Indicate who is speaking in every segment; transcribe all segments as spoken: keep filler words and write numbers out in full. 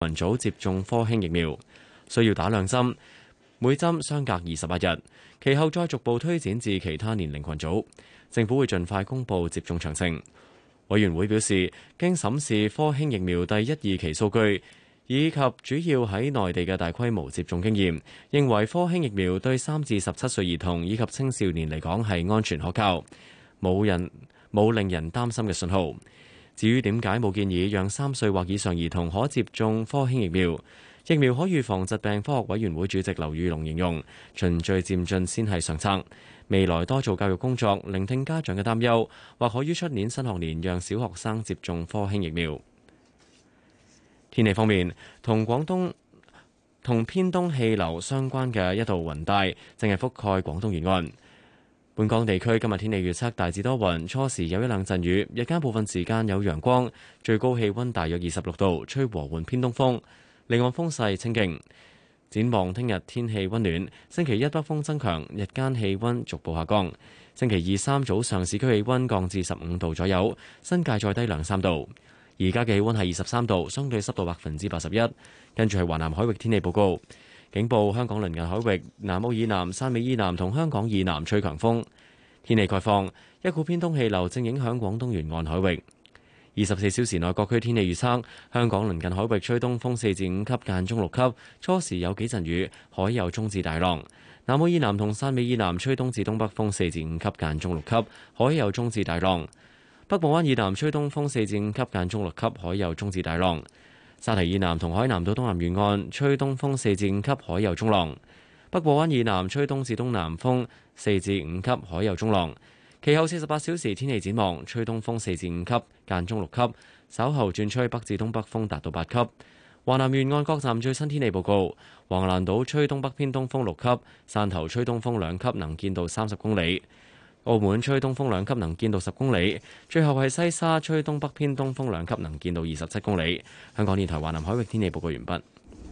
Speaker 1: 群組接種科興疫苗，需要打兩針，每針相隔二十八日，其後再逐步推展至其他年齡群組。政府會盡快公布接種詳情。委員會表示，經審視科興疫苗第一二期數據，以及主要喺內地嘅大規模接種經驗，認為科興疫苗對三至十七歲兒童以及青少年嚟講係安全可靠，冇人冇令人擔心嘅信號。至於點解冇建議讓三歲或以上兒童可接種科興疫苗？疫苗可預防疾病科學委員會主席劉宇龍形容，循序漸進先係上策。未來多做教育工作，聆聽家長嘅擔憂，或可於出年新學年讓小學生接種科興疫苗。天氣方面，同廣東同偏東氣流相關嘅一道雲帶正係覆蓋廣東沿岸。本港地區今日天氣預測大致多雲，初時有一兩陣雨，日間部分時間有陽光，最高氣溫大約二十六度，吹和緩偏東風，離岸風勢清勁。展望聽日天氣溫暖，星期一北風增強，日間氣溫逐步下降。星期二三早上市區氣溫降至十五度左右，新界再低兩三度。而家嘅氣溫係二十三度，相對濕度百分之八十一。跟住係華南海域天氣報告，警報香港鄰近海域、南澳以南、汕尾以南同香港以南吹強風。天氣概況，一股偏東氣流正影響廣東沿岸海域。二十四小時內各區天氣預測：香港鄰近海域吹東風四至五級，間中六級，初時有幾陣雨，海有中至大浪。南澳以南同汕尾以南吹東至東北風四至五級，間中六級，海有中至大浪。北部灣以南吹東風四至五級，間中六級，海有中至大浪。沙堤以南同海南島東南沿岸吹東風四至五級，海有中浪。北部灣以南吹東至東南風四至五級，海有中浪。其後四十八小時天氣展望，吹東風四至五級，間中六級，稍後轉吹北至東北風達到八級。華南沿岸各站最新天氣報告：橫瀾島吹東北偏東風六級，汕頭吹東風兩級，能見度三十公里；澳門吹東風兩級，能見度十公里。最後係西沙吹東北偏東風兩級，能見度二十七公里。香港電台華南海域天氣報告完畢。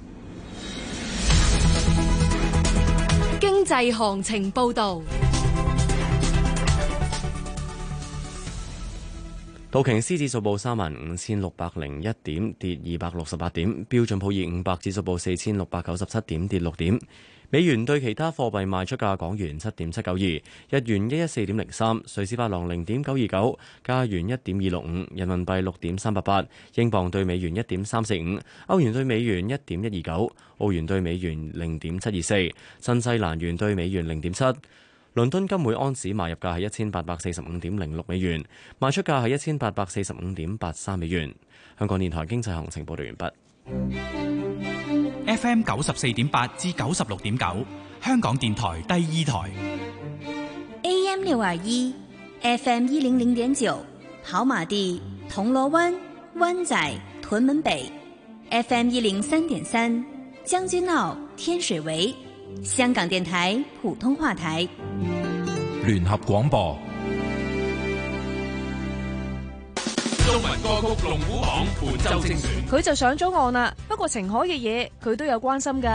Speaker 2: 經濟行情報導。
Speaker 1: 道瓊斯指數報三萬五千六百零一點，跌二百六十八點；標準普爾五百指數報四千六百九十七點，跌六點。美元對其他貨幣賣出價：港元七點七九二，日元一一四點零三，瑞士法郎零點九二九，加元一點二六五，人民幣六點三八八，英鎊對美元一點三四五，歐元對美元一點一二九，澳元對美元零點七二四，新西蘭元對美元零點七。倫敦金每安士買入價係一千八百四十五點零六美元，賣出價係一千八百四十五點八三美元。香港電台經濟行情報道完畢。
Speaker 3: F M 九十四點八至九十六點九，香港電台第二台。
Speaker 4: A M 六二一 ，F M 一零零點九，跑馬地、銅鑼灣、灣仔、屯門北 ，F M 一零三點三，將軍澳、天水圍。香港電台普通話台
Speaker 3: 聯合廣播。
Speaker 5: 中文歌曲龍虎榜本周精選，
Speaker 2: 佢就上咗岸啦。不過情海嘅嘢，佢都有關心㗎。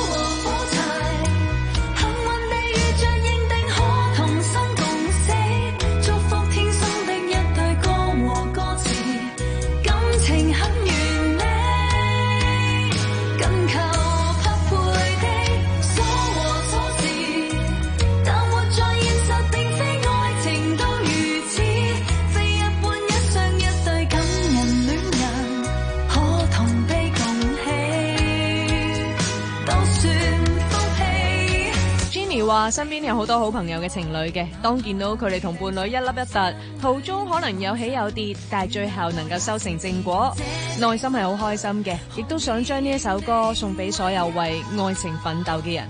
Speaker 2: 話身邊有好多好朋友嘅情侶嘅，當見到佢哋同伴侶一凹一凸，途中可能有起有跌，但係最後能夠修成正果，內心係好開心嘅，亦都想將呢一首歌送俾所有為愛情奮鬥嘅人。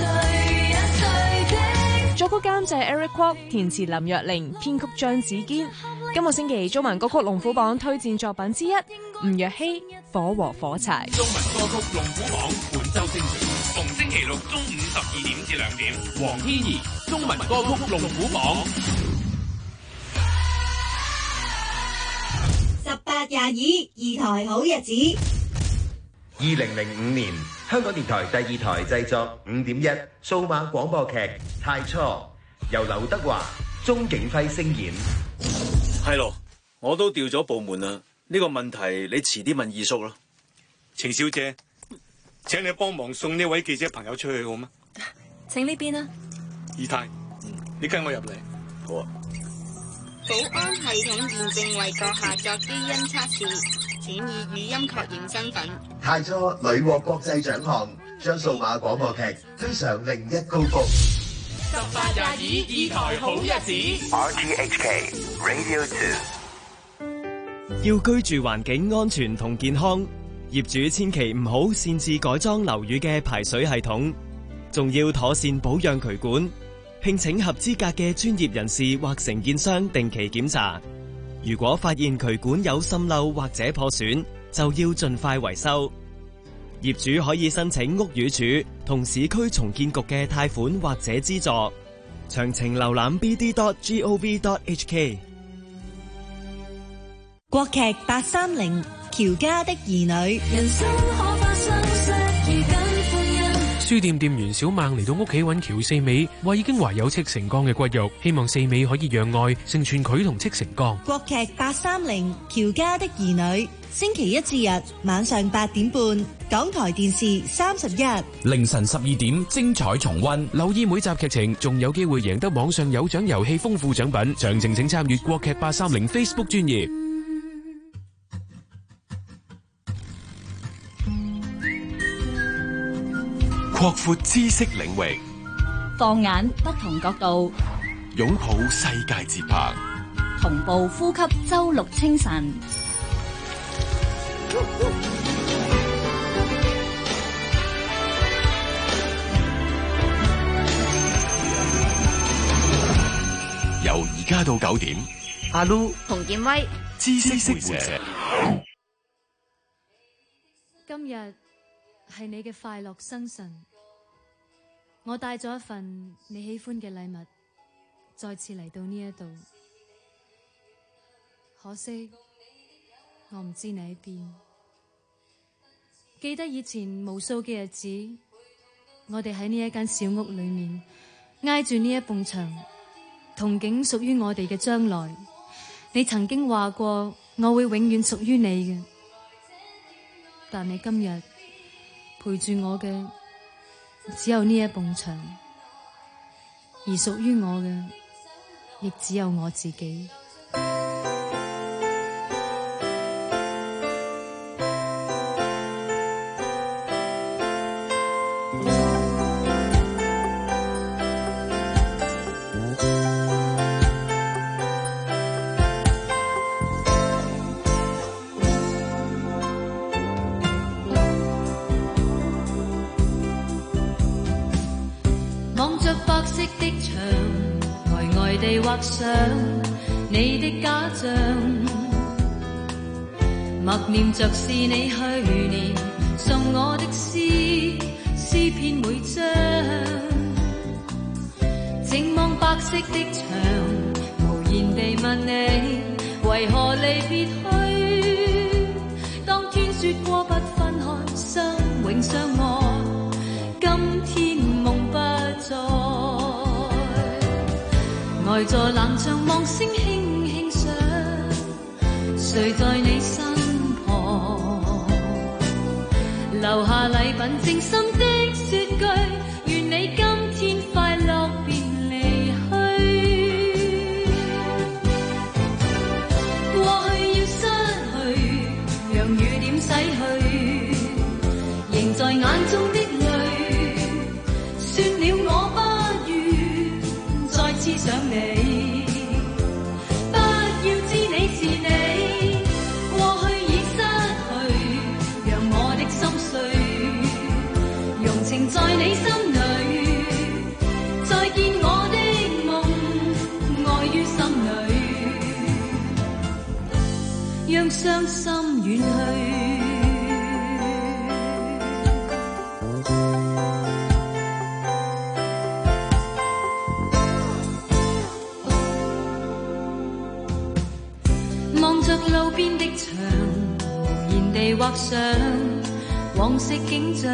Speaker 2: 作曲監製 Eric Kwok， 填詞林若玲，編曲張子堅。今個星期中文歌曲龍虎榜推薦作品之一，吳若希《火和火柴》。
Speaker 5: 中文歌曲龍虎榜本周精選，逢星期六中午十二點至兩點，黃天怡中文歌曲龍虎榜。
Speaker 6: 十八廿二，二台好日子。
Speaker 7: 二零零五年，香港電台第二台製作五點一數碼廣播劇《太初》，由劉德華、鐘景輝聲演。
Speaker 8: 係咯，我都調咗部門啦。呢個問題你遲啲問二叔咯。 程小姐，請你幫忙送呢位記者朋友出去好嗎？
Speaker 9: 請呢邊啊。
Speaker 8: 二太，你跟我入嚟。好啊。
Speaker 10: 保安系統現正為閣下作基因測試，請以語音確認身份。
Speaker 7: 太初屢獲國際獎項，將數碼廣播劇推上另一高峰。
Speaker 5: 十八廿二二台好日子
Speaker 7: R T H K Radio Two。
Speaker 11: 要居住環境安全同健康，業主千祈唔好擅自改裝樓宇嘅排水系統，仲要妥善保養渠管。聘請合資格嘅專業人士或承建商定期檢查。如果發現渠管有滲漏或者破損，就要盡快維修。業主可以申請屋宇署同市區重建局嘅貸款或者資助。詳情瀏覽 b d dot gov dot h k。
Speaker 4: 國劇八三零喬家的兒女。
Speaker 12: 人生可發生失意跟歡欣。
Speaker 13: 書店店員小孟嚟到屋企揾喬四美，話已經懷有戚成江嘅骨肉，希望四美可以讓愛成全佢同戚成江。
Speaker 4: 國劇八三零喬家的兒女，星期一至日晚上八點半，港台電視三十一，
Speaker 14: 凌晨十二點精彩重溫。
Speaker 13: 留意每集劇情，仲有機會贏得網上有獎遊戲豐富獎品。詳情請參閱國劇八三零 Facebook 專頁。
Speaker 15: 擴闊知識領域，
Speaker 16: 放眼不同角度，
Speaker 15: 擁抱世界節拍，
Speaker 16: 同步呼吸周六清晨。
Speaker 15: 由而家到九點，
Speaker 17: 阿 Lu
Speaker 10: 洪建威，
Speaker 15: 知識會者。
Speaker 18: 今日係你嘅快樂生辰，我帶咗一份你喜歡嘅禮物，再次嚟到呢一度。可惜我唔知你喺邊。記得以前無數嘅日子，我哋喺呢一間小屋裏面挨住呢一埲牆，憧憬屬於我哋嘅將來。你曾經話過我會永遠屬於你嘅，但你今日陪住我嘅只有呢一埲牆，而屬於我嘅亦只有我自己。畫上你的假象，默念着是你去年送我的詩，詩篇每章。靜望白色的牆，無言地問你為何離別去。當天說過不分開，相永相愛，今天夢不再。呆坐冷窗望星輕輕上，誰在你身旁？留下禮品靜心的說句，願你今天快樂便離去。過去要失去，讓雨點洗去，仍在眼中的淚。算了，我不願再次想你。在你心裏，再見我的夢，愛於心裏，讓傷心遠去。望着路邊的牆，無言地畫上往昔景象。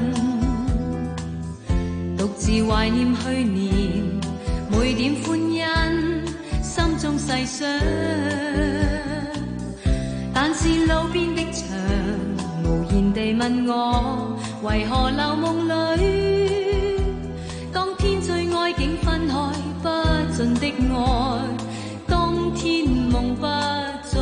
Speaker 18: 獨自懷念去年，每點歡欣，心中細想。但是路邊的牆，無言地嚟問我為何流夢裏，當天最愛竟分開不盡的愛，當天夢不再，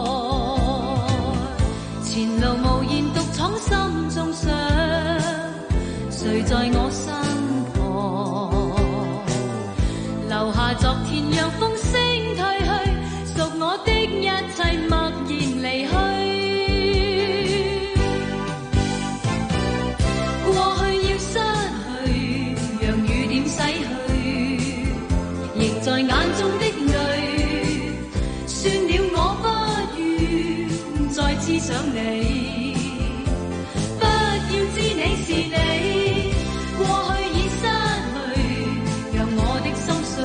Speaker 18: 前路無言獨闖心中傷，誰在我身旁，留下昨天讓風聲退去，屬我的一切默然離去。在眼中的淚，算了，我不願再痴想你，不要知你是你，過去已失去，讓我的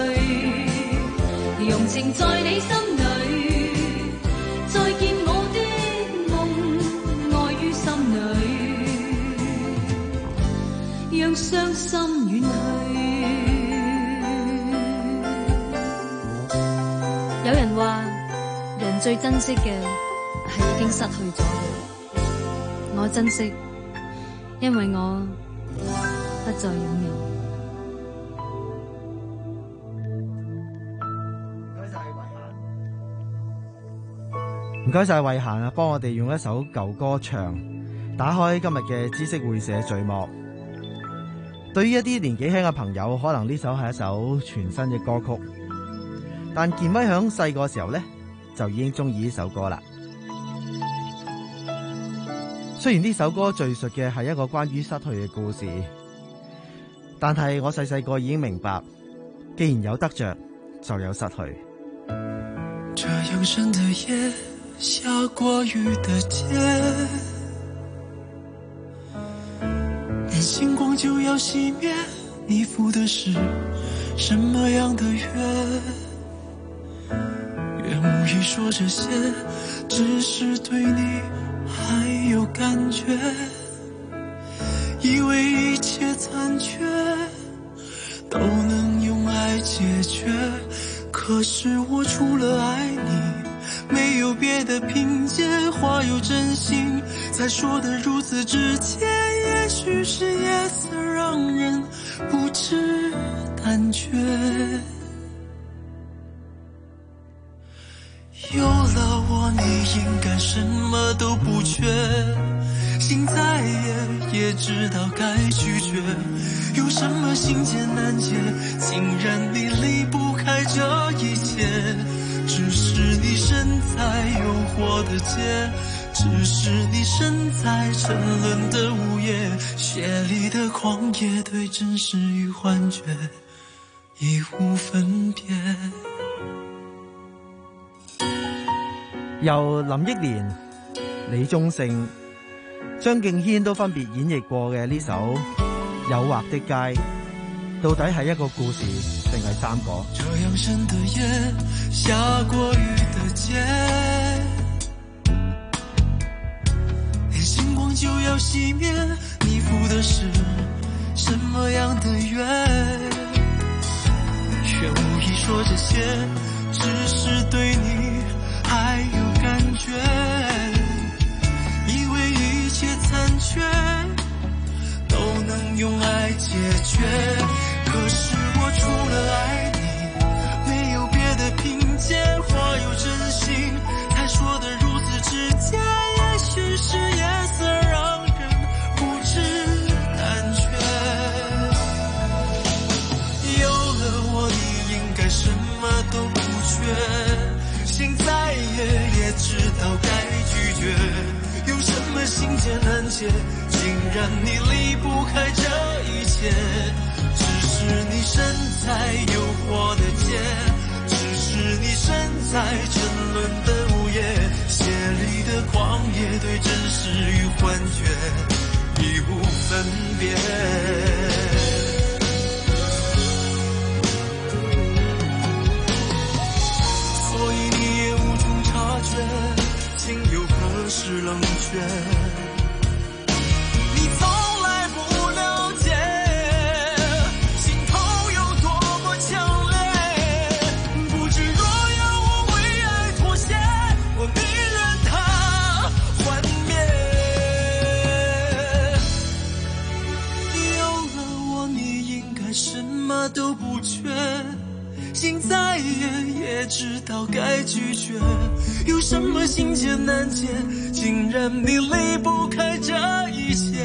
Speaker 18: 心碎，容情在你心裏，再見我的夢，愛於心裏，讓傷心遠去。有人話人最珍惜嘅係已經失去咗，我珍惜，因為我不再擁有。
Speaker 9: 唔該晒慧嫻啊，幫我哋用一首舊歌唱打開今日嘅知識會社序幕。對於一啲年紀輕嘅朋友，可能呢首係一首全新嘅歌曲。但健威響細個時候呢，就已經中意呢首歌啦。雖然呢首歌敘述嘅係一個關於失去嘅故事，但係我細細個已經明白，既然有得着，就有失去。
Speaker 12: 這樣深的夜，下過雨的街，連星光就要熄滅，你赴的是什麼樣的約？無意說這些，只是對你還有感覺，以為一切殘缺都能用愛解決，可是我除了愛你，沒有別的憑借，話有真心才說得如此直接，也許是夜色讓人不知膽怯，有了我你應該什麼都不缺，心再野也知道該拒絕，有什麼心結難解，竟然你離不開這一切，只是你身在誘惑的街，只是你身在沉淪的午夜，血裡的狂野對真實與幻覺已無分別。
Speaker 9: 由林憶蓮、李宗盛、張敬軒都分別演繹過嘅呢首《誘惑的街》，到底係一個故事定係三個？
Speaker 12: 這樣深的夜，下過雨的街，連星光就要熄滅，你赴的是什麼樣的約？卻無意說這些，只是對你還有感覺，以為一切殘缺都能用愛解決，可是我除了愛你，沒有別的憑借，話有真心才說得如此直接，也許是夜色讓人不知膽怯，有了我你應該什麼都不缺，心再野也知道該拒絕，有什麼心結難解，竟然你離不開這一切，只是你身在誘惑的街，只是你身在沉淪的午夜，血裡的狂野對真實與幻覺已無分別。情又何時冷卻，你從來不了解心頭有多麼強烈，不知若要我為愛妥協，我寧願它幻滅。 知道該拒絕，有什麼心結難解，竟然你離不開這一切。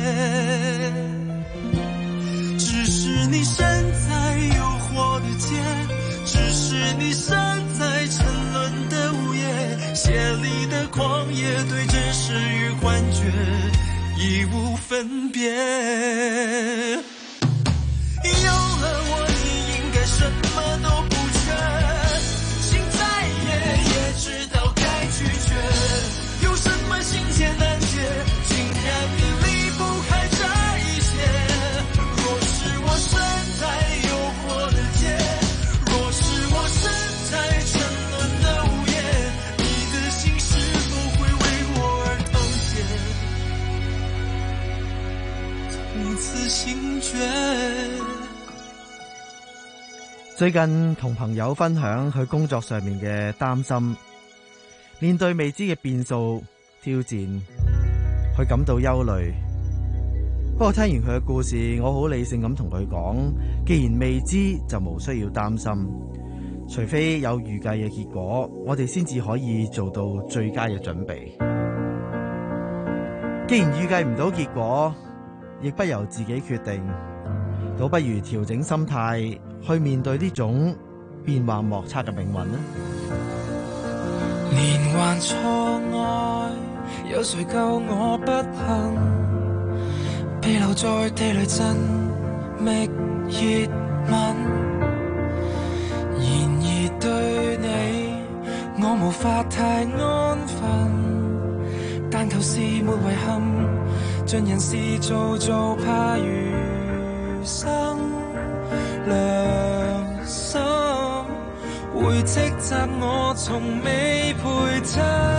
Speaker 12: 只是你身在誘惑的街，只是你身在沉淪的午夜，血裡的狂野對真實與幻覺已無分別。有了我你應該什麼都不缺，心再野也知道該拒絕，有什麼心結難解，竟然你離不開這一切。若是我身在誘惑的街，若是我身在沉淪的午夜，你的心是否會為我而淌血，從此心絕。
Speaker 9: 最近同朋友分享佢工作上面嘅擔心，面對未知嘅變數挑戰，佢感到憂慮。不過聽完佢嘅故事，我好理性咁同佢講，既然未知就無需要擔心，除非有預計嘅結果，我哋先至可以做到最佳嘅準備。既然預計唔到結果，亦不由自己決定，倒不如調整心態去面對呢種變幻莫測嘅命運啦。
Speaker 12: 連環錯愛，有誰救我不幸？被留在地雷陣，覓熱吻。然而對你，我無法太安分，但求是沒遺憾，盡人事做做怕餘生。良心會斥責我從未陪襯，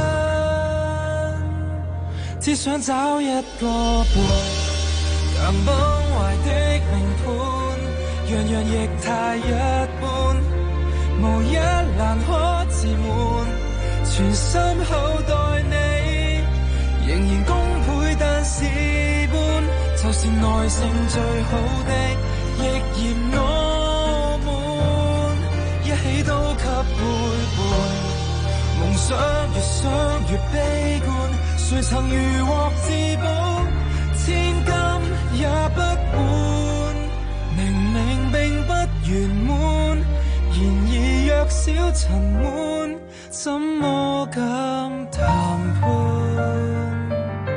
Speaker 12: 只想找一個伴，讓崩壞的命盤，樣樣亦太一般，無一難可自滿，全心厚待你，仍然功倍但事半，就是耐性最好的。亦嫌我悶，一起都給背叛，夢想越想越悲觀，誰曾如獲至寶，千金也不換，明明並不圓滿，然而若小塵滿，怎麼敢談判？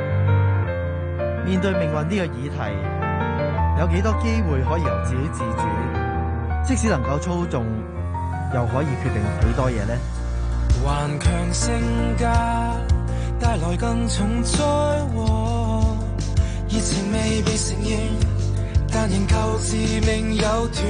Speaker 9: 面對命運呢個議題，有幾多機會可以由自己自主？即使能夠操縱，又可以決定幾多嘢呢？
Speaker 12: 頑強性格帶來更重災禍，熱情未被承認，但仍舊自命有團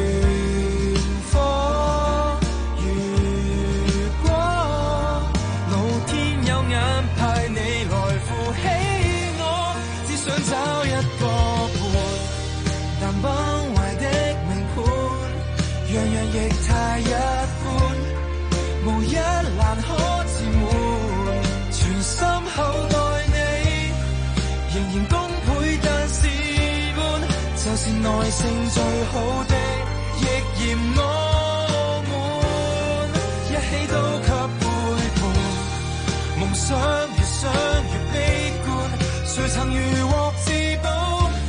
Speaker 12: 火。如果老天有眼派你來扶起我，只想找一個但崩壞的命盤，樣樣亦太一般，無一難可自滿，全心厚待你，仍然功倍但事半，就是耐性最好的，亦嫌我悶，一起都給背叛，夢想越想越悲觀，誰曾如獲至寶，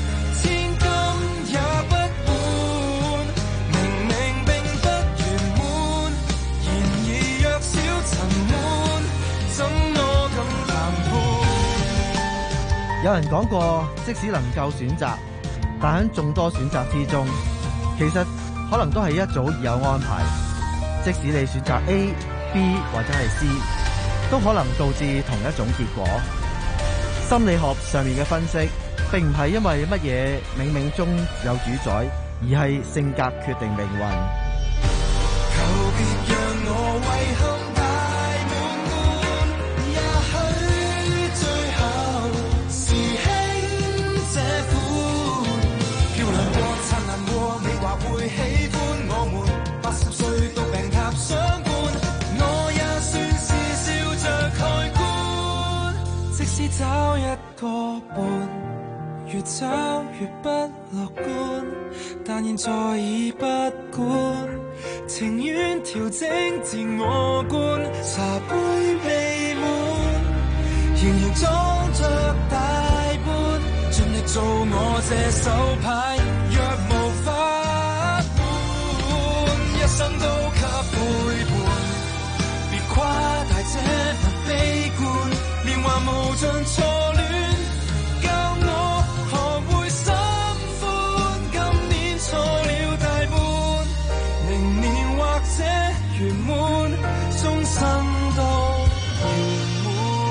Speaker 9: 有人講過，即使能夠選擇，但喺眾多選擇之中，其實可能都係一早已有安排。即使你選擇 A、B 或者係 C， 都可能導致同一種結果。心理學上面嘅分析，並唔係因為乜嘢冥冥中有主宰，而係性格決定命運。
Speaker 12: 求別讓我遺憾大滿貫，也許最後是輕這款，漂亮過燦爛過，你話會喜歡我們八十歲到病榻相伴，我也算是笑着蓋棺，即使找一個伴，願越找越不樂觀，但現在已不管，情願調整自我觀，茶杯未滿，仍然裝着大半，盡力做我這手牌，若無法換，一生都給背叛，別誇大這份悲觀，年華無盡錯戀，教我學會心寬，今年錯了大半，明年或者圓滿，終生都圓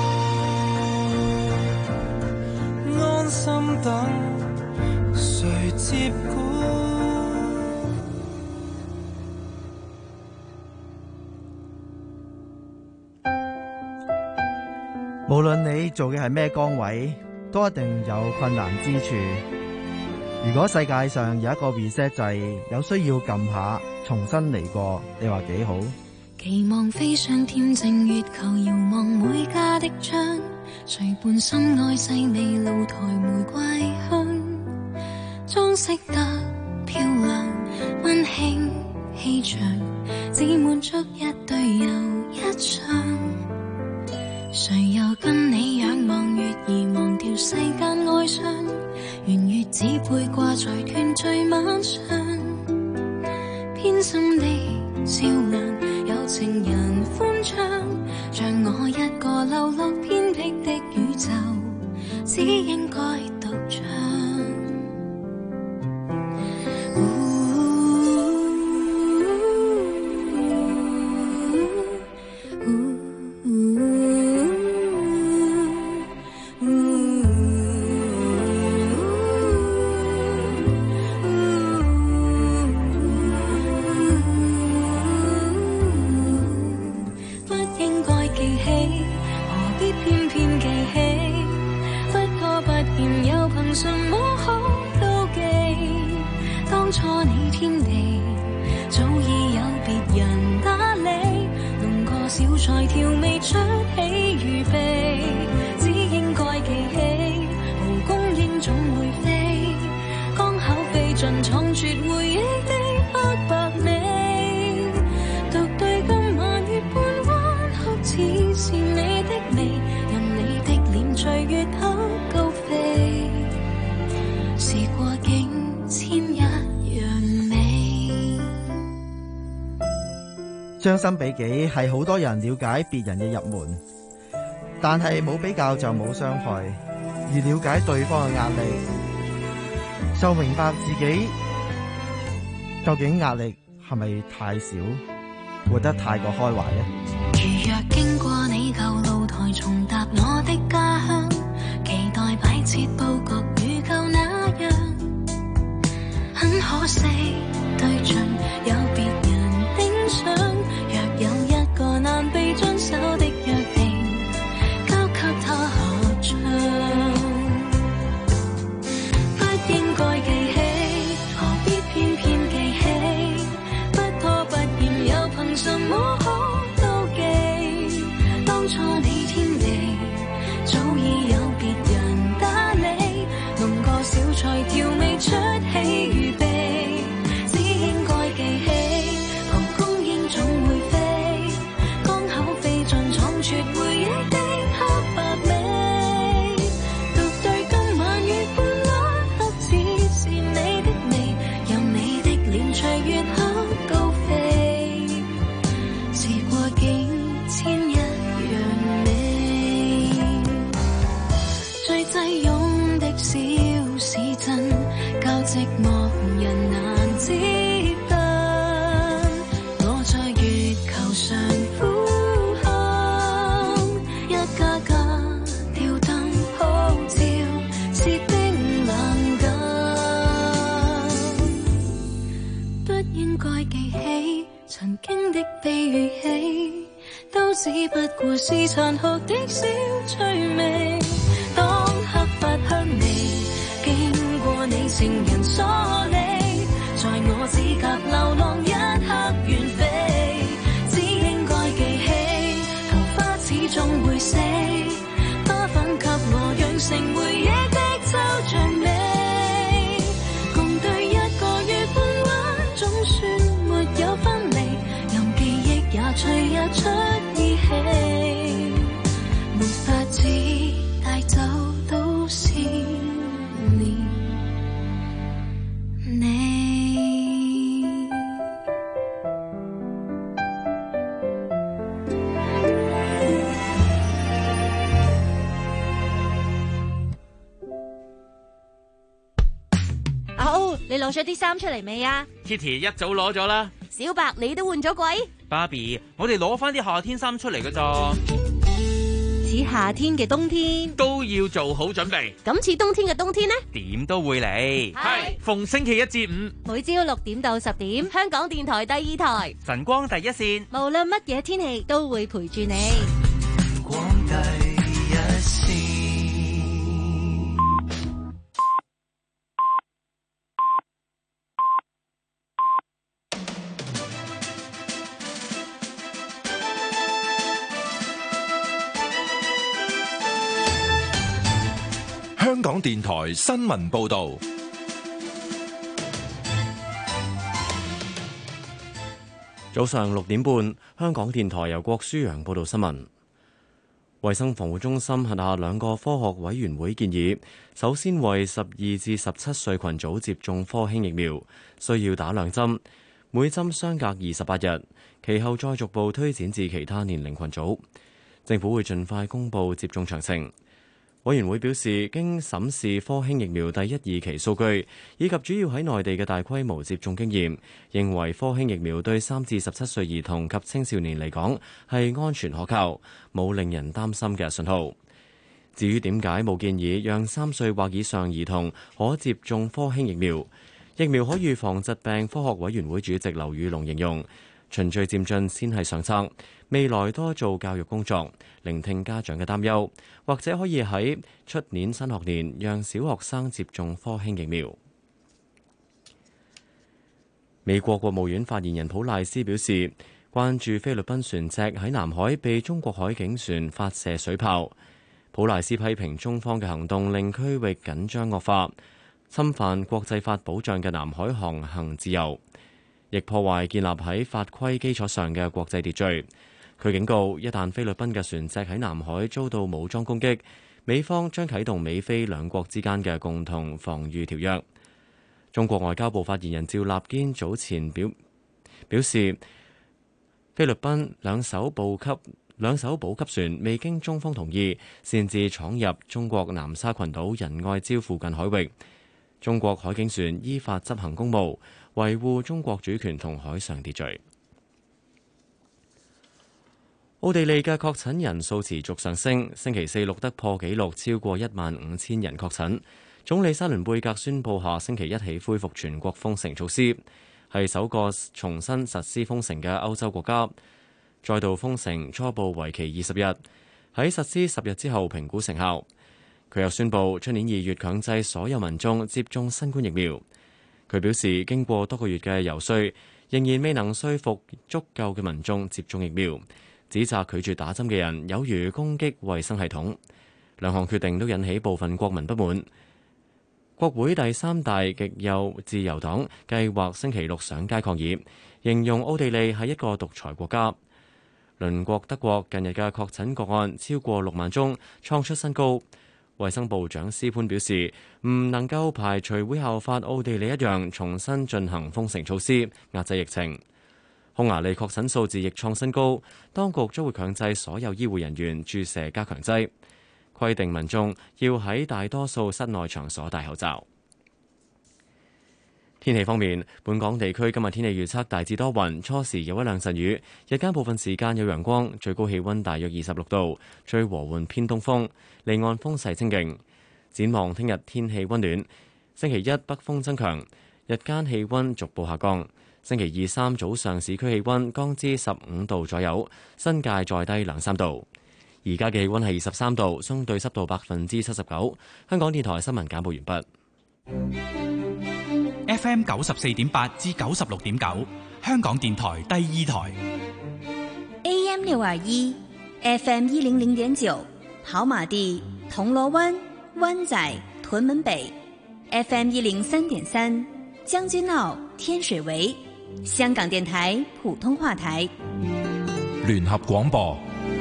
Speaker 12: 滿，安心等誰接管。
Speaker 9: 無論你做嘅係咩崗位，都一定有困難之處。如果世界上有一個 reset 掣，有需要撳下，重新嚟過，你話幾好？
Speaker 17: 期望飛上恬靜月球，遙望每家的窗，誰伴心愛細微露台玫瑰香，裝飾得漂亮，溫馨氣場，只滿足一對又一場。誰又跟你仰望月兒，忘掉世間哀傷，圓月只配掛在團聚晚上，偏心的笑顏有情人歡唱，像我一個流落偏僻的宇宙，只應該獨唱。
Speaker 9: 將心比己係好多人了解別人嘅入門，但係冇比較就冇傷害。而了解對方嘅壓力，就明白自己究竟壓力係咪太少，活得太過開懷呢？
Speaker 17: 如若經過你舊露台，重踏我的家鄉，期待擺設佈局與舊那樣，很可惜對象有別人盯上。若有一個難被遵守的約定，交給他合唱，不應該記起，何必偏偏記起，不拖不欠又憑什麼可妒忌？當初你天地早已有別人打理，弄個小菜調味出喜與悲，只應該記起。絕回憶的黑白美，獨對今晚月半拉黑，只是你的眉，任你的臉隨月黑高飛，時過境遷一樣美。最擠擁的小市鎮，較寂寞人難接近，我在月球上曾經的悲與喜，都只不過是殘酷的小趣味。當黑髮香味經過你情人梳理，在我指甲流浪一刻遠飛，只應該記起，桃花始終會死，花粉給我養成回憶的抽象美。
Speaker 19: 夫，你攞咗啲衫出嚟未啊
Speaker 20: ？Kitty 一早攞咗啦。
Speaker 19: 小白，你都換咗季？
Speaker 20: 芭比，我哋攞翻啲夏天衫出嚟㗎咋。
Speaker 19: 似夏天嘅冬天
Speaker 20: 都要做好準備。
Speaker 19: 咁似冬天嘅冬天呢？
Speaker 20: 點都會嚟。係逢星期一至五，
Speaker 19: 每朝六點到十點，香港電台第二台，
Speaker 20: 晨光第一線，
Speaker 19: 無論乜嘢天氣都會陪住你。
Speaker 12: 光第一線。
Speaker 15: 香港電台新聞報道。
Speaker 1: 早上六點半，香港電台由郭舒揚報道新聞。衛生防護中心轄下兩個科學委員會建議，首先為十二至十七歲群組接種科興疫苗，需要打兩針，每針相隔二十八日，其後再逐步推展至其他年齡群組。政府會盡快公布接種詳情。委員會表示，經審視科興疫苗第一二期數據，以及主要喺內地嘅大規模接種經驗，認為科興疫苗對三至十七歲兒童及青少年嚟講係安全可靠，冇令人擔心嘅信號。至於點解冇建議讓三歲或以上兒童可接種科興疫苗，疫苗可預防疾病科學委員會主席劉宇龍形容，循序漸進先係上策，未來多做教育工作，聆聽家長嘅擔憂，或者可以喺出年新學年讓小學生接種科興疫苗。美國國務院發言人普賴斯表示，關注菲律賓船隻喺南海被中國海警船發射水炮。普賴斯批評中方嘅行動令區域緊張惡化，侵犯國際法保障嘅南海航行自由，亦破壞建立喺法規基礎上嘅國際秩序。佢警告，一旦菲律賓嘅船隻喺南海遭到武裝攻擊，美方將啟動美菲兩國之間嘅共同防禦條約。中國外交部發言人趙立堅早前表表示，菲律賓兩艘補給兩艘補給船未經中方同意，擅自闖入中國南沙群島仁愛礁附近海域。中國海警船依法執行公務，維護中國主權同海上秩序。奧地利嘅確診人數持續上升，星期四錄得破紀錄超過一萬五千人確診。總理沙倫貝格宣布下星期一起恢復全國封城措施，係首個重新實施封城嘅歐洲國家。再度封城初步為期二十日，喺實施十日之後評估成效。佢又宣布出年二月強制所有民眾接種新冠疫苗。佢表示，經過多個月嘅遊說，仍然未能說服足夠嘅民眾接種疫苗，指責拒絕打針嘅人有如攻擊衛生系統。兩項決定都引起部分國民不滿。國會第三大極右自由黨計劃星期六上街抗議，形容奧地利係一個獨裁國家。鄰國德國近日嘅確診個案超過六萬宗，創出新高。衛生部長斯潘表示，唔能夠排除會效法奧地利一樣重新進行封城措施，壓制疫情。匈牙利確診數字亦創新高，當局將會強制所有醫護人員注射加強劑，規定民眾要喺大多數室內場所戴口罩。天氣方面，本港地區今日天氣預測大致多雲，初時有一兩陣雨，日間部分時間有陽光，最高氣溫大約二十六度，吹和緩偏東風，離岸風勢清勁。展望聽日天氣溫暖，星期一北風增強，日間氣溫逐步下降。星期二三早上市區氣溫降至十五度左右，新界再低兩三度。而家嘅氣溫係二十三度，相對濕度百分之七十九。香港電台新聞簡報完畢。
Speaker 3: F M 九十四點八至九十六點九，香港電台第二台。
Speaker 4: A M 六二一，F M 一零零點九，跑馬地、銅鑼灣、灣仔、屯門北 ，F M 一零三點三，將軍澳、天水圍，香港電台普通話台。
Speaker 14: 聯合廣播。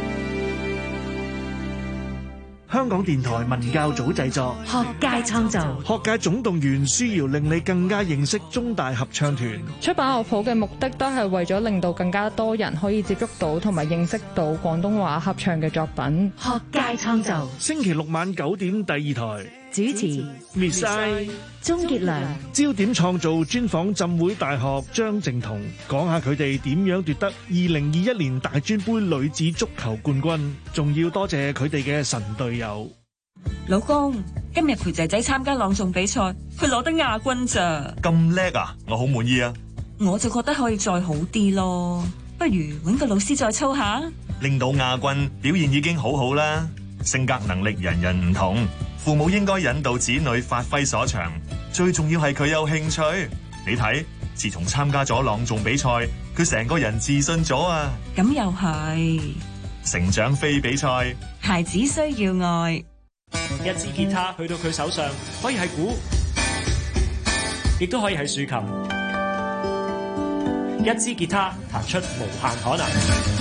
Speaker 21: 香港電台文教組製作，
Speaker 22: 學界創造，
Speaker 21: 學界總動員，舒瑤令你更加認識中大合唱團。
Speaker 23: 出版樂譜嘅目的都係為咗令到更加多人可以接觸到同埋認識到廣東話合唱嘅作品。
Speaker 22: 學界創造，
Speaker 21: 星期六晚九點第二台
Speaker 16: 主持
Speaker 21: Miss I
Speaker 16: 鍾傑良。
Speaker 21: 焦點創造專訪浸會大學張靜彤，講下佢哋點樣奪得二零二一年大專杯女子足球冠軍，仲要多謝佢哋嘅神隊友。
Speaker 2: 老公，今日陪仔仔參加朗誦比賽，佢攞得亞軍咋？
Speaker 6: 咁叻啊！我好滿意啊！
Speaker 2: 我就覺得可以再好啲咯，不如揾個老師再操下。
Speaker 6: 拎到亞軍，表現已經好好啦。性格能力人人唔同，父母應該引導子女發揮所長，最重要係佢有興趣。你睇，自從參加咗朗誦比賽，佢成個人自信咗啊！
Speaker 2: 咁又係，
Speaker 6: 成長非比賽，
Speaker 2: 孩子需要愛。
Speaker 22: 一支吉他去到佢手上，可以係鼓，亦都可以係豎琴。一支吉他彈出無限可能。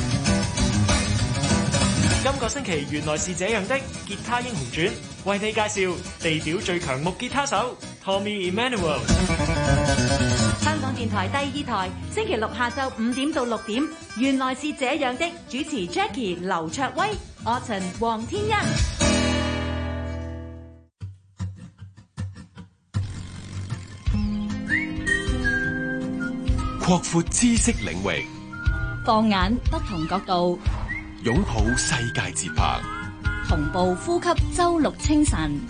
Speaker 22: 今個星期原來是這樣的吉他英雄傳，為你介紹地表最強木吉他手 Tommy Emmanuel。
Speaker 19: 香港電台第二台，星期六下晝五點到六點，原來是這樣的，主持 Jackie 劉卓威、我陳黃天欣。
Speaker 5: 擴闊知識領域，
Speaker 16: 放眼不同角度，
Speaker 5: 擁抱世界節拍，
Speaker 16: 同步呼吸周六清晨。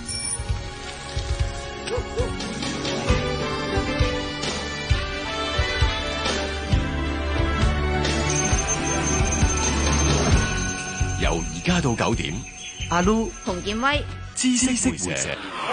Speaker 5: 由而家到九點，
Speaker 9: 阿 Lu、
Speaker 19: 洪建威、
Speaker 5: 知識會社。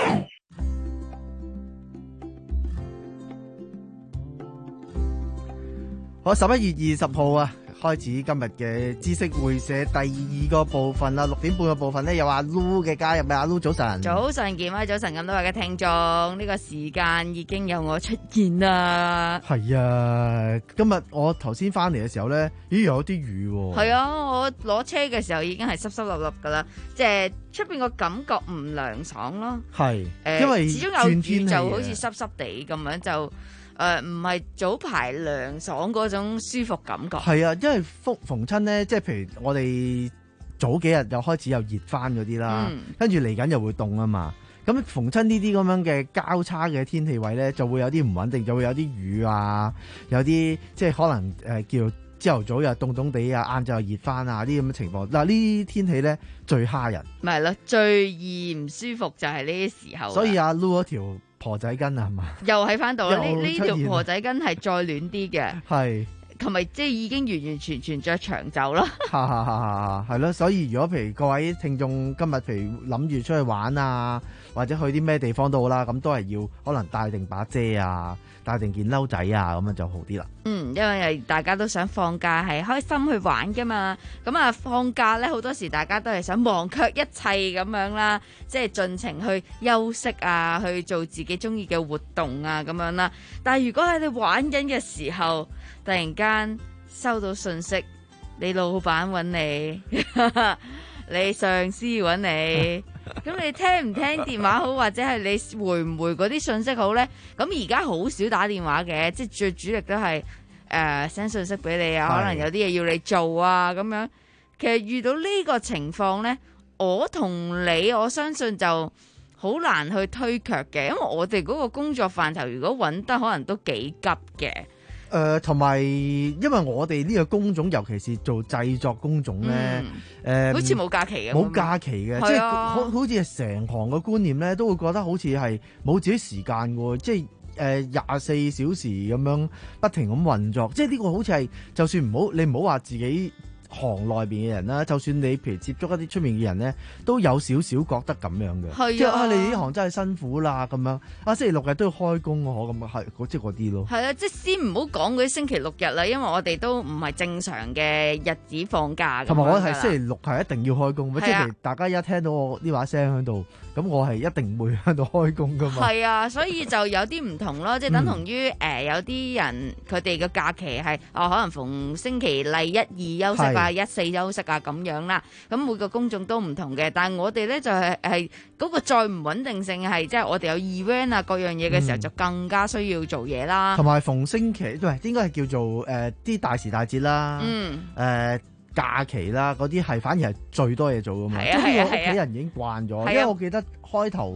Speaker 9: 好，十一月二十號啊，開始今日嘅知識會社第二個部分啦。六點半嘅部分咧，有阿 Lu 嘅加入嘅。阿 Lu 早晨，
Speaker 24: 早晨，健威早晨，咁多位嘅聽眾，呢、這個時間已經有我出現啦。
Speaker 9: 係啊，今日我頭先翻嚟嘅時候咧，咦有啲雨喎。
Speaker 24: 係啊，我攞車嘅時候已經係濕濕立立噶啦，即係出邊個感覺唔涼爽咯。
Speaker 9: 係，誒、呃，
Speaker 24: 因為始終有雨就好似濕濕地咁樣就。誒唔係早排涼爽嗰種舒服感覺。
Speaker 9: 係啊，因為逢逢親咧，即係譬如我哋早幾日又開始又熱翻嗰啲啦，嗯、跟住嚟緊又會凍啊嘛。咁逢親呢啲咁樣嘅交叉嘅天氣位咧，就會有啲唔穩定，就會有啲雨啊，有啲即係可能誒、呃、叫朝頭早又凍凍地啊，晏晝又熱翻啊啲咁嘅情況。嗱呢啲天氣咧最蝦人。
Speaker 24: 咪係咯，最易唔舒服就係呢啲時候。
Speaker 9: 所以阿 Lu 嗰條婆仔巾啊，係嘛？又
Speaker 24: 喺翻度啦！呢呢條婆仔巾係再暖啲嘅，
Speaker 9: 係
Speaker 24: 同埋即係已經完完全全着長袖啦。
Speaker 9: 哈哈哈！係咯，所以如果譬如各位聽眾今日譬如諗住出去玩啊，或者去啲咩地方都好啦，咁都係要可能帶定把遮啊，帶定件褸仔啊，咁樣就好啲啦。
Speaker 24: 嗯，因為大家都想放假係開心去玩噶嘛，咁啊放假咧好多時大家都係想忘卻一切咁樣啦，即係盡情去休息啊，去做自己中意嘅活動啊咁樣啦。但係如果喺你玩緊嘅時候，突然間收到信息，你老闆揾你，你上司揾你，咁你聽唔聽電話好，或者係你回唔回嗰啲信息好呢？咁而家好少打電話嘅，即係最主力都係誒 send 信息俾你啊，可能有啲嘢要你做啊咁樣。其實遇到呢個情況呢，我同你我相信就好難去推卻嘅，因為我哋嗰個工作範疇如果揾得可能都幾急嘅。
Speaker 9: 誒同埋，因為我哋呢個工種，尤其是做製作工種咧，誒、嗯呃、
Speaker 24: 好似冇假期嘅，
Speaker 9: 冇假期嘅，即係好好似係成行嘅觀念咧，都會覺得好似係冇自己時間嘅，即係誒廿四小時咁樣不停咁運作，即係呢個好似係就算唔好，你唔好話自己行內邊嘅人啦，就算你譬如接觸一啲出面嘅人咧，都有少少覺得咁樣嘅，
Speaker 24: 係啊，
Speaker 9: 即係啊，你呢行真係辛苦啦咁樣，啊星期六日都要開工喎，咁啊係，即係嗰啲咯。係
Speaker 24: 啊，即係先唔好講嗰啲星期六日啦，因為我哋都唔係正常嘅日子放假。
Speaker 9: 同埋我係星期六係一定要開工，即係譬如大家一聽到我呢把聲喺度，咁我係一定會喺度開工噶嘛。
Speaker 24: 係啊，所以就有啲唔同咯，即係等同於誒、嗯呃、有啲人佢哋嘅假期係哦，可能逢星期例一二休息啊。一四休息啊咁樣啦，咁每個工種都唔同嘅，但係我哋咧就係係嗰個再唔穩定性係，即係我哋有 event 啊各樣嘢嘅時候就更加需要做嘢啦。
Speaker 9: 同埋逢星期，唔係應該係叫做誒啲、呃、大時大節啦，嗯，誒、呃、假期啦，嗰啲係反而係最多嘢做噶嘛。係啊係啊係啊，屋企人已經慣咗，因為我記得開頭。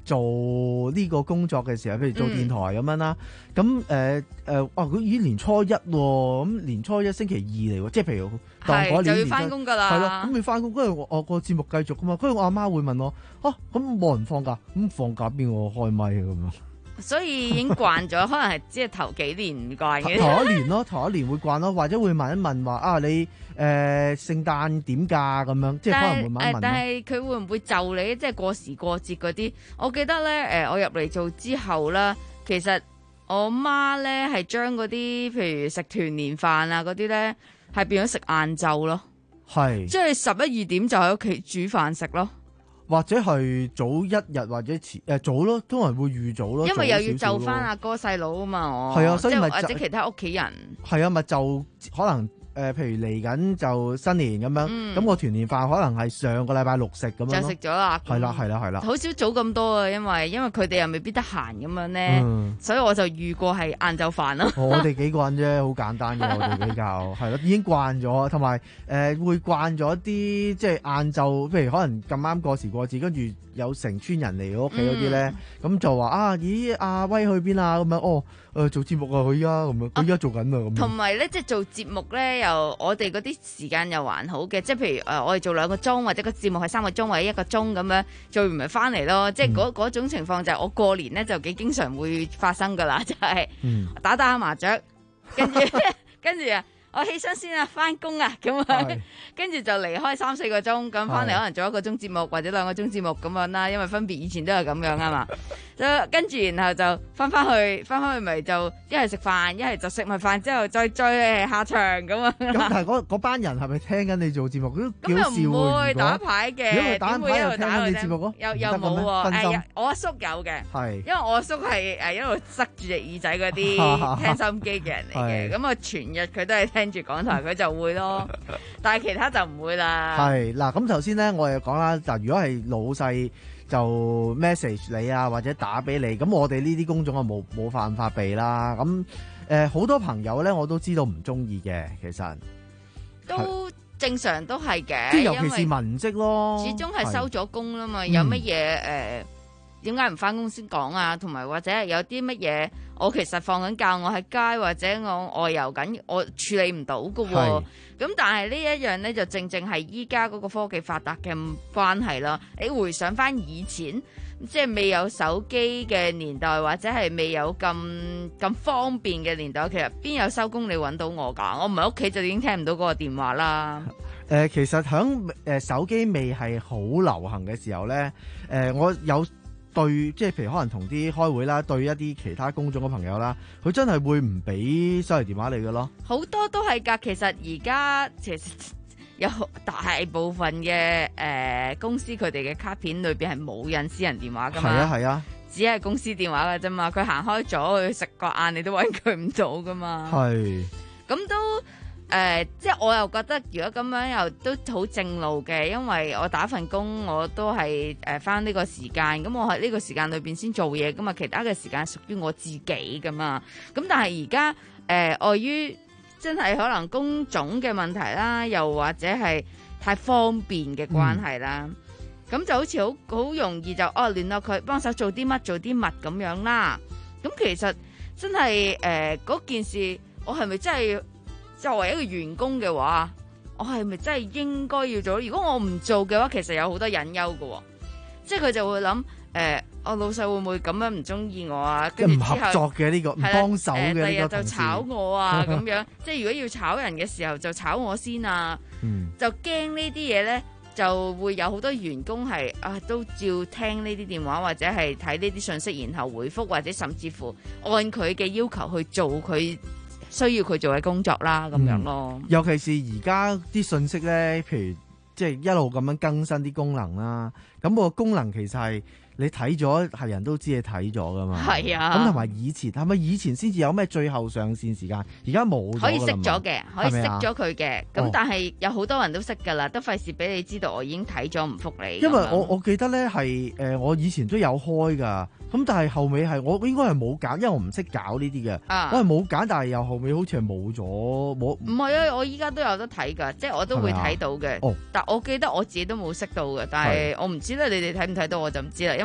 Speaker 9: 做呢個工作嘅時候，譬如做電台咁樣啦，咁誒誒，哇！佢已經年初一喎，咁年初一星期二嚟喎，即係譬如當嗰年
Speaker 24: 就要翻工㗎啦，
Speaker 9: 係咯，咁你翻工，跟住我我個節目繼續㗎嘛，跟住我阿媽會問我，啊，咁冇人放假，咁放假邊個開咪咁樣？
Speaker 24: 所以已經慣咗，可能係只係頭幾年唔慣嘅。
Speaker 9: 頭一年咯，頭一年會慣咯，或者會問一問話啊，你誒、呃、聖誕點㗎咁樣，即係可能會問一問。
Speaker 24: 但係佢會唔會就你即係過時過節嗰啲？我記得咧誒，我入嚟做之後啦，其實我媽咧係將嗰啲譬如食團年飯啊嗰啲咧，係變咗食晏晝咯。係，即係十一二點就喺屋企煮飯食咯。
Speaker 9: 或者係早一日或者遲誒早咯，通常會預早咯，
Speaker 24: 因為又要就翻阿哥細佬啊嘛，我
Speaker 9: 係啊，所以咪
Speaker 24: 或者其他屋企人
Speaker 9: 係啊，咪就可能。誒、呃，譬如嚟緊就新年咁樣，咁、嗯、個團年飯可能係上個禮拜六食咁樣
Speaker 24: 就食咗啦。
Speaker 9: 係啦，係啦，係啦。
Speaker 24: 好少早咁多啊，因為因為佢哋又未必得閒咁樣咧、嗯，所以我就預過係晏晝飯咯。
Speaker 9: 我哋幾個人啫，好簡單嘅，我哋比較係咯，已經慣咗，同埋誒會慣咗啲即係晏晝，譬如可能咁啱過時過節，跟住有成村人嚟我屋企嗰啲咧，咁、嗯、就話啊，咦，阿威去邊啊？咁樣哦，誒、呃、做節目啊，佢而家咁樣，佢而家做緊啊咁。
Speaker 24: 同埋咧，即係做節目咧，又我哋嗰啲時間又還好嘅，即係譬如誒、呃，我哋做兩個鐘，或者個節目係三個鐘或者一個鐘咁樣，做完咪翻嚟咯。即係嗰嗰種情況就係我過年咧就幾經常會發生噶啦，就係、是嗯、打打下麻雀，跟住跟住啊。我起身先啊，翻工啊，咁樣，跟住就離開三四個鐘，咁翻嚟可能做一個鐘節目或者兩個鐘節目咁樣啦，因為分別以前都係咁樣啊嘛。跟住然後就翻翻去，翻翻去咪就一係食飯，一係就食埋飯之後再再下場咁啊。咁
Speaker 9: 但係嗰班人係咪聽緊你做節目？咁
Speaker 24: 又唔會打牌嘅，
Speaker 9: 如果打牌又聽緊你節目咯？
Speaker 24: 又又冇喎，誒，我阿叔有嘅，因為我阿叔係誒一路塞住隻耳仔嗰啲聽收音機嘅人嚟嘅，咁啊全日佢都係聽住港台，佢就會咯，但係其他就唔會啦。係嗱，咁頭先咧我又講啦，就如果係老細就 message 你啊，或者打俾你，咁我哋呢啲工種啊冇冇辦法避啦。咁誒好多朋友咧我都知道唔中意嘅，其實都正常都係嘅，即係尤其是文職咯，始終係收咗工啦嘛，有乜嘢誒？點解唔翻工先講啊？同埋或者有啲乜嘢，我其實放緊假，我喺街或者我外遊緊，我處理唔到㗎喎。咁但係呢一樣呢，就正正係依家嗰個科技發達嘅關係啦。你回想翻以前，即係未有手機嘅年代，或者係未有咁咁方便嘅年代，其實邊有收工你揾到我㗎？我唔喺屋企就已經聽唔到嗰個電話啦。誒、呃，其實響誒手機未係好流行嘅時候呢，誒、呃、我有。對，即係譬如可能同啲開會啦，對一啲其他工種嘅朋友啦，佢真係會唔俾手提電話你嘅咯。好多都係㗎，其實而家其實有大部分嘅誒、呃、公司佢哋嘅卡片裏邊係冇印私人電話㗎嘛。係啊係啊，只係公司電話㗎啫嘛。佢行開咗去食個晏，你都揾佢唔到㗎嘛。係，咁都。誒、呃，即係我又覺得，如果咁樣又都好正路嘅，因為我打份工我都係誒返呢個時間，咁我喺呢個時間裏邊先做嘢噶嘛，其他嘅時間屬於我自己噶嘛。咁但係而家誒礙於真係可能工種嘅問題啦，又或者係太方便嘅關係啦，咁、嗯、就好似好好容易就哦聯絡佢幫手做啲乜做啲乜咁樣啦。咁其實真係誒嗰件事，我係咪真係？作為一個員工嘅話，我係咪真係應該要做？如果我唔做嘅話，其實有好多隱憂嘅，即係佢就會諗誒、呃，我老細會唔會咁樣唔中意我啊？跟住之後唔合作嘅呢、這個唔幫手嘅呢個同事，第日就炒我啊咁樣。即係如果要炒人嘅時候，就炒我先啊。嗯、就驚呢啲嘢咧，就會有好多員工係啊，都照聽呢啲電話或者係睇呢啲信息，然後回覆或者甚至乎按佢嘅要求去做佢需要佢做嘅工作啦，咁樣咯。尤其是而家啲信息咧，譬如即係一路咁樣更新啲功能啦，咁個功能其實係你睇咗係人都知你睇咗噶嘛。係啊。咁同埋以前係咪以前先至有咩最後上線時間？而家冇咗。可以熄咗嘅，可以熄咗佢嘅。咁、哦、但係有好多人都熄噶啦，都費事俾你知道我已經睇咗唔覆你。因為我我記得咧係誒，我以前都有開噶。咁但係後尾係我應該係冇揀，因為我唔識搞呢啲嘅，我係冇揀，但係又後尾好似係冇咗冇。唔係啊，我依家都有得睇㗎，即係我都會睇到嘅。哦，但我記得我自己都冇識到嘅，但係我唔知咧，你哋睇唔睇到我就唔知啦，因為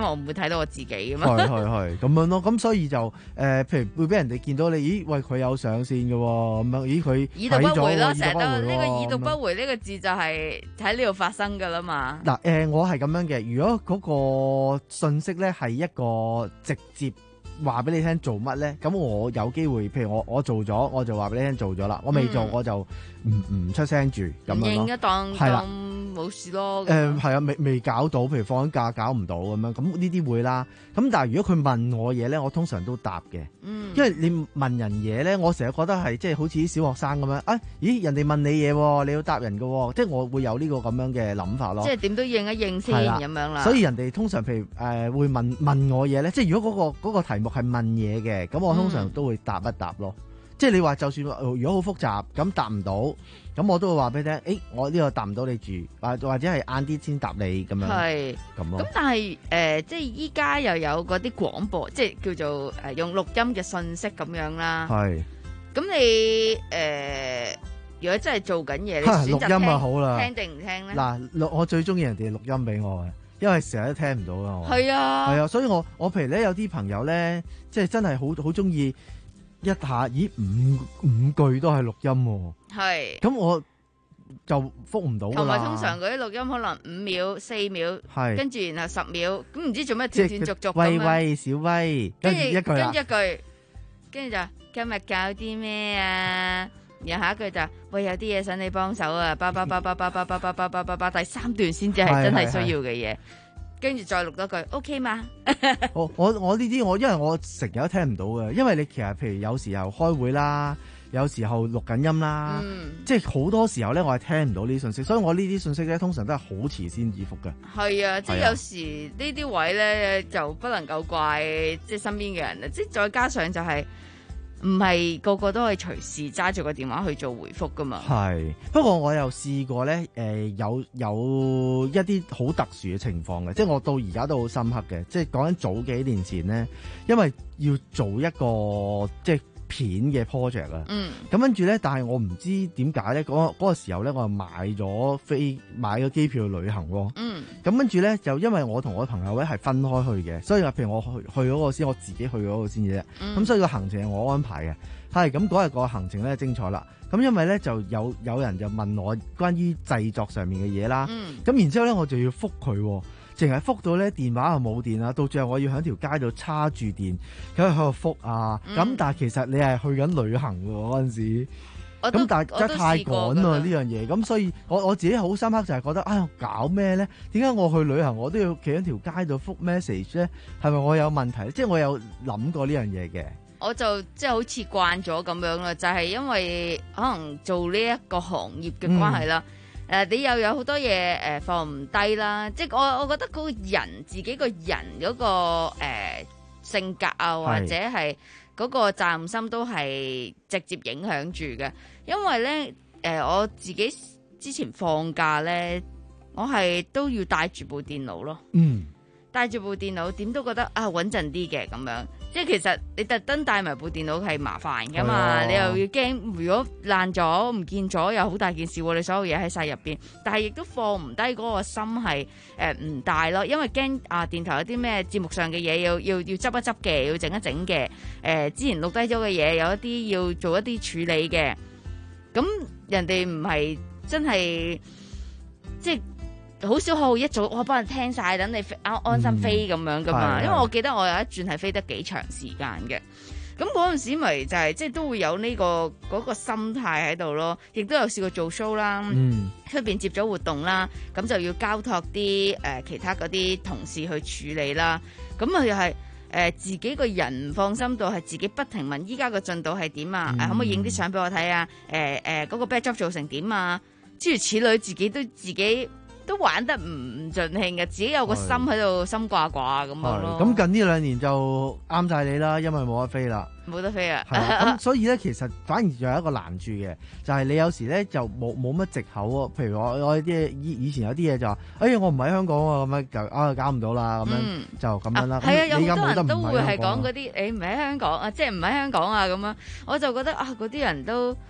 Speaker 24: 為我唔會睇到我自己㗎嘛。
Speaker 9: 係係係咁樣咯，咁所以就誒、呃，譬如會俾人哋見到你，咦？喂，佢有上線嘅喎，咁樣，咦？佢
Speaker 24: 已讀不回咯，成日都呢個已讀
Speaker 9: 不
Speaker 24: 不回呢個字就係喺呢度發生㗎啦嘛。
Speaker 9: 嗱誒、呃，我係咁樣嘅，如果嗰個信息咧係一個直接話俾你聽做乜咧，咁我有機會，譬如我我做咗，我就話俾你聽做咗啦，我未做、嗯、我就唔唔出聲住咁樣咯。
Speaker 24: 應一當
Speaker 9: 係啦。
Speaker 24: 冇事咯。
Speaker 9: 誒係啊，未未搞到，譬如放緊假搞唔到咁樣，咁呢啲會啦。咁但係如果佢問我嘢咧，我通常都答嘅。嗯。因為你問人嘢咧，我成日覺得係即係好似啲小學生咁樣啊，咦人哋問你嘢喎，你要答人嘅喎，即係我會有呢個咁樣嘅諗法咯。
Speaker 24: 即係點都應一應先咁樣啦。
Speaker 9: 所以人哋通常譬如誒、呃、會問問我嘢咧，即係如果嗰、嗰個嗰、嗰個題目係問嘢嘅，咁我通常都會答一答咯。嗯、即係你話就算如果好複雜咁答唔到。咁我都會話俾你聽，誒、欸，我呢個答唔到你住，或或者係晏啲先答你咁樣，係咁咯。咁
Speaker 24: 但係誒、呃，即係依家又有嗰啲廣播，即係叫做誒、呃、用錄音嘅信息咁樣啦。係。咁你誒、呃，如果真係做緊嘢，你選擇
Speaker 9: 錄音啊好啦，
Speaker 24: 聽定唔聽咧？
Speaker 9: 嗱，錄我最中意人哋錄音俾我嘅，因為成日都聽唔到啊。我
Speaker 24: 係啊，係
Speaker 9: 啊，所以我我譬如咧有啲朋友咧，即係真係好好中意。一下，咦五五句都係錄音喎，係，咁我就覆唔到㗎啦。
Speaker 24: 同埋通常嗰啲錄音可能五秒、四秒，係，跟住然後十秒，咁唔知做咩斷斷續續咁樣。
Speaker 9: 喂喂，小威，跟住一句，
Speaker 24: 跟住一句，跟住就今日搞啲咩啊？然後下一句就喂有啲嘢想你幫手啊，叭叭叭叭叭叭叭叭叭叭叭叭，第三段先至係真係需要嘅嘢。跟住再錄多句 ，OK 嘛？
Speaker 9: 我我我呢啲我因為我成日都聽唔到嘅，因為你其實譬如有時候開會啦，有時候錄緊音啦，嗯、即係好多時候咧，我係聽唔到呢啲信息，所以我呢啲信息咧通常都係好遲先至覆嘅。係啊，
Speaker 24: 即係有時呢啲位咧就不能夠怪即係身邊嘅人啊，即係再加上就係、是。唔係個個都可以隨時揸住個電話去做回覆噶嘛？
Speaker 9: 係，不過我又試過咧，誒、呃、有有一啲好特殊嘅情況嘅，即係我到而家都好深刻嘅，即係講緊早幾年前咧，因為要做一個即係片嘅 project 啊，嗯，咁跟住咧，但係我唔知點解咧，嗰嗰個時候咧，我就買咗飛買咗機票去旅行喎，嗯，咁跟住咧就因為我同我朋友咧係分開去嘅，所以話譬如我去去嗰個先，我自己去嗰個先嘅啫，咁、嗯、所以個行程係我安排嘅，係咁嗰日個行程咧精彩啦，咁因為咧就有有人就問我關於製作上面嘅嘢啦，嗯，咁然之後咧我就要覆佢喎。淨係覆到咧電話又冇電啊，到最後我要喺條街度叉住電，咁喺度覆啊。咁、嗯、但係其實你係去緊旅行喎嗰陣時，咁但係真係太趕啦呢樣嘢。咁所以我我自己好深刻就係覺得，哎呀搞咩咧？點解我去旅行我都要企喺條街度覆 message 咧？係咪我有問題？即係我有諗過呢樣嘢嘅。
Speaker 24: 我就即係好似慣咗咁樣啦，就係、是、因為可能做呢一個行業嘅關係啦。嗯誒、呃，你又有好多嘢誒、呃、放唔低啦，即係我我覺得嗰個人自己個人嗰、那個誒、呃、性格啊，或者係嗰個責任心都係直接影響住嘅。因為咧誒、呃，我自己之前放假咧，我係都要帶住部電腦咯，嗯，帶住部電腦點都覺得啊穩陣啲嘅咁樣。即係其實你特登帶埋部電腦係麻煩噶嘛，哎、你又要驚如果爛咗唔見咗又好大件事喎，你所有嘢喺晒入邊，但係亦都放唔低嗰個心係誒唔大咯，因為驚啊電台有啲咩節目上嘅嘢要要要執一執嘅，要整一整嘅，誒、呃、之前錄低咗嘅嘢有一啲要做一啲處理嘅，咁人哋唔係真係即係。好少好一早我幫人聽晒，等你安安心飛咁樣噶嘛、嗯，因為我記得我有一轉係飛得幾長時間嘅，咁嗰陣時咪就係、是、即係都會有呢、這個嗰、那個心態喺度咯，亦都有試過做 show 啦，出、嗯、邊接咗活動啦，咁就要交託啲誒其他嗰啲同事去處理啦，咁啊又係誒自己個人唔放心到係自己不停問依家個進度係點啊，誒、嗯、可唔可以影啲相俾我睇啊，誒誒嗰個 backdrop 做成點啊，諸如此類，自己都自己。都玩得唔盡興嘅，自己有個心喺度心掛掛咁樣咯。
Speaker 9: 咁近呢兩年就啱晒你啦，因為冇得飛啦，
Speaker 24: 冇得飛啊。
Speaker 9: 咁所以咧，其實反而仲有一個難處嘅，就係、是、你有時咧就冇冇乜藉口喎。譬如我我啲以以前有啲嘢就話，哎呀我唔喺香港啊，咁樣就啊搞唔到啦，咁樣、嗯、就咁樣啦。
Speaker 24: 係啊，有好多
Speaker 9: 人
Speaker 24: 都會係講嗰啲，誒唔喺香港啊，即係唔喺香港啊咁樣，我就覺得啊嗰啲人都。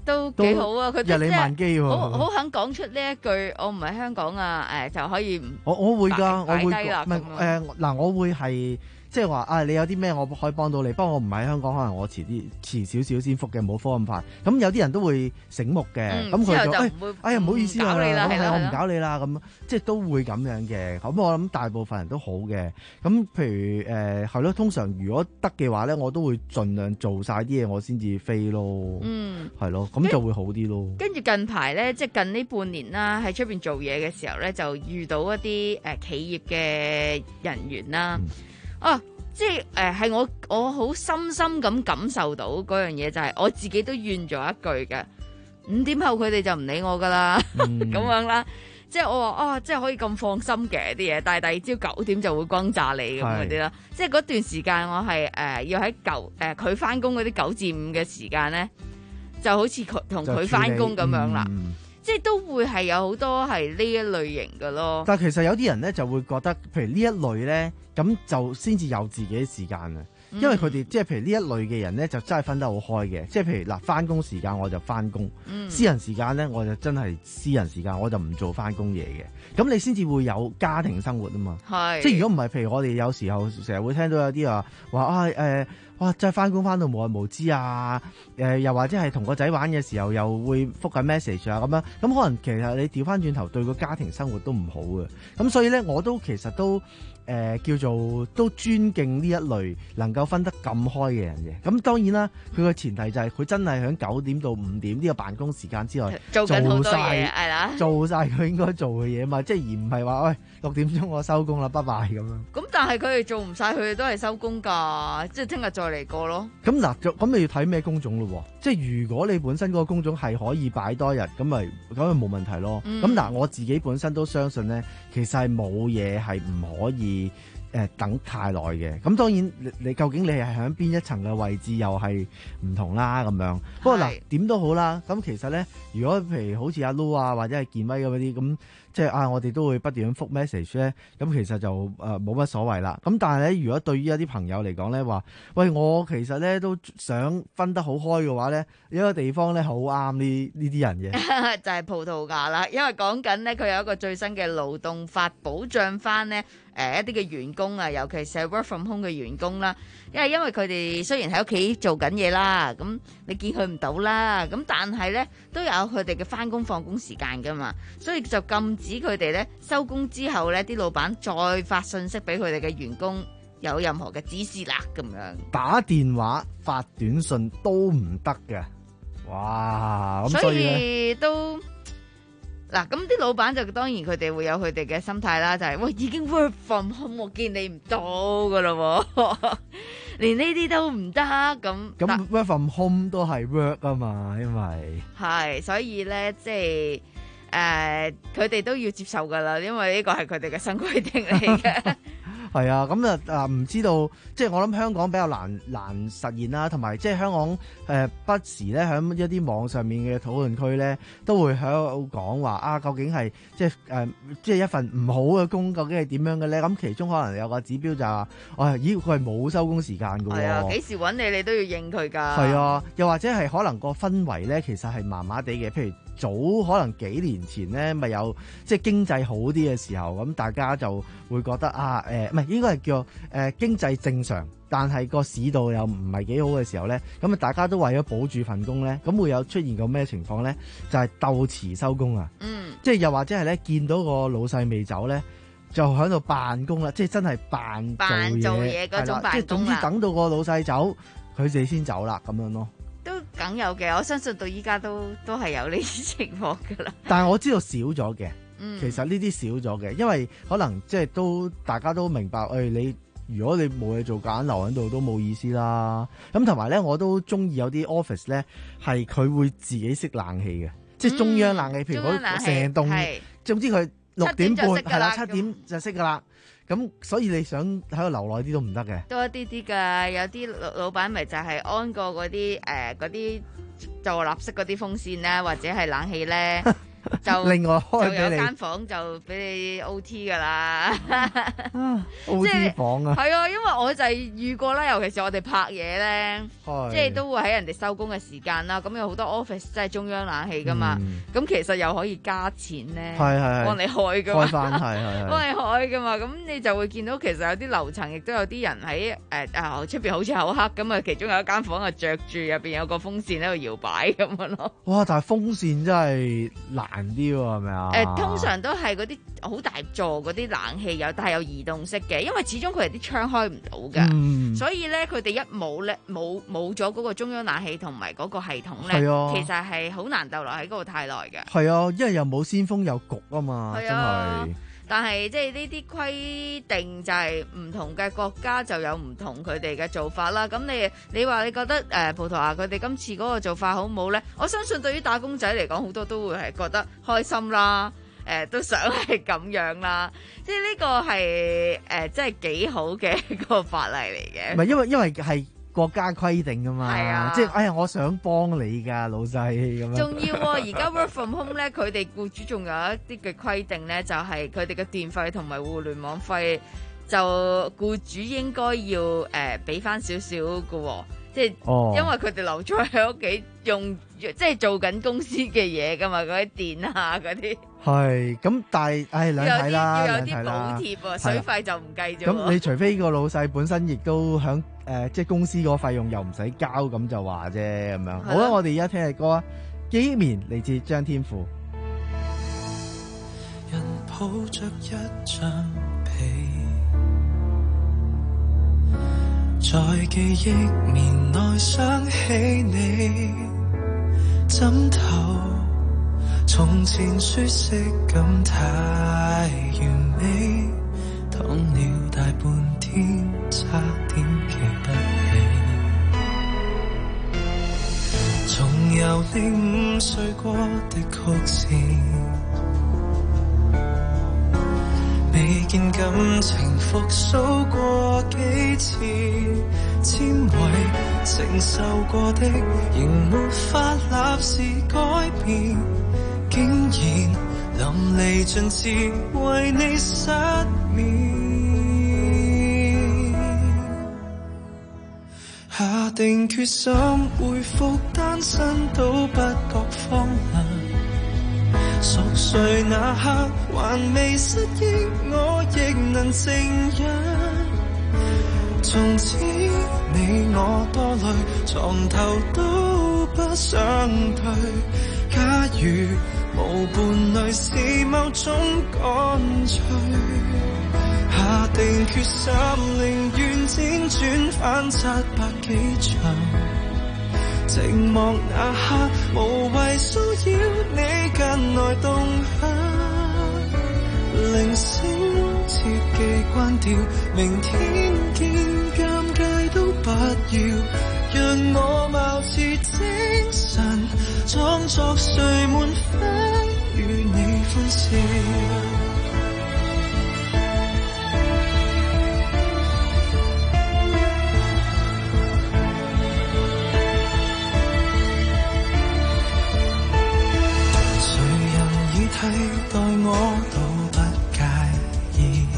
Speaker 24: 都幾好啊！佢
Speaker 9: 日理萬機喎，
Speaker 24: 好好肯講出呢一句，我唔係香港啊，誒就可以唔
Speaker 9: 我我會㗎，我會唔
Speaker 24: 係
Speaker 9: 誒嗱，我會係。即係話啊，你有啲咩我可以幫到你？不過我唔喺香港，可能我遲啲遲少少先覆嘅，冇科咁快。咁有啲人都會醒目嘅，咁佢、嗯、就誒，哎呀唔好意思啊，咁係我唔搞你啦，咁即係都會咁樣嘅。咁我諗大部分人都好嘅。咁譬如誒係咯，通常如果得嘅話咧，我都會盡量做晒啲嘢，我先至飛咯。嗯，係咯，咁就會好啲咯。
Speaker 24: 跟住近排咧，即係近呢半年啦，喺出邊做嘢嘅時候咧，就遇到一啲誒、呃、企業嘅人員啦。嗯啊，即係誒，係、呃、我我好深深咁感受到嗰樣嘢，就係我自己都怨咗一句嘅。五點後佢哋就唔理我噶啦，咁、嗯、樣啦。即係我話啊，即係可以咁放心嘅啲嘢，但係第二朝九點就會轟炸你咁嗰啲啦。即係嗰段時間我係誒、呃、要喺九誒佢翻工嗰啲九至五嘅時間咧，就好似佢同佢翻工咁樣啦。即係都會係有好多係呢一類型嘅咯。
Speaker 9: 但係其實有啲人咧就會覺得，譬如呢一類咧，咁就先至有自己嘅時間啊。因為佢哋即係譬如呢一類嘅人咧，就真係分得好開嘅。即係譬如嗱，翻工時間我就翻工，嗯、私人時間咧我就真係私人時間，我就唔做翻工嘢嘅。咁你先至會有家庭生活啊嘛。係。即係如果唔係，譬如我哋有時候成日會聽到有啲話話啊誒。呃哇！真係翻工翻到無日無知啊！誒、呃，又或者係同個仔玩嘅時候，又會覆緊 message 啊咁樣。咁可能其實你調翻轉頭對個家庭生活都唔好嘅。咁所以咧，我都其實都誒、呃、叫做都尊敬呢一類能夠分得咁開嘅人嘅。咁當然啦，佢個前提就係佢真係喺九點到五點呢個辦公時間之內
Speaker 24: 做緊好多嘢，係啦，
Speaker 9: 做晒佢應該做嘅嘢嘛。即係而唔係話喂六點鐘我收工啦，拜拜咁樣。
Speaker 24: 咁但係佢哋做唔晒，佢哋都係收工㗎。即係聽日再嚟過咯。
Speaker 9: 咁嗱，咁你要睇咩工種咯？即係如果你本身嗰個工種係可以擺多日，咁咪咁咪冇問題咯。咁嗱、嗯，我自己本身都相信咧，其實係冇嘢係唔可以誒、呃、等太耐嘅。咁當然你，你究竟你係喺邊一層嘅位置又係唔同啦咁樣。不過嗱，點都好啦。咁其實咧，如果譬如好似阿 Lu 啊，或者係健威咁嗰啲咁。即係啊！我哋都會不斷咁覆 message 咧，咁其實就誒冇乜所謂啦。咁但係咧，如果對於一啲朋友嚟講咧，話喂，我其實咧都想分得好開嘅話咧，有一個地方咧好啱呢呢啲人嘅，
Speaker 24: 就係葡萄牙啦。因為講緊咧，佢有一個最新嘅勞動法保障翻咧誒一啲嘅員工啊，尤其是係 work from home 嘅員工啦。因為因為佢哋雖然喺屋企做緊嘢啦，咁你見佢唔到啦，咁但係咧都有佢哋嘅翻工放工時間噶嘛，所以就禁止佢哋咧收工之後咧，啲老闆再發信息俾佢哋嘅員工有任何嘅指示啦，咁樣
Speaker 9: 打電話發短信都唔得嘅。哇！咁
Speaker 24: 所以都嗱，咁啲老闆就當然佢哋會有佢哋嘅心態啦，就係、是、喂已經 work from home，我見你唔到噶咯，連呢啲都唔得咁。
Speaker 9: 咁 work from home 都係 work 啊嘛，因為
Speaker 24: 係所以咧，即係誒，佢哋都要接受噶啦，因為呢個係佢哋嘅新規定嚟嘅。
Speaker 9: 係啊，咁啊啊唔知道，即係我諗香港比較難難實現啦，同埋即係香港誒、呃、不時咧喺一啲網上面嘅討論區咧，都會喺度講話啊，究竟係即係誒、呃、即係一份唔好嘅工，究竟係點樣嘅咧？咁其中可能有個指標就係、是，哇、哎，咦佢係冇收工時間㗎喎。係
Speaker 24: 啊，幾時揾你你都要應佢㗎。
Speaker 9: 係啊，又或者係可能個氛圍咧，其實係麻麻地嘅，譬如。早可能幾年前咧，咪有即係經濟好啲嘅時候，咁大家就會覺得啊，誒唔係應該係叫誒、呃、經濟正常，但係個市道又唔係幾好嘅時候咧，咁啊大家都為咗保住份工咧，咁會有出現過咩情況咧？就係、是、鬥遲收工啊！嗯，即係又或者係咧見到個老細未走咧，就喺度扮工啦，即係真係扮
Speaker 24: 扮做嘢嗰種扮工啦，
Speaker 9: 即係總之等到個老細走，佢哋先走啦，咁樣咯。
Speaker 24: 都梗有嘅，我相信到依家都都係有呢啲情況噶啦。
Speaker 9: 但係我知道少咗嘅，
Speaker 24: 嗯、
Speaker 9: 其實呢啲少咗嘅，因為可能即係都大家都明白，誒、哎、你如果你冇嘢做，揀留喺度都冇意思啦。咁同埋咧，我都中意有啲 office 咧係佢會自己熄冷氣嘅，即係中央冷氣，嗯、譬如嗰成棟，總之佢六點半係啦，七點就熄噶啦。咁所以你想喺度留耐啲都唔得嘅，
Speaker 24: 多一啲啲㗎。有啲老老闆咪就係安過嗰啲誒嗰啲坐立式嗰啲風扇咧，或者係冷氣咧， 就
Speaker 9: 另外開
Speaker 24: 就有
Speaker 9: 俾你
Speaker 24: 間房就俾你 O T 噶啦。
Speaker 9: O T 房啊，
Speaker 24: 係啊，因為我就係遇過啦，尤其是我哋拍嘢咧，
Speaker 9: 係
Speaker 24: 即係都會喺人哋收工嘅時間啦。咁有好多 office 即係中央冷氣噶嘛，咁、
Speaker 9: 嗯、
Speaker 24: 其實又可以加錢咧，
Speaker 9: 係係係
Speaker 24: 幫你開噶嘛，
Speaker 9: 開返係係係
Speaker 24: 幫你開噶嘛。咁你就會見到其實有啲樓層亦都有啲人喺誒啊出邊好似好黑咁啊，其中有一間房啊着住入邊有個風扇喺度搖擺咁樣咯。
Speaker 9: 哇！但係風扇真係難啲喎，係咪啊？
Speaker 24: 誒、呃，通常都係嗰啲好大座嗰啲冷氣有，但係有移動式嘅，因為始終佢哋啲窗開唔到嘅，
Speaker 9: 嗯、
Speaker 24: 所以咧佢哋一冇咧冇冇咗嗰個中央冷氣同埋嗰個系統咧，
Speaker 9: 啊、
Speaker 24: 其實係好難逗留喺嗰度太耐嘅。
Speaker 9: 係啊，因為又冇鮮風有焗啊嘛，
Speaker 24: 係啊、真係。但係即係呢啲規定就係唔同嘅國家就有唔同佢哋嘅做法啦。咁你你話你覺得誒、呃、葡萄牙佢哋今次嗰個做法好唔好咧？我相信對於打工仔嚟講，好多都會係覺得開心啦，誒、呃、都想係咁樣啦。即係呢個係誒、呃、即係幾好嘅一個法例嚟嘅。
Speaker 9: 唔係因為因為係國家規定噶嘛，
Speaker 24: 啊、
Speaker 9: 即係哎呀，我想幫你㗎老細咁樣。
Speaker 24: 仲要喎、哦，而家 work from home 咧，佢哋僱主仲有一啲嘅規定咧，就係佢哋嘅電費同埋互聯網費，就僱主應該要誒俾翻少少㗎喎。即係、哦、因為佢哋留咗喺屋企用，即係做緊公司嘅嘢㗎嘛，嗰啲電啊嗰啲。
Speaker 9: 係咁，但係唉兩睇啦，
Speaker 24: 要有啲補貼喎，水費就唔計咗。
Speaker 9: 咁你除非個老細本身亦都響誒、呃，即係公司個費用又唔使交，咁就話啫咁樣。好啦，我哋而家聽嘅歌啊，《記憶棉》嚟自張天賦。
Speaker 12: 人抱着一張被，在記憶棉內想起你，枕頭從前舒適感太完美，躺了大半天，差點記不起，重遊你午睡過的曲線，未見感情復甦過幾次，纖維承受過的，仍沒法立時改變，竟然淋漓盡致為你失眠。下定決心恢復單身都不覺荒涼，熟睡那刻還未失憶，我亦能靜養。從此你我多累，床頭都不想退。假如無伴侶是某種乾脆，下定決心寧願輾轉反側百幾場，寂寞那刻無謂騷擾你近來動向，鈴聲切記關掉，明天見尷尬都不要，讓我貌似精神裝作睡滿分與你歡笑。替代我都不介意，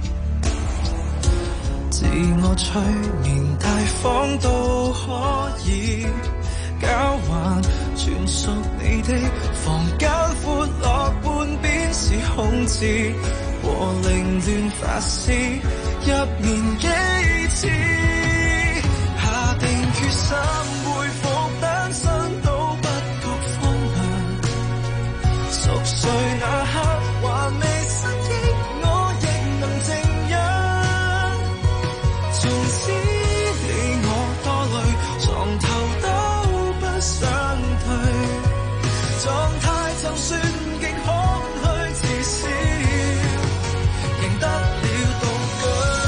Speaker 12: 自我催眠大方都可以，交換全屬你的房間闊落半邊是空置，和凌亂發洩入眠幾次，下定決心恢復單身都不覺荒涼，熟睡那刻還未失憶，我亦能靜養。從此你我多累，床頭都不想退，狀態就算極空虛，至少贏得了道具。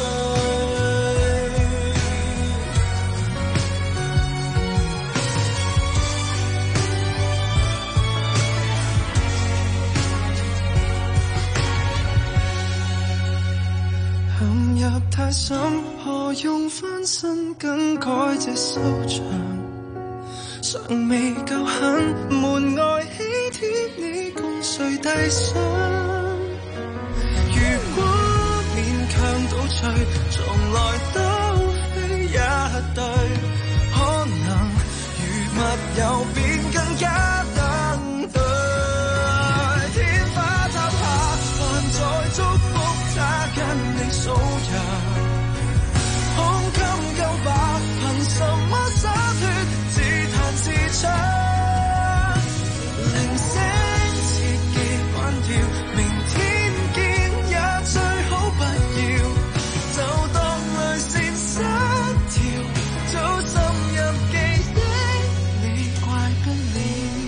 Speaker 12: 陷入太深，何用翻身更改這收場？ 尚未夠狠，門外希天你共誰遞信？如果勉強倒退，從來都非一對，可能如密友便更加登對。天花塌下，還在祝福他跟你數日，胸襟夠吧？憑什麼灑脫？自彈自唱，鈴聲切記關掉，明天見也最好不要，就當淚腺失調，早滲入記憶，你怪不了。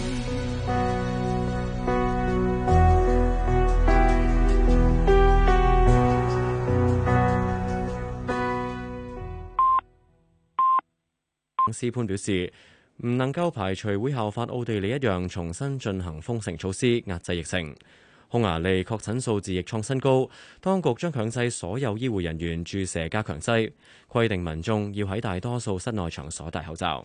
Speaker 1: 司潘表示，唔能夠排除會效法奧地利一樣重新進行封城措施，壓制疫情。匈牙利確診數字亦創新高，當局將強制所有醫護人員注射加強劑，規定民眾要喺大多數室內場所戴口罩。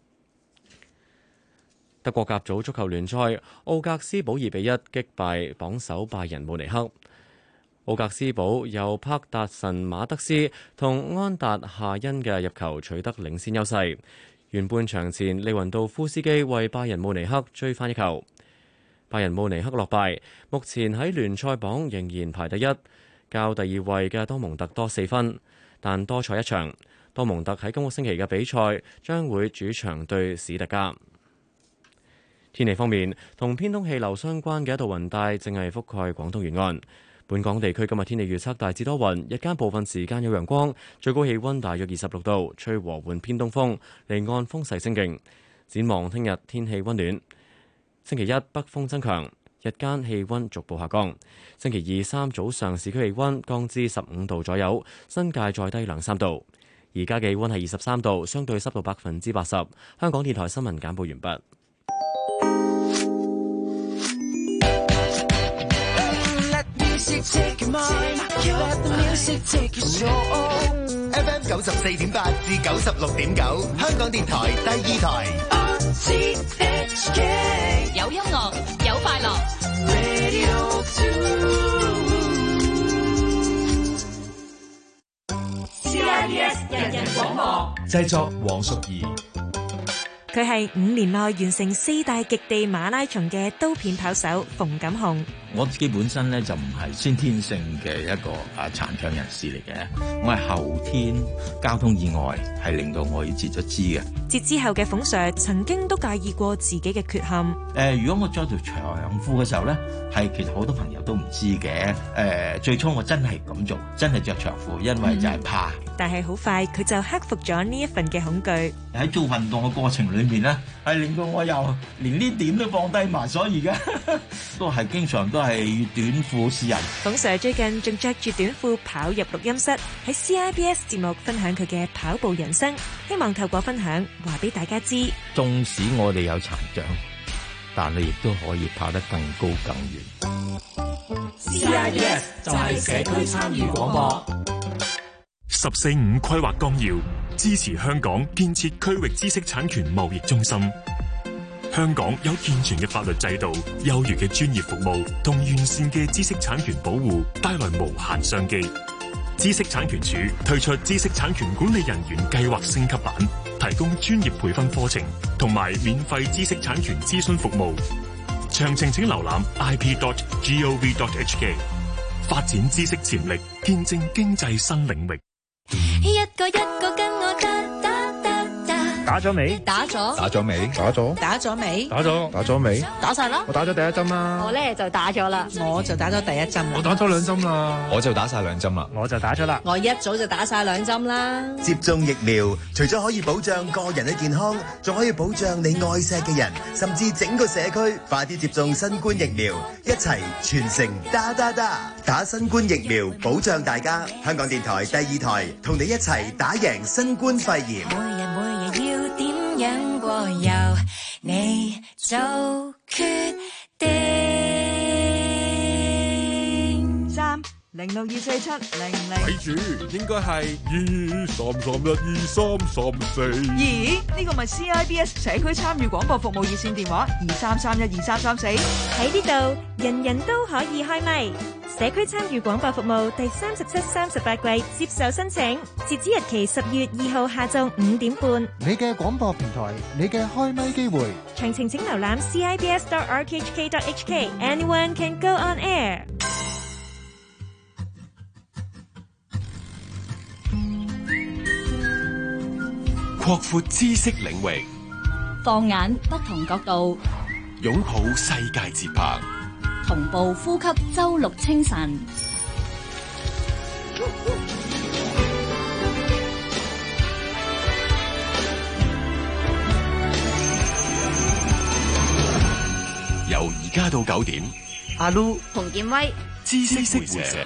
Speaker 1: 德國甲組足球聯賽，奧格斯堡二比一擊敗榜首拜仁慕尼黑。奧格斯堡由帕達臣馬德斯同安達夏恩嘅入球取得領先優勢。完半場前，利雲道夫斯基為拜仁慕尼黑追翻一球。拜仁慕尼黑落敗，目前喺聯賽榜仍然排第一，較第二位嘅多蒙特多四分，但多賽一場。多蒙特喺今個星期嘅比賽將會主場對史特加。天氣方面，同偏東氣流相關嘅一道雲帶正係覆蓋廣東沿岸。本港地區今日天氣預測大致多雲，日間部分時間有陽光，最高氣溫大約二十六度，吹和緩偏東風，離岸風勢清勁。展望聽日天氣溫暖，星期一北風增強，日間氣溫逐步下降。星期二三早上市區氣溫降至十五度左右，新界再低兩三度。而家嘅氣溫係二十三度，相對濕度百分之八十。香港電台新聞簡報完畢。
Speaker 7: Take your mind, let the music take your soul. F M 九十四點八至九十六點九，香港電台第二台。R T H K
Speaker 16: 有音樂，有快樂。
Speaker 7: Radio
Speaker 2: two C I B S 人人廣播，
Speaker 14: 製作黃淑儀。
Speaker 8: 佢係五年內完成四大極地馬拉松嘅刀片跑手馮錦雄。
Speaker 11: 我自己本身咧就唔係先天性嘅一個啊殘障人士嚟嘅，我係後天交通意外係令到我要截咗肢嘅。
Speaker 8: 截肢後嘅馮 Sir 曾經都介意過自己嘅缺陷。誒、
Speaker 11: 呃，如果我着條長褲嘅時候咧，係其實好多朋友都唔知嘅。誒、呃，最初我真係咁做，真係着長褲，因為就係怕。嗯、
Speaker 8: 但係好快佢就克服咗呢一份嘅恐懼。
Speaker 11: 喺做運動嘅過程裏面咧，係令到我又連呢點都放低埋，所以而家都係經常都係短褲示人。
Speaker 8: 馮 Sir 最近仲着住短褲跑入錄音室，喺 C I B S 節目分享佢嘅跑步人生，希望透過分享話俾大家知，
Speaker 11: 縱使我哋有殘障，但係亦都可以跑得更高更遠。
Speaker 7: C I B S 就係社區參與廣播。
Speaker 13: 十四五規劃綱要支持香港建設區域知識產權貿易中心。香港有健全嘅法律制度、優越嘅專業服務同完善嘅知識產權保護，帶來無限商機。知識產權署推出知識產權管理人員計劃升級版，提供專業培訓課程同埋免費知識產權諮詢服務。詳情請瀏覽 i p dot gov dot h k。發展知識潛力，見證經濟新領域。
Speaker 17: 一個一個跟我得得得得。
Speaker 21: 打咗未？
Speaker 17: 打咗。
Speaker 14: 打咗未？打咗。
Speaker 17: 打咗未？
Speaker 21: 打咗。
Speaker 14: 打咗未？
Speaker 17: 打晒啦。
Speaker 14: 我打咗第一針啦。
Speaker 17: 我咧就打咗啦。我就打咗第一針啦。
Speaker 21: 我打咗兩針啦。
Speaker 14: 我就打晒兩針啦。
Speaker 21: 我就打咗啦。
Speaker 17: 我一早就打晒兩針啦。
Speaker 7: 接種疫苗，除咗可以保障個人嘅健康，仲可以保障你愛錫嘅人，甚至整個社區。快啲接種新冠疫苗，一齊全城打打打，打新冠疫苗保障大家。香港電台第二台同你一齊打贏新冠肺炎。
Speaker 17: 每日每日要點樣過由你做決定。
Speaker 22: 三
Speaker 10: 零六二四七零
Speaker 15: 睇
Speaker 10: 零。
Speaker 15: 住，應該係二三三一二三三四。
Speaker 10: 咦？呢個咪 C I B S 社區參與廣播服務熱線電話二三三一二三三四。
Speaker 8: 喺呢度，人人都可以開咪。社區參與廣播服務第三十七、三十八季接受申請，截止日期十月二號下晝五點半。
Speaker 18: 你嘅廣播平台，你嘅開咪機會。
Speaker 8: 詳情請瀏覽 c i b s dot r t h k dot h k。Anyone can go on air。
Speaker 5: 擴闊知識領域，
Speaker 20: 放眼不同角度，
Speaker 5: 擁抱世界節拍，
Speaker 20: 同步呼吸周六清晨。
Speaker 5: 由而家到九點，
Speaker 9: 阿 Lu、
Speaker 24: 洪建威，
Speaker 5: 知識會社。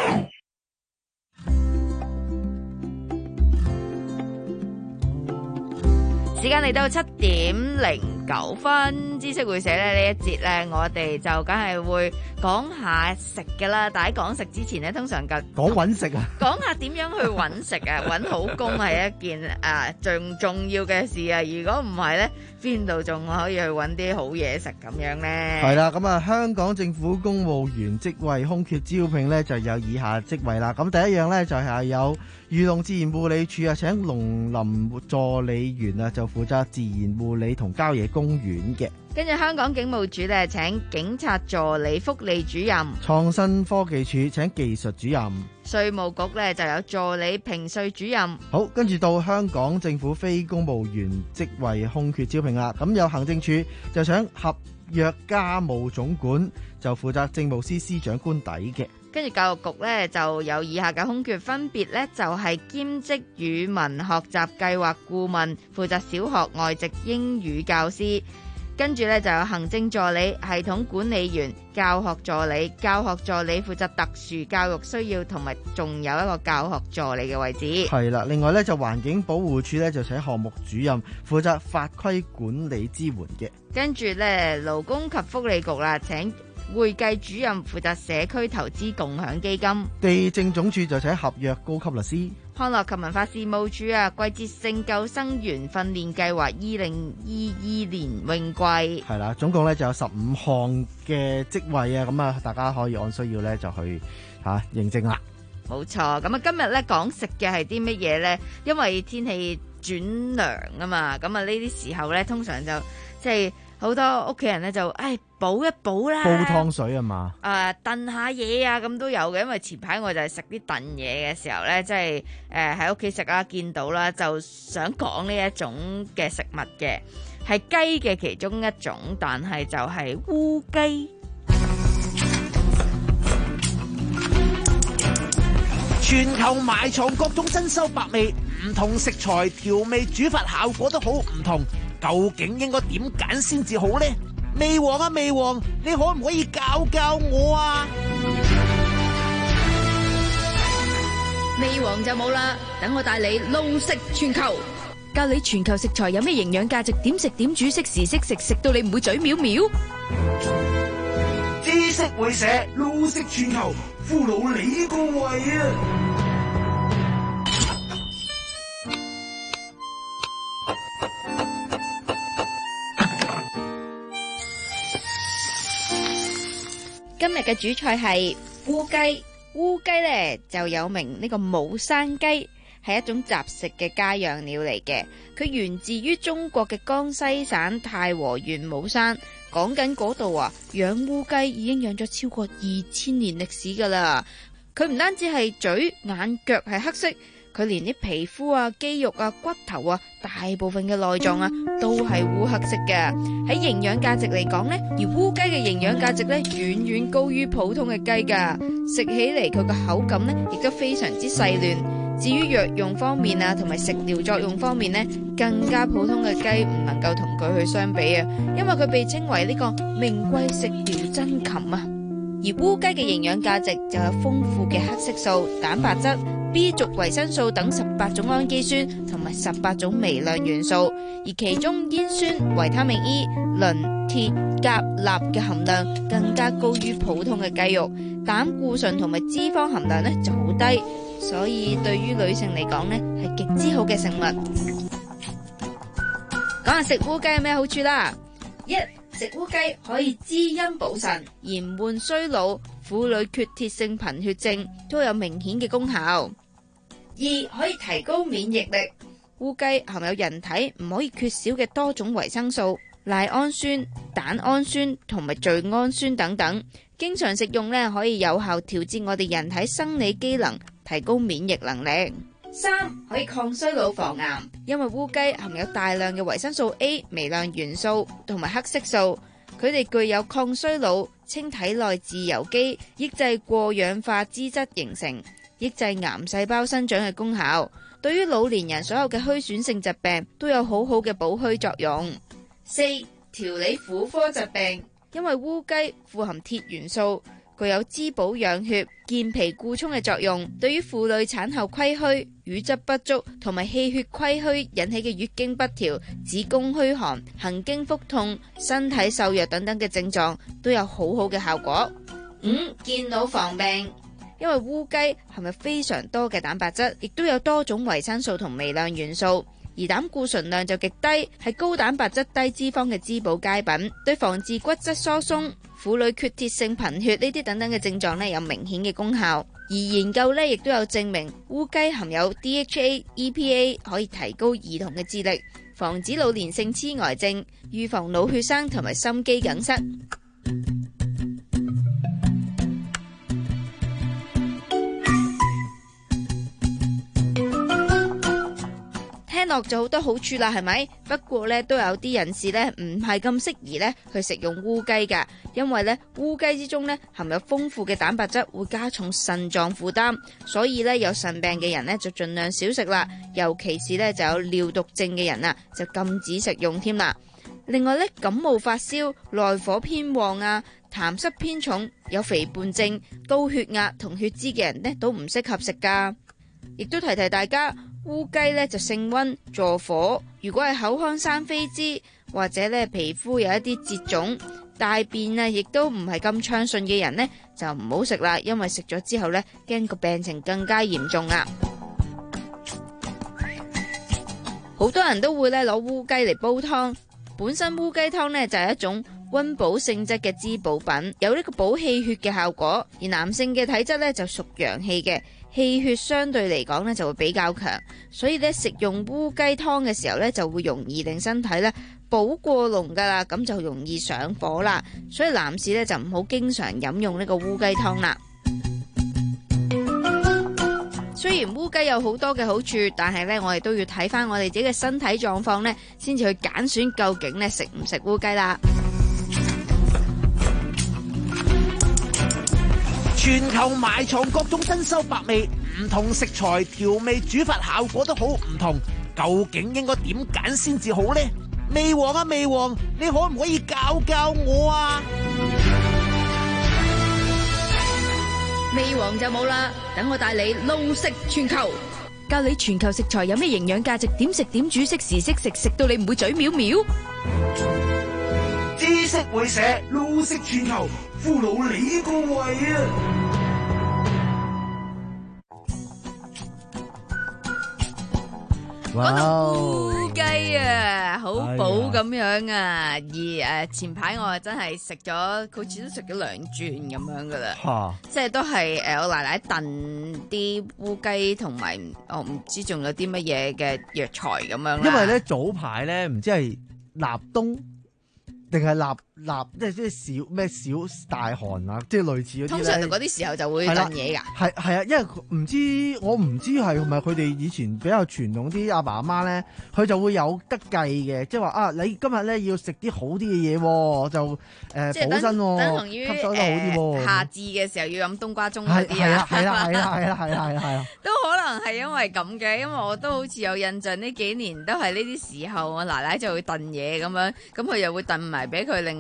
Speaker 24: 時間嚟到七點零九分，知識會社咧呢一節咧，我哋就梗係會講下食嘅啦。但喺講食之前咧，通常就
Speaker 9: 講揾食啊，
Speaker 24: 講下點樣去揾食啊，揾好工係一件啊最重要嘅事啊。如果唔係咧，邊度仲可以去揾啲好嘢食咁樣咧？
Speaker 9: 係啦，咁啊，香港政府公務員職位空缺招聘咧，就有以下職位啦。咁第一樣咧就係有漁農自然護理署啊，請農林助理員啊，就負責自然護理同郊野公園嘅。
Speaker 24: 跟住香港警務處咧，請警察助理福利主任。
Speaker 9: 創新科技署請技術主任。
Speaker 24: 稅務局咧就有助理評稅主任。
Speaker 9: 好，跟住到香港政府非公務員職位空缺招聘啦。咁有行政處就請合約家務總管，就負責政務司司長官邸嘅。
Speaker 24: 跟住教育局咧就有以下嘅空缺，分別咧就係兼職語文學習計劃顧問，負責小學外籍英語教師。跟住咧就有行政助理、系統管理員、教學助理、教學助理負責特殊教育需要，同埋仲有一個教學助理嘅位置。
Speaker 9: 係啦，另外咧就環境保護署咧就請項目主任，負責法規管理支援嘅。
Speaker 24: 跟住咧勞工及福利局啦，請會計主任負責社區投資共享基金。
Speaker 9: 地政總署就請合約高級律師。
Speaker 24: 康樂及文化事務署啊，季節性救生員訓練計劃二零二二年泳季。
Speaker 9: 係啦，總共咧就有十五項嘅職位啊，咁啊大家可以按需要咧就去吓、啊、認證啦。
Speaker 24: 冇錯，咁啊今日咧講食嘅係啲乜嘢咧？因為天氣轉涼啊嘛，咁啊呢啲時候咧通常就即係。好多屋企人咧就，唉，補一補啦，
Speaker 9: 煲湯水啊嘛，
Speaker 24: 啊燉下嘢啊咁都有嘅，因為前排我就係食啲燉嘢嘅時候咧，即係誒喺屋企食啦，見到啦，就想講呢一種嘅食物嘅，係雞嘅其中一種，但係就係烏雞。
Speaker 25: 全球埋藏各種珍饈百味，唔同食材調味煮法效果都好唔同。究竟應該點揀先至好呢？味王啊味王，你可唔可以教教我啊？
Speaker 26: 味王就冇啦，等我帶你路食全球，教你全球食材有咩營養價值，點食點煮，適時適食，食到你唔會嘴藐藐。
Speaker 25: 知識會社路食全球，俘虜你個胃啊！
Speaker 24: 今日嘅主菜係烏雞，烏雞咧就有名呢個武山雞，係一種雜食嘅家養鳥嚟嘅。佢源自於中國嘅江西省太和縣武山，講緊嗰度啊，養烏雞已經養咗超過二千年歷史噶啦。佢唔單止係嘴、眼、腳係黑色，佢連啲皮膚啊、肌肉啊、骨頭啊，大部分嘅內臟啊，都係烏黑色嘅。喺營養價值嚟講呢，而烏雞嘅營養價值呢，遠遠高於普通嘅雞噶。食起嚟佢個口感呢，亦都非常之細嫩。至於藥用方面啊，同埋食療作用方面呢，更加普通嘅雞唔能夠同佢去相比啊，因為佢被稱為呢個名貴食療珍禽啊。而烏雞嘅營養價值就有豐富嘅黑色素、蛋白質、 B 族維生素等十八種氨基酸同埋十八種微量元素，而其中煙酸、維他命 E、磷、鐵、鉀、鈉嘅含量更加高於普通嘅雞肉，膽固醇同埋脂肪含量呢就好低，所以對於女性嚟講呢係極之好嘅食物。講下食烏雞有咩好處啦？一、食烏雞可以滋陰補腎、延緩衰老，婦女缺鐵性貧血症都有明顯嘅功效。二、可以提高免疫力。烏雞含有人體唔可以缺少嘅多種維生素，賴氨酸、蛋氨酸同埋聚氨酸等等，經常食用呢可以有效調節我哋人體生理機能，提高免疫能力。三、可以抗衰老防癌，因為烏雞含有大量嘅維生素 A 微量元素同埋黑色素，佢哋具有抗衰老、清體內自由基、抑制過氧化脂質形成、抑制癌細胞生長嘅功效，對於老年人所有嘅虛損性疾病都有好好嘅補虛作用。四、調理婦科疾病，因為烏雞富含鐵元素，具有滋補養血、健脾固沖嘅作用，對於婦女產後虧虛、乳汁不足同埋氣血虧虛引起嘅月經不調、子宮虛寒、行經腹痛、身體瘦弱等等嘅症狀都有好好嘅效果。五、健腦防病，因為烏雞含有非常多嘅蛋白質，亦都有多種維生素同微量元素，而膽固醇量就極低，係高蛋白質低脂肪嘅滋補佳品，對防治骨質疏鬆、婦女缺鐵性貧血呢啲等等嘅症狀呢有明顯嘅功效。而研究呢亦都有證明烏雞含有 D H A、E P A 可以提高兒童嘅智力，防止老年性痴呆症，預防腦血栓同埋心肌梗塞。聽落就好多好處啦，係咪？不過咧都有啲人士咧唔係咁適宜咧去食用烏雞噶，因為咧烏雞之中咧含有豐富嘅蛋白質，會加重腎臟負擔，所以咧有腎病嘅人咧就盡量少食啦。尤其是咧就有尿毒症嘅人啊，就禁止食用添啦。另外咧感冒發燒、內火偏旺啊、痰濕偏重、有肥胖症、高血壓同血脂嘅人咧都唔適合食噶。亦都提提大家，烏雞咧就性溫助火，如果係口腔生痱滋或者咧皮膚有一啲痔腫、大便啊亦都唔係咁暢順嘅人呢，就唔好食啦，因為食咗之後呢，驚個病情更加嚴重啊！好多人都會咧攞烏雞嚟煲湯，本身烏雞湯呢就係一種溫補性質嘅滋補品，有呢個補氣血嘅效果，而男性嘅體質呢就屬陽氣嘅。氣血相對嚟講咧就會比較強，所以咧食用烏雞湯嘅時候咧就會容易令身體咧補過龍噶啦，咁就容易上火啦。所以男士咧就唔好經常飲用呢個烏雞湯啦。雖然烏雞有好多嘅好處，但係咧我哋都要睇翻我哋自己嘅身體狀況咧，先至去揀選究竟咧食唔食烏雞啦。
Speaker 25: 全球埋藏各種珍饈百味，唔同食材調味煮法效果都好唔同，究竟應該點揀先至好呢？味王啊味王，你可唔可以教教我啊？
Speaker 26: 味王就冇啦，等我帶你路食全球，教你全球食材有咩營養價值，點食點煮，識時識食，食到你唔會嘴藐藐。
Speaker 25: 知識會社，路食全球，俘虜你個胃啊！
Speaker 24: 講到烏雞啊，好補咁樣啊，而誒前排我真係食咗，好似都食咗兩轉咁樣噶啦，即係都係誒我奶奶燉啲烏雞同埋我唔知仲有啲乜嘢嘅藥材咁樣啦。
Speaker 9: 因為咧早排咧唔知係立冬定係立立即係即係小咩小大寒啊，即係類似嗰啲咧。
Speaker 24: 通常就嗰啲時候就會燉嘢㗎。
Speaker 9: 係係啊，因為唔知我唔知係咪佢哋以前比較傳統啲阿爸阿媽咧，佢就會有得計嘅，即係話啊，你今日咧要食啲好啲嘅嘢，就誒、呃、補身喎，
Speaker 24: 等同於
Speaker 9: 吸收得好啲喎、
Speaker 24: 呃。夏至嘅時候要飲冬瓜盅嗰啲啊。
Speaker 9: 係啦係啦係啦係啦係啦係啦。
Speaker 24: 都可能係因為咁嘅，因為我都好似有印象呢幾年都係呢啲時候，我奶奶就會燉嘢咁樣，咁佢又會燉埋俾佢另外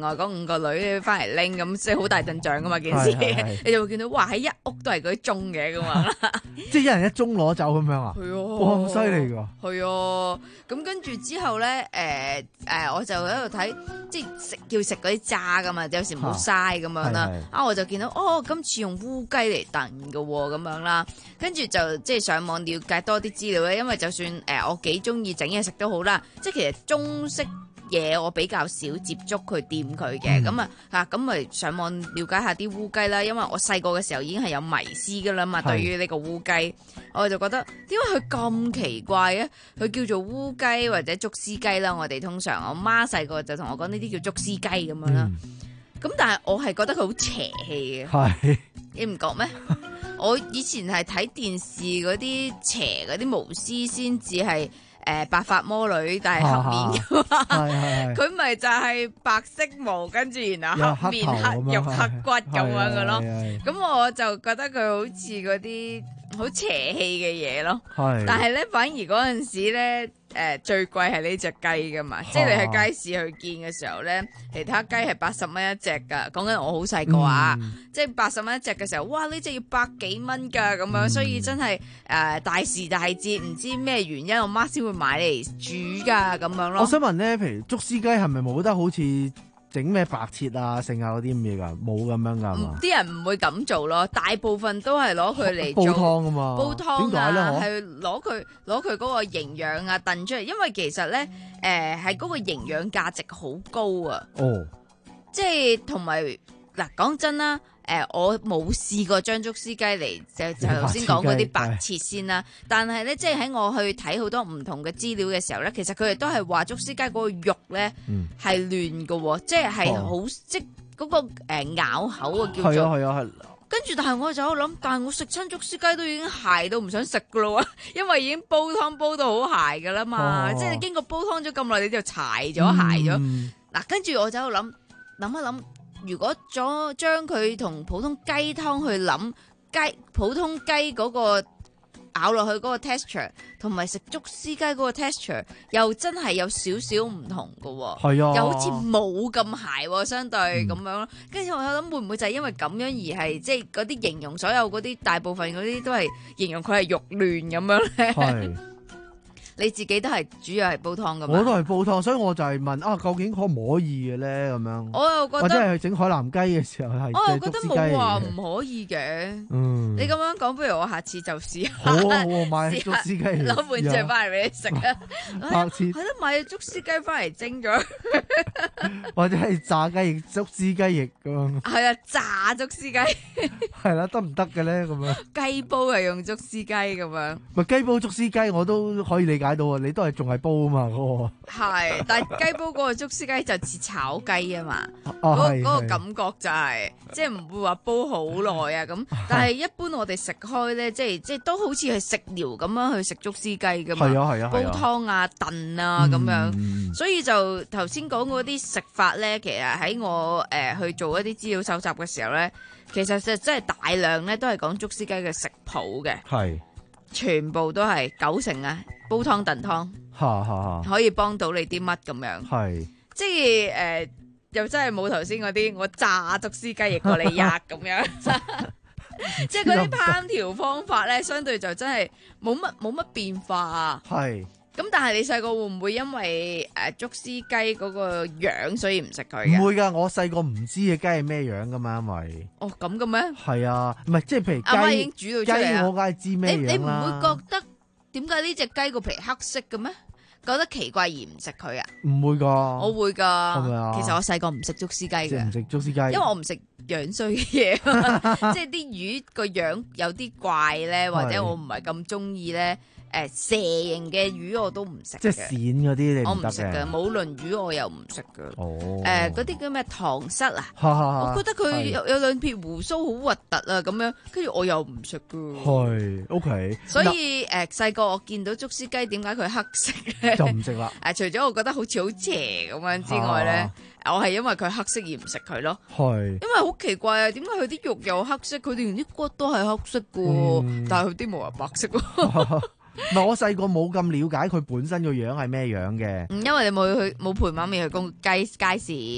Speaker 24: 外嗰五個女翻嚟拎咁，即係好大陣仗噶嘛件事，你就會見到哇喺一屋都係嗰啲鐘嘅咁嘛，
Speaker 9: 即係一人一鐘攞走咁樣啊？
Speaker 24: 係啊，
Speaker 9: 哇咁犀利㗎！
Speaker 24: 係啊，咁跟住之後咧，誒誒我就喺度睇，即係食要食嗰啲渣噶嘛，有時唔好嘥咁樣啦。啊，我就見到哦，今次用烏雞嚟燉嘅喎，咁樣啦，跟住就即係上網了解多啲資料咧，因為就算誒、呃、我幾中意整嘢食都好啦，即係其實中式嘢我比較少接觸去掂佢嘅，咁啊嚇咁咪上網了解下啲烏雞啦，因為我細個嘅時候已經係有迷思噶啦嘛，對於呢個烏雞，我就覺得點解佢咁奇怪啊？佢叫做烏雞或者竹絲雞啦，我哋通常我媽細個就同我講呢啲叫竹絲雞咁樣啦，咁、嗯、但係我係覺得佢好邪氣嘅，係你唔覺咩？我以前係睇電視嗰啲邪嗰啲巫師先至係誒白髮魔女，但係黑面嘅嘛，佢咪就係白色毛，跟住然後黑面黑肉黑骨咁樣嘅咯。咁我就覺得佢好似嗰啲好邪氣嘅嘢咯。但係咧，反而嗰陣時咧。誒、呃、最貴係呢隻雞噶嘛，即係你去街市去見嘅時候咧，其他雞係八十蚊一隻噶。講緊我好細個啊，嗯、即係八十蚊一隻嘅時候，哇！呢隻要百幾蚊㗎咁樣，嗯、所以真係誒、呃、大時大節，唔知咩原因，我媽先會買嚟煮㗎咁樣咯。
Speaker 9: 我想問咧，譬如竹絲雞係咪冇得好似整咩白切啊、剩啊嗰啲咁嘢㗎？冇咁樣㗎嘛？
Speaker 24: 啲人唔會咁做咯，大部分都係攞佢嚟做
Speaker 9: 煲湯啊嘛，
Speaker 24: 煲湯啊，係
Speaker 9: 點
Speaker 24: 攞佢攞佢嗰個營養啊燉出嚟，因為其實咧誒係嗰個營養價值好高啊。哦，即係同埋嗱講真啦。誒、呃，我冇試過將竹絲雞嚟就就頭先講嗰啲白切先啦，但係咧，即係喺我去睇好多唔同嘅資料嘅時候咧，其實佢哋都係話竹絲雞嗰個肉咧係嫩嘅，即係係好即嗰個誒咬口啊叫做。係啊係啊係。跟住，但係我就喺度諗，但係我食親竹絲雞都已經鞋到唔想食噶咯，因為已經煲湯煲到好鞋噶啦嘛，哦、即係經過煲湯咗咁耐，你就柴咗鞋咗。嗱、嗯，跟住我就喺度諗諗一諗。如果咗將佢同普通雞湯去諗雞普通雞嗰個咬落去嗰個 texture， 同埋食竹絲雞嗰個 texture， 又真係有少少唔同㗎喎，係啊，又好似冇咁鞋喎，相對咁樣咯。跟住我有諗會唔會就係因為咁樣而係即係嗰啲形容所有嗰啲大部分嗰啲都係形容佢係肉嫩咁樣咧？係。你自己都係主要係煲湯噶嘛？我都係煲湯，所以我就係問啊，究竟可唔可以嘅咧？咁樣，我又覺得或者係去整海南雞嘅時候係，我又覺得冇話唔可以嘅。嗯，你咁樣講，不如我下次就試下。好啊，好啊，買竹絲雞攞半隻翻嚟俾你食啊！下次係咯，買竹絲雞翻嚟蒸咗，或者係炸雞翼、竹絲雞翼咁樣。係啊，炸竹絲雞係啦，得唔得嘅咧？咁樣雞煲係用竹絲雞咁樣。咪雞煲竹絲雞我都可以理解。到你都係仲係煲啊嘛，嗰個係，但係雞煲嗰個竹絲雞就似炒雞啊嘛，嗰嗰個感覺就係即係唔會話煲好耐啊咁。但係一般我哋食開咧，即係即係都好似係食療咁樣去食竹絲雞噶嘛，係啊係啊，煲湯啊燉啊咁樣，所以就頭先講嗰啲食法咧，其實喺我誒去做一啲資料搜集嘅時候咧，其實就真係大量咧都係講竹絲雞嘅食譜嘅，係。全部都係九成啊，煲湯燉湯，可以幫到你啲乜咁樣？係，即係誒、呃，又真係冇頭先嗰啲我炸竹絲雞翼過你壓咁樣，即係嗰啲烹調方法咧，相對就真係冇乜冇乜變化啊。係。咁但係你細個會唔會因為誒竹絲雞嗰個樣所以唔食佢嘅？唔會噶，我細個唔知嘅雞係咩樣噶嘛，因為哦咁嘅咩？係啊，唔係即係譬如雞，阿媽已經煮到出嚟啊，雞我梗係知咩樣啦。你你唔會覺得點解呢隻雞個皮黑色嘅咩？覺得奇怪而唔食佢啊？唔會噶，我會噶。係咪啊？其實我細個唔食竹絲雞嘅，唔食竹絲雞，因為我唔食樣衰嘅嘢，即係啲魚個樣有啲怪咧，或者我唔係咁中意咧。誒蛇形嘅魚我都唔食嘅，即係鱔嗰啲你我唔食嘅，冇鱗魚我又唔食嘅。哦，誒嗰啲叫咩塘虱啊？我覺得佢有有兩撇鬍鬚好核突啊，咁樣跟住我又唔食嘅。係 OK。所以誒細個我見到竹絲雞，點解佢黑色咧？就唔食啦。誒除咗我覺得好似好邪咁樣之外咧，我係因為佢黑色而唔食佢咯。係。因為好奇怪啊，點解佢啲肉又黑色，佢哋連啲骨都係黑色嘅，但係佢啲毛係白色喎。唔係我細個冇咁了解佢本身個樣係咩樣嘅。嗯，因為你冇去冇陪媽咪去公雞街市，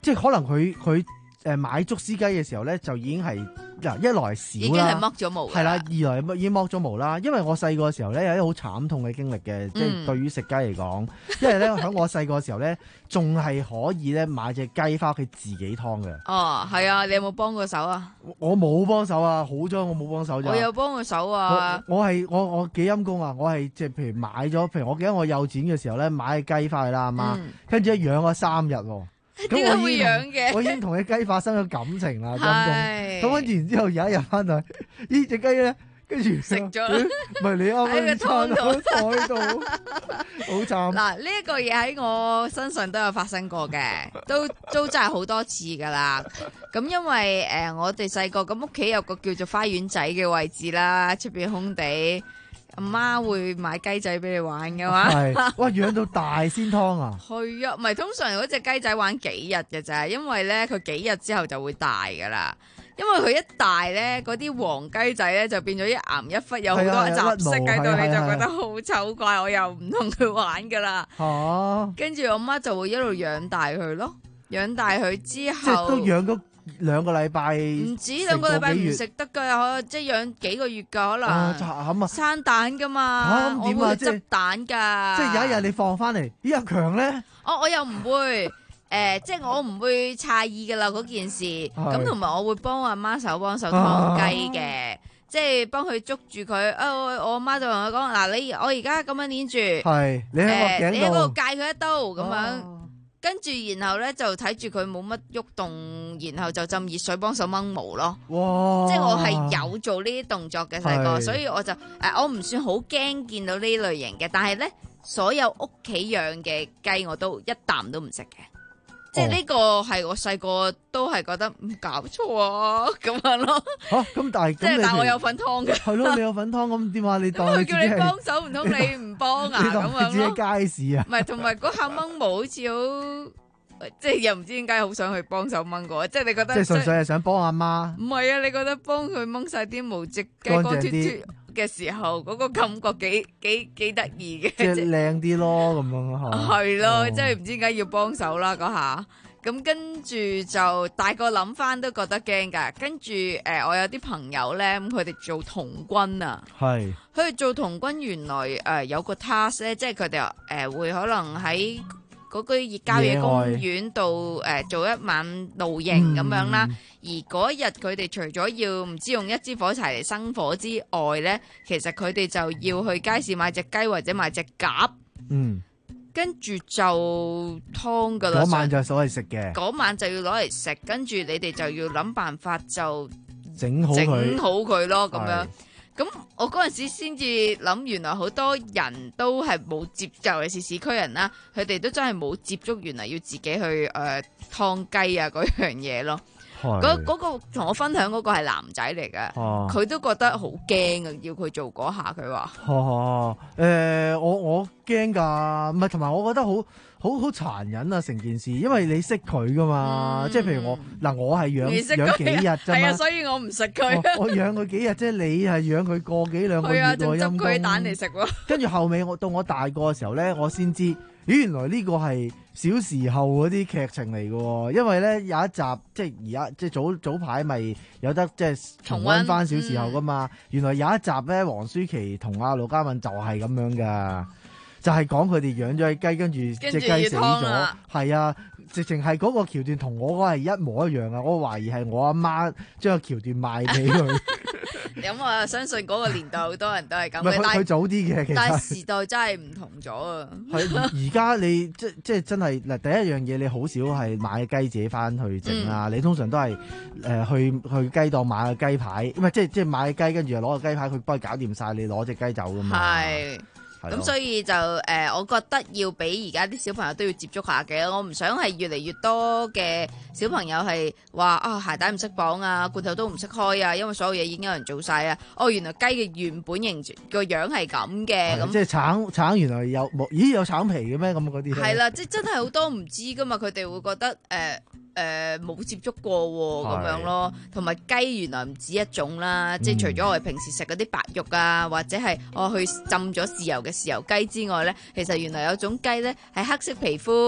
Speaker 9: 即係可能佢佢誒買竹絲雞嘅時候咧，就已經係嗱一來少啦，
Speaker 24: 已經係剝咗毛，
Speaker 9: 係啦，二來已經剝咗毛啦。因為我細個嘅時候咧，有啲好慘痛嘅經歷嘅，即係對於食雞嚟講，因為咧喺我細個嘅時候咧，仲係可以咧買隻雞翻屋企自己劏嘅。
Speaker 24: 哦，係啊，你有冇幫過手啊？
Speaker 9: 我冇幫手啊，好彩我冇幫手咋。
Speaker 24: 我有幫過手啊。
Speaker 9: 我係我我幾陰功啊！我係即係譬如買咗，譬如我記得我幼稚園嘅時候咧，買隻雞翻去啦，阿媽，跟住一養咗三日喎。
Speaker 24: 點解會養嘅？
Speaker 9: 我已經同隻雞發生咗感情啦，陰公。咁跟住然之後有一日翻去，呢隻雞咧，跟住
Speaker 24: 食咗，
Speaker 9: 唔係你啱啱餐喺台度，好慘。
Speaker 24: 嗱，呢一個嘢喺我身上都有發生過嘅，都都真係好多次噶啦。咁因為誒我哋細個咁屋企有個叫做花園仔嘅位置啦，出邊空地。阿媽會買雞仔俾你玩噶嘛？
Speaker 9: 係，哇養到大先劏啊！
Speaker 24: 係啊，唔係通常嗰隻雞仔玩幾日嘅咋，因為咧佢幾日之後就會大噶啦。因為佢一大咧，嗰啲黃雞仔咧就變咗一岩一忽，有好多雜色喺度，你就覺得好醜怪，我又唔同佢玩噶啦。
Speaker 9: 嚇！
Speaker 24: 跟住我媽就會一路養大佢咯，養大佢之後，
Speaker 9: 即係都養咗兩個禮拜，
Speaker 24: 唔止兩個禮拜唔食得㗎，即係養幾個月㗎可能。
Speaker 9: 啊，慘啊！
Speaker 24: 生蛋㗎嘛，我會執蛋㗎。
Speaker 9: 即係有一日你放翻嚟，咦阿強咧？
Speaker 24: 哦，我又唔會，誒，即係我唔會詫異㗎啦嗰件事。咁同埋我會幫阿媽手幫手劏雞嘅，即係幫佢捉住佢。啊，我我阿媽就同佢講：嗱，你我而家咁樣捏住，
Speaker 9: 係你喺我頸度，
Speaker 24: 你喺嗰度戒佢一刀咁樣。跟住，然後咧就睇住佢冇乜喐動，然後就浸熱水幫手掹毛咯。
Speaker 9: 哇！
Speaker 24: 即係我係有做呢啲動作嘅細個，所以我就誒、呃，我唔算好驚見到呢類型嘅。但係咧，所有屋企養嘅雞我都一啖都唔食嘅。即係呢個係我細個都係覺得唔搞錯啊咁樣咯。
Speaker 9: 嚇咁、啊、但係
Speaker 24: 即係但係我有份湯嘅。係
Speaker 9: 咯，你有份湯咁點啊？你當你
Speaker 24: 叫你幫手，唔通你唔幫啊？咁樣咯。
Speaker 9: 你自己街市啊？
Speaker 24: 唔係，同埋嗰下掹毛好似好，即係又唔知點解好想去幫手掹過。即係你覺得？
Speaker 9: 即係純粹係想幫阿媽。
Speaker 24: 唔係啊！你覺得幫佢掹晒啲毛，隻雞乾脫脫嘅時候，嗰、嗰個感覺幾幾幾得意嘅。
Speaker 9: 即係靚啲咯，咁樣嚇。
Speaker 24: 係咯，
Speaker 9: 哦、
Speaker 24: 即係唔知點解要幫手啦嗰下。咁跟住就大個諗翻都覺得驚㗎。跟住誒、呃，我有啲朋友咧，咁佢哋做童軍啊，
Speaker 9: 係
Speaker 24: 佢哋做童軍原來誒、呃、有個 task 咧，即係佢哋誒會可能喺嗰個郊野公園度誒、呃、做一晚露營咁樣啦。嗯、而嗰日佢哋除咗要唔知用一支火柴嚟生火之外咧，其實佢哋就要去街市買隻雞或者買隻鴿。嗯。跟住就湯噶啦，
Speaker 9: 嗰晚就攞嚟食嘅。
Speaker 24: 嗰晚就要攞嚟食，跟住你哋就要諗辦法就
Speaker 9: 整好佢，
Speaker 24: 整好佢咯，咁樣。咁我嗰陣時先至諗，原來好多人都係冇接觸，尤其是市區人啦，佢哋都真係冇接觸，原來要自己去誒湯雞啊嗰樣嘢咯。嗰嗰、嗰個同我分享嗰個係男仔嚟嘅，佢、啊、都覺得好驚啊！要佢做嗰下，佢話：
Speaker 9: 哦、啊，誒、呃，我我驚㗎，唔係同埋我覺得好好好殘忍啊！成件事，因為你識佢㗎嘛，嗯、即係譬如我嗱，我係養養幾日啫嘛，
Speaker 24: 係啊，所以我唔食佢。
Speaker 9: 我養佢幾日啫，你係養佢個幾兩個月喎，
Speaker 24: 仲執佢蛋嚟食喎。
Speaker 9: 跟住後尾我到我大個嘅時候咧，我先知。咦，原來呢個係小時候嗰啲劇情嚟嘅喎，因為咧有一集即係而家即係早早排咪有得即係重溫翻小時候噶嘛，嗯、原來有一集咧，黃舒淇同阿盧嘉敏就係咁樣噶，就係講佢哋養咗隻雞，跟住隻雞死咗，係啊，直情係嗰個橋段同我嗰係一模一樣啊！我懷疑係我阿媽將個橋段賣俾佢。
Speaker 24: 咁我相信嗰個年代好多人都係咁嘅，
Speaker 9: 佢早啲嘅，其實
Speaker 24: 但係時代真係唔同咗啊！
Speaker 9: 係而家你即即真係嗱，第一樣嘢你好少係買雞自己翻去整啦，嗯、你通常都係誒、呃、去去雞檔買個雞排，唔係即即買雞跟住又攞個雞排，佢幫你搞掂晒，你攞隻雞走噶嘛。係。咁
Speaker 24: 所以就誒、呃，我覺得要俾而家啲小朋友都要接觸下嘅。我唔想係越嚟越多嘅小朋友係話啊鞋帶唔識綁啊，罐頭都唔識開啊，因為所有嘢已經有人做晒啊。哦，原來雞嘅原本形個樣係咁嘅，咁
Speaker 9: 即係橙橙原來有冇？咦有橙皮嘅咩？咁嗰啲係
Speaker 24: 啦，即係真係好多唔知噶嘛，佢哋會覺得誒。呃誒冇、呃、接觸過喎、啊，咁樣咯，同埋雞原來唔止一種啦，嗯、即係除咗我哋平時食嗰啲白肉啊，或者係我去浸咗豉油嘅豉油雞之外咧，其實原來有種雞咧係黑色皮膚，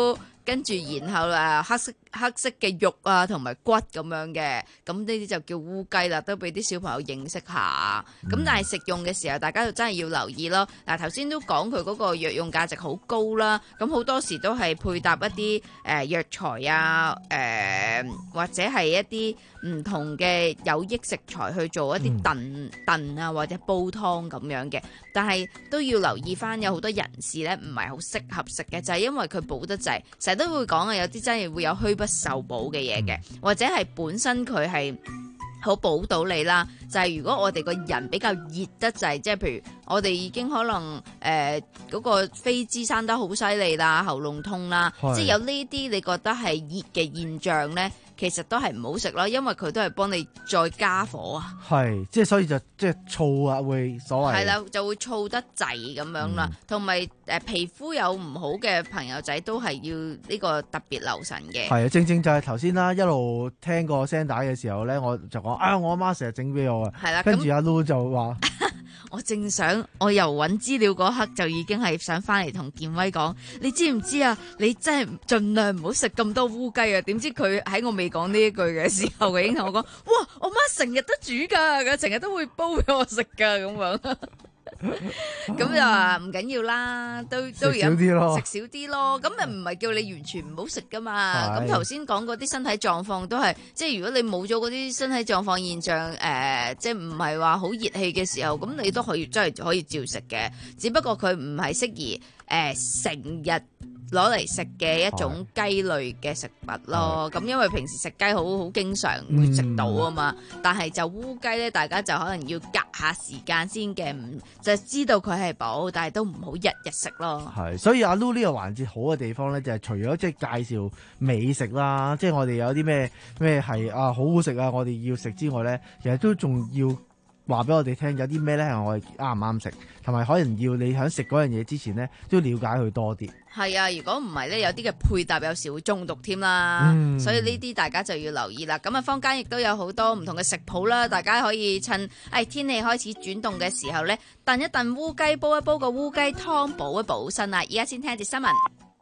Speaker 24: 跟住然後誒黑色黑色嘅肉啊同埋骨咁樣嘅，咁呢啲就叫烏雞啦，都俾啲小朋友認識下。咁、嗯、但係食用嘅時候，大家就真係要留意咯。嗱，頭先都講佢嗰個藥用價值好高啦，咁好多時都係配搭一啲誒、呃、藥材啊，誒、呃、或者係一啲唔同嘅有益食材去做一啲燉燉啊或者煲湯咁樣嘅。但係都要留意翻，有好多人士咧唔係好適合食嘅，就係、是、因為佢補得滯，成日都會講啊，有啲真係會有虛不受補嘅嘢嘅，或者係本身佢係好補到你啦。就係、是、如果我哋個人比較熱得滯，即係譬如我哋已經可能誒嗰、呃那個飛滋生得好犀利啦，喉嚨痛啦，即係有呢啲你覺得係熱嘅現象咧，其實都係唔好食咯，因為佢都係幫你再加火啊。係，即係所以就即係燥啊，會所謂係啦，就會燥得滯咁樣啦。同埋誒皮膚有唔好嘅朋友仔都係要呢個特別留神嘅。係啊，正正就係頭先啦，一路聽個聲帶嘅時候咧，我就講啊，我阿媽成日整俾我啊。係啦，跟住阿 Lu 就話。我正想，我由揾資料嗰刻就已經係想翻嚟同建威講，你知唔知啊？你真係盡量唔好食咁多烏雞啊！點知佢喺我未講呢一句嘅時候，佢已經同我講：哇！我媽成日都煮㗎，佢成日都會煲俾我食㗎咁樣。咁就話唔緊要啦，都都而家食少啲咯。咁咪唔係叫你完全唔好食噶嘛。咁頭先講嗰啲身體狀況都係，即係如果你冇咗嗰啲身體狀況現象，誒、呃，即係唔係話好熱氣嘅時候，咁你都可以真係可以照食嘅。只不過佢唔係適宜誒成日攞嚟食嘅一種雞類嘅食物咯。咁因為平時食雞好好經常會食到啊嘛。嗯、但係就烏雞咧，大家就可能要隔下時間先嘅，唔就知道佢係補，但係都唔好日日食咯。係，所以阿 Lu 呢個環節好嘅地方咧，就係除咗即係介紹美食啦，即係我哋有啲咩咩係啊好好食啊，我哋要食之外咧，其實都仲要話俾我哋聽，有啲咩咧係我哋啱唔啱食，同埋可能要你喺食嗰樣嘢之前咧，都了解佢多啲。係啊，如果唔係咧，有啲嘅配搭有時會中毒添啦，嗯、所以呢啲大家就要留意啦。咁啊，坊間亦都有好多唔同嘅食譜啦，大家可以趁誒、哎、天氣開始轉凍嘅時候咧，燉一燉烏雞，煲一煲個烏雞湯，補一補身啊！而家先聽一節新聞。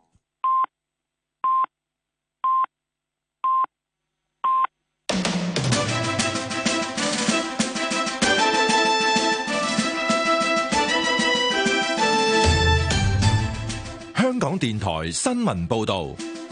Speaker 3: 香港電台新聞報道，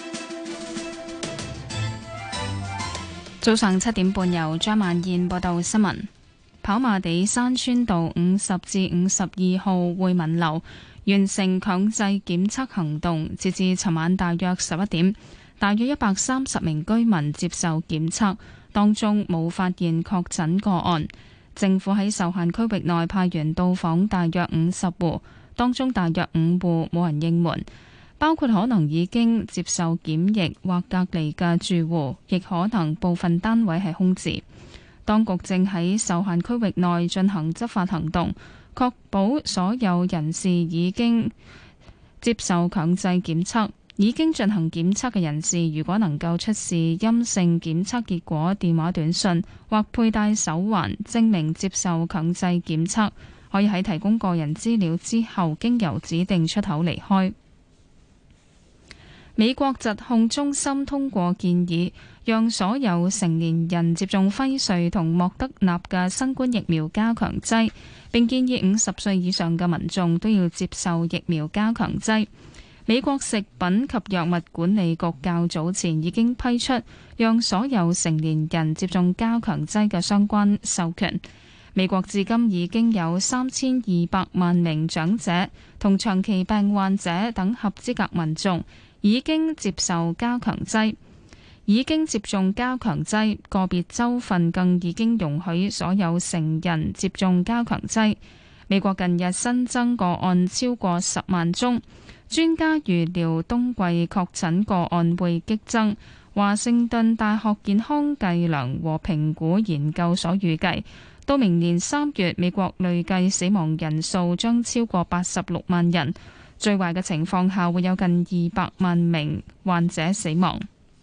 Speaker 4: 早上七點半由張萬燕報道新聞。跑馬地山村道五十至五十二號惠民樓完成強制檢測行動，截至尋晚大約十一點，大約一百三十名居民接受檢測，當中冇發現確診個案。政府喺受限區域內派員到訪大約五十戶。當中大約五戶冇人應門，包括可能已經接受檢疫或隔離嘅住戶，亦可能部分單位係空置。當局正喺受限區域內進行執法行動，確保所有人士已經接受強制檢測。已經進行檢測嘅人士，如果能夠出示陰性檢測結果、電話短訊或佩戴手環證明接受強制檢測，可以喺提供個人資料之後，經由指定出口離開。美國疾控中心通過建議，讓所有成年人接種輝瑞同莫德納嘅新冠疫苗加強劑，並建議五十歲以上嘅民眾都要接受疫苗加強劑。美國食品及藥物管理局較早前已經批出，讓所有成年人接種加強劑嘅相關授權。美國至今已經有三千二百萬名長者同長期病患者等合資格民眾已經接受加強劑，已經接種加強劑，個別州份更已經容許所有成人接種加強劑。美國近日新增個案超過十萬宗，專家預料冬季確診個案會激增。華盛頓大學健康計量和評估研究所預計，到明年三月，美國累計死亡人數將超過八十六萬人，最壞嘅情況下會有近二百萬名患者死亡。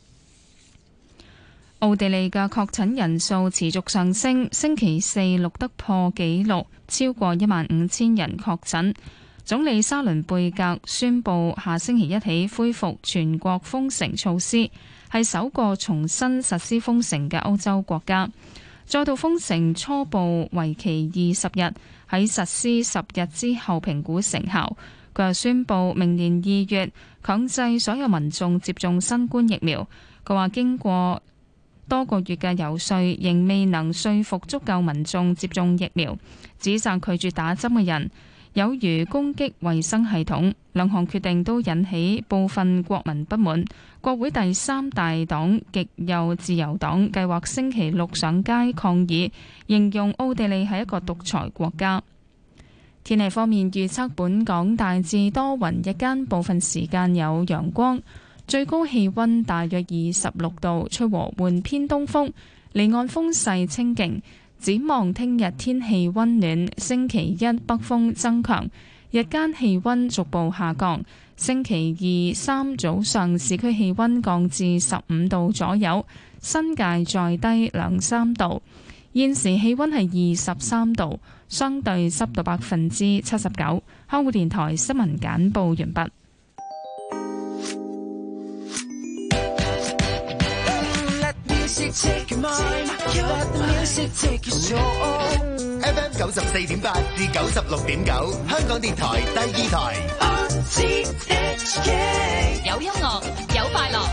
Speaker 4: 奧地利嘅確診人數持續上升，星期四錄得破紀錄，超過一萬五千人確診。 總理沙倫貝格宣布下星期一起恢復全國封城措施，係首個重新實施封城嘅歐洲國家。再度封城初步為期二十日，喺實施十日之後評估成效。佢又宣布明年二月強制所有民眾接種新冠疫苗。佢話經過多個月嘅游說，仍未能說服足夠民眾接種疫苗，指責拒絕打針嘅人有如攻擊衛生系統。兩項決定都引起部分國民不滿。國會第三大黨極右自由黨計劃星期六上街抗議，形容奧地利係一個獨裁國家。天氣方面預測，本港大致多雲，日間部分時間有陽光，最高氣溫大約二十六度，吹和緩偏東風，離岸風勢清勁。展望聽日天氣溫暖，星期一北風增強，日間氣溫逐步下降。星期二三早上市區氣溫降至十五度左右，新界再低兩三度。現時氣溫係二十三度，相對濕度百分之七十九。香港電台新聞簡報完畢。
Speaker 7: F M 九十四點八至九十六點九，香港電台第二台。
Speaker 20: 有音樂，有快樂。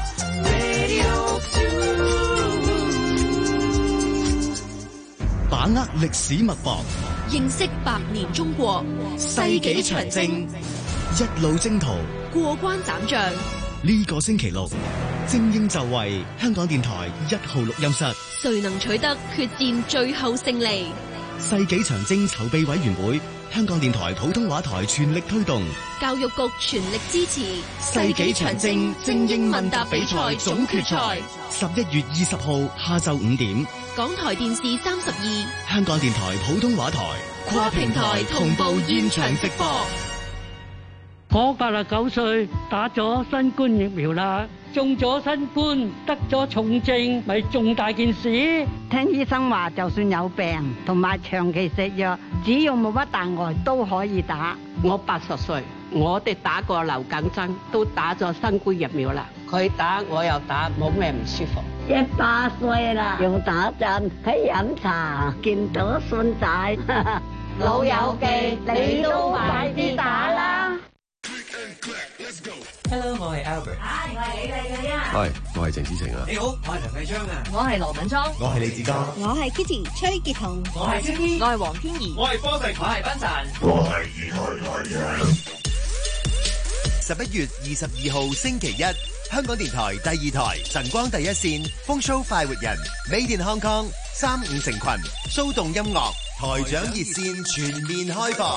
Speaker 1: 把握歷史脈搏，
Speaker 20: 認識百年中國，
Speaker 1: 世紀長征，一路征途，
Speaker 20: 過關斬將。
Speaker 1: 呢個星期六，精英就位，香港電台一號錄音室。
Speaker 20: 誰能取得決戰最後勝利？
Speaker 1: 世紀長征籌備委員會，香港電台普通話台全力推動，
Speaker 20: 教育局全力支持
Speaker 1: 世紀長征精英問答比賽總決賽，十一月二十號下晝五點，
Speaker 20: 港台電視三十二，
Speaker 1: 香港電台普通話台
Speaker 20: 跨平台同步現場直播。
Speaker 6: 我八十九歲，打咗新冠疫苗啦，中咗新冠，得咗重症，咪重大件事。
Speaker 12: 聽醫生話，就算有病同埋長期食藥，只要冇乜大礙都可以打。
Speaker 16: 我八十歲，我哋打過流感針，都打咗新冠疫苗啦。佢打我又打，冇咩唔舒服。
Speaker 12: 一百歲啦，用打針喺飲茶，見到孫仔，
Speaker 16: 老友記，你都快啲打啦！
Speaker 19: Hello， 我係 Albert。
Speaker 23: Hi， 我係李麗麗啊。
Speaker 19: 喂，我係鄭子誠啊。
Speaker 23: 你好，我係梁繼昌啊。 我係羅敏莊。
Speaker 19: 我係李志嘉。
Speaker 23: 我係 Kitty 崔潔彤。 我係 Jackie。
Speaker 19: 我係黃天怡。
Speaker 23: 我係方成。我係賓神。
Speaker 19: 我係二台台嘅。
Speaker 7: 十一月二十二號星期一，香港電台第二台晨光第一線風 show 快活人 Made in Hong Kong 三五成群騷動音樂台長熱線全面開放。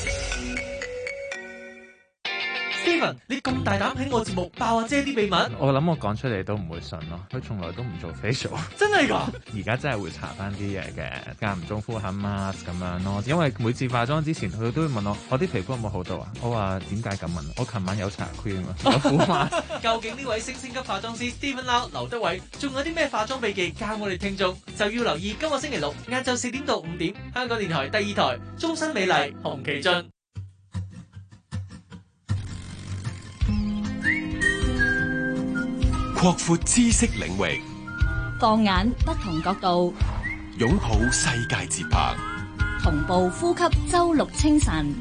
Speaker 22: Steven， 你咁大膽喺我節目爆阿姐啲秘密？
Speaker 14: 我諗我講出嚟都唔會信咯，佢從來都唔做 facial。
Speaker 22: 真係㗎？
Speaker 14: 而家真係會搽翻啲嘢嘅，間唔中敷下 mask 咁樣咯。因為每次化妝之前，佢都會問我：我啲皮膚有冇好到啊？我話點解咁問？我琴晚有搽 cream 啊，有敷 mask。
Speaker 22: 究竟呢位星星級化妝師 Steven Lau 劉德偉，仲有啲咩化妝秘技教我哋聽眾？就要留意今個星期六晏晝四點到五點，香港電台第二台終身美麗洪其俊。
Speaker 5: 擴闊知識領域，
Speaker 20: 放眼不同角度，
Speaker 5: 擁抱世界節拍，
Speaker 20: 同步呼吸周六清晨。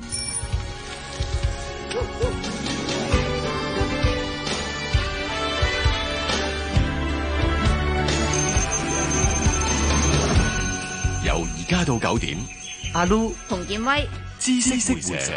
Speaker 5: 由而家到九點，
Speaker 7: 阿 Lu、
Speaker 24: 洪建威、
Speaker 5: 知識會社。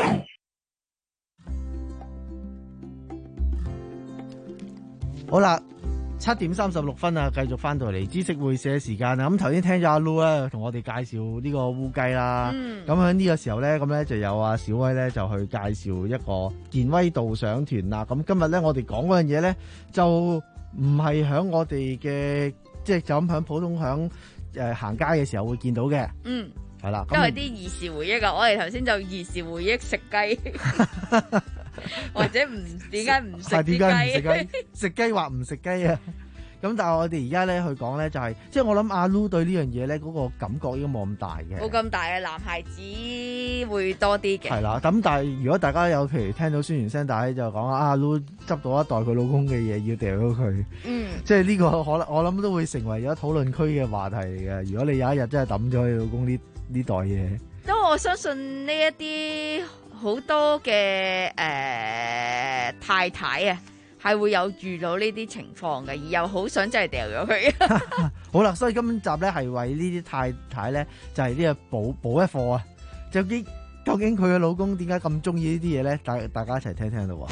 Speaker 9: 好啦，七點三十六分啊，繼續翻到嚟知識會社時間啊。咁頭先聽咗阿 Lu 咧，同我哋介紹呢個烏雞啦。咁喺呢個時候咧，咁咧就有阿小威咧就去介紹一個健威導賞團啦。咁今日咧我哋講嗰樣嘢咧，就唔係響我哋嘅，即係就咁響普通響誒行街嘅時候會見到嘅。嗯，係啦，
Speaker 24: 都係啲兒時回憶啊！我哋頭先就兒時回憶食雞。或者唔點解唔食啲雞？
Speaker 9: 食雞或唔食雞啊！ 咁但係我哋而家咧去講咧就係、是，即係我諗阿 Lu 對呢樣嘢咧嗰個感覺應該冇咁大嘅。
Speaker 24: 冇咁大嘅，男孩子會多啲嘅。
Speaker 9: 係啦，咁但係如果大家有譬如聽到宣傳聲帶就講阿 Lu 執到一袋佢老公嘅嘢要掉咗佢，
Speaker 24: 嗯，
Speaker 9: 即係呢個可能我諗都會成為咗討論區嘅話題嚟嘅。如果你有一日真係抌咗你老公呢呢袋嘢，
Speaker 24: 因為我相信呢一啲好多嘅誒、呃、太太啊。係會有遇到呢啲情況嘅，而又好想真係掉咗佢。
Speaker 9: 好啦，所以今集咧係為呢啲太太咧，就係呢個補補一課啊！究竟究竟佢嘅老公點解咁中意呢啲嘢咧？大大家一齊聽聽咯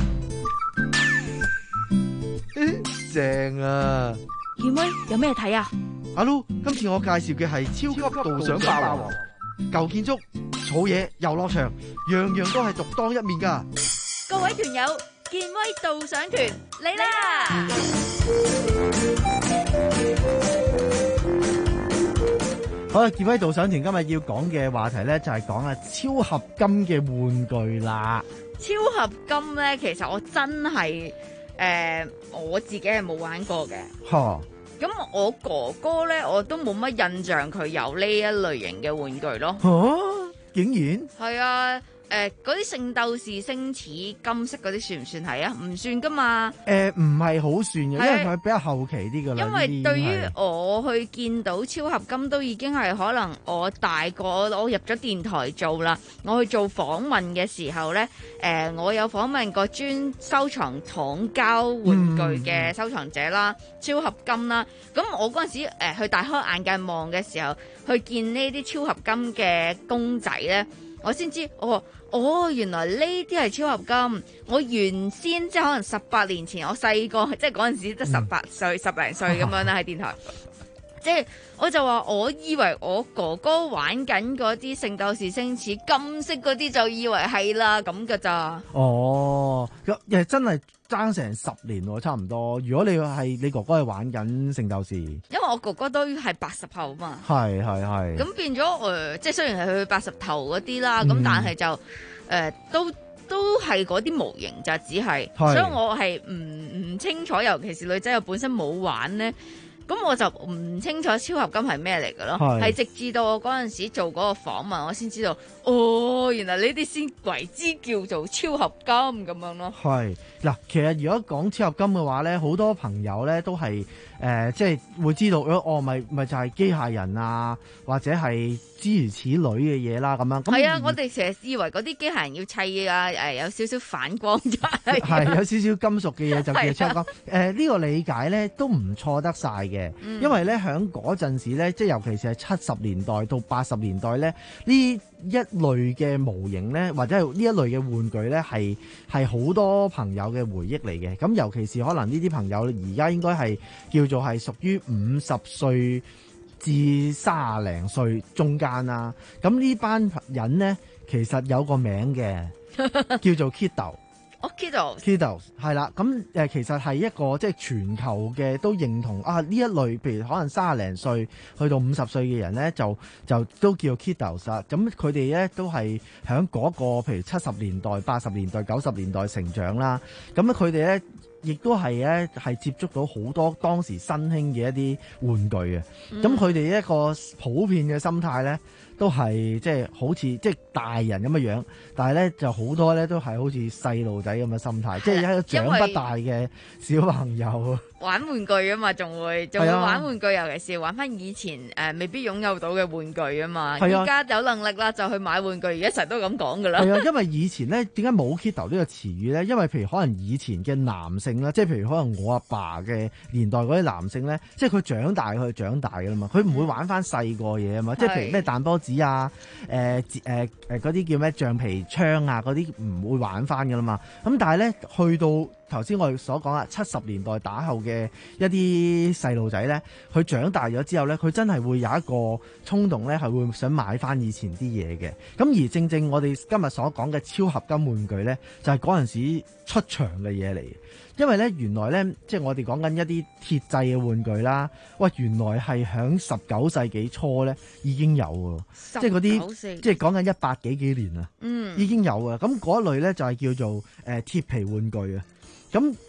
Speaker 9: 喎，正啊！
Speaker 24: 燕威有咩睇啊？
Speaker 9: 阿 Lu，今次我介紹嘅係超級導賞霸王，舊建築、草嘢、遊樂場，樣樣都係獨當一面噶。
Speaker 24: 各位團友。健威導賞團嚟啦！
Speaker 9: 好啦，健威導賞團今日要講嘅話題咧，就係講啊超合金嘅玩具啦。
Speaker 24: 超合金咧，其實我真係誒、呃、我自己係冇玩過嘅。
Speaker 9: 吓，
Speaker 24: 咁我哥哥咧，我都冇乜印象佢有呢一類型嘅玩具咯。
Speaker 9: 吓，竟然
Speaker 24: 係啊！誒嗰啲聖鬥士星矢金色嗰啲算唔算係啊？唔算噶嘛。
Speaker 9: 誒唔係好算嘅，因為佢比較後期啲噶啦。
Speaker 24: 因為對於我去見到超合金都已經係可能我大個，我入咗電台做啦。我去做訪問嘅時候咧，誒、呃、我有訪問過專收藏糖膠玩具嘅收藏者啦，嗯、超合金啦。咁我嗰陣時、呃、去大開眼界望嘅時候，去見呢啲超合金嘅公仔咧。我先知，哦哦，原來呢啲係超合金。我原先即係可能十八年前，我細個即係嗰陣時得十八歲、十零歲咁樣啦，喺電台。即係我就話，我以為我哥哥玩緊嗰啲聖鬥士星矢金色嗰啲，就以為係啦咁㗎咋。
Speaker 9: 哦，誒真係爭成十年喎，差唔多。如果你係你哥哥係玩緊聖鬥士，
Speaker 24: 因為我哥哥都係八十後嘛。
Speaker 9: 係係係。
Speaker 24: 咁變咗誒、呃，即係雖然係佢八十頭嗰啲啦，咁、嗯、但係就誒、呃、都都係嗰啲模型就只係，所以我係唔唔清楚，尤其是女仔又本身冇玩咧。咁我就唔清楚超合金係咩嚟嘅咯，係直至到我嗰陣時做嗰個訪問，我先知道，哦，原來呢啲先為之叫做超合金咁樣咯。係
Speaker 9: 嗱，其實如果講超合金嘅話咧，好多朋友咧都係誒、呃，即係會知道，哦，咪咪就係機械人啊，或者係諸如此類嘅嘢啦，咁樣。
Speaker 24: 係啊，我哋成日以為嗰啲機械人要砌啊，誒有少少反光嘅，
Speaker 9: 係有少少金屬嘅嘢就叫超合金。誒呢、呃呢個理解咧都唔錯得晒嘅。因為咧喺嗰陣時咧，即係尤其是係七十年代到八十年代咧，呢一類嘅模型咧，或者係呢一類嘅玩具咧，係係好多朋友嘅回憶嚟嘅。咁尤其是可能呢啲朋友而家應該係叫做係屬於五十歲至三廿零歲中間啦。咁呢班人咧，其實有個名嘅，叫做 Kiddo。
Speaker 24: 哦
Speaker 9: Kiddo，Kiddo 係啦，咁誒其實係一個即係全球嘅都認同啊呢一類，譬如可能三十零歲去到五十歲嘅人咧，就就都叫 Kiddo 啦。咁佢哋咧都係喺嗰個譬如七十年代、八十年代、九十年代成長啦。咁咧佢哋咧亦都係咧係接觸到好多當時新興嘅一啲玩具嘅。咁佢哋一個普遍嘅心態咧，都係即係好似即係大人咁嘅樣，但係咧就好多咧都係好似細路仔咁嘅心態，即係一個長不大嘅小朋友。
Speaker 24: 玩玩具啊嘛，仲會仲會玩玩具，尤其是玩翻以前誒、呃、未必擁有到嘅玩具啊嘛。而家有能力啦，就去買玩具，而家成日都咁講噶啦。係啊，
Speaker 9: 因為以前咧點解冇 Kiddo 呢個詞語咧？因為譬如可能以前嘅男性啦，即係譬如可能我阿爸嘅年代嗰啲男性咧，即係佢長大佢長大噶啦嘛，佢唔會玩翻細個嘢啊嘛，即係譬如咩彈波子啊，誒誒誒嗰啲叫咩橡皮槍啊，嗰啲唔會玩翻噶啦嘛。咁但係咧去到頭先我哋所講啊，七十年代打後嘅一啲細路仔咧，佢長大咗之後咧，佢真係會有一個衝動咧，係會想買翻以前啲嘢嘅。咁而正正我哋今日所講嘅超合金玩具咧，就係嗰陣時出場嘅嘢嚟。因為咧，原來咧，即係我哋講緊一啲鐵製嘅玩具啦，喂，原來係響十九世紀初咧已經有喎，即係嗰啲，即係講緊一百幾幾年啊，嗯，已經有啊。咁嗰一類咧就係叫做誒鐵皮玩具啊。咁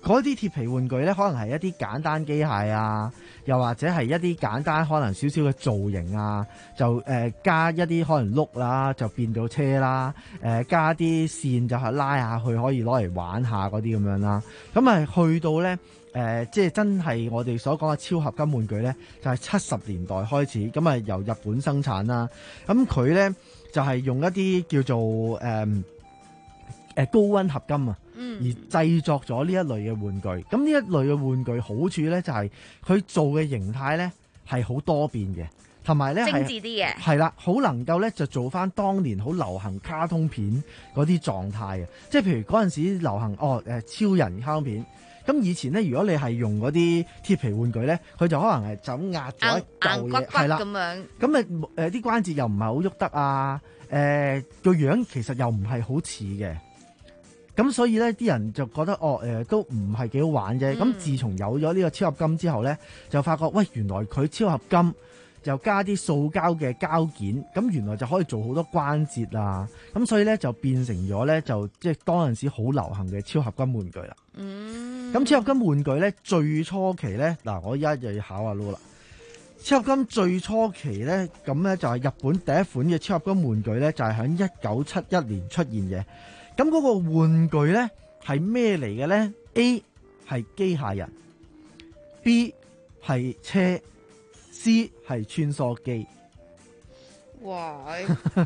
Speaker 9: 嗰啲鐵皮玩具咧，可能係一啲簡單機械啊，又或者係一啲簡單可能少少嘅造型啊，就誒、呃、加一啲可能轆啦，就變到車啦，誒、呃、加啲線就係拉下去可以攞嚟玩下嗰啲咁樣啦。咁啊去到咧誒、呃，即係真係我哋所講嘅超合金玩具咧，就係七十年代開始，咁啊由日本生產啦。咁佢咧就係、是、用一啲叫做誒誒、呃、高溫合金啊。而製作咗呢一類嘅玩具，咁呢一類嘅玩具好處咧就係佢做嘅形態咧係好多變嘅，同埋咧
Speaker 24: 精緻啲嘅，
Speaker 9: 係啦，好能夠咧就做翻當年好流行卡通片嗰啲狀態啊！即係譬如嗰陣時流行哦誒超人卡通片，咁以前咧如果你係用嗰啲鐵皮玩具咧，佢就可能係就咁壓咗一嚿嘢，係啦，
Speaker 24: 咁樣，
Speaker 9: 咁啊誒啲關節又唔係好喐得啊，誒個樣其實又唔係好似嘅。咁所以咧，啲人就覺得哦，誒、呃、都唔係幾好玩啫。咁、嗯、自從有咗呢個超合金之後咧，就發覺喂，原來佢超合金就加啲塑膠嘅膠件，咁原來就可以做好多關節啊。咁所以咧就變成咗咧，就即係當陣時好流行嘅超合金玩具啦。嗯。咁超合金玩具咧，最初期咧，嗱我而家又要考下 Loo 啦。超合金最初期咧，咁咧就係日本第一款嘅超合金玩具咧，就係喺一九七一年出現嘅。咁嗰個玩具咧係咩嚟嘅咧 ？A 係機械人 ，B 係車 ，C 係穿梭機。
Speaker 24: 哇！誒、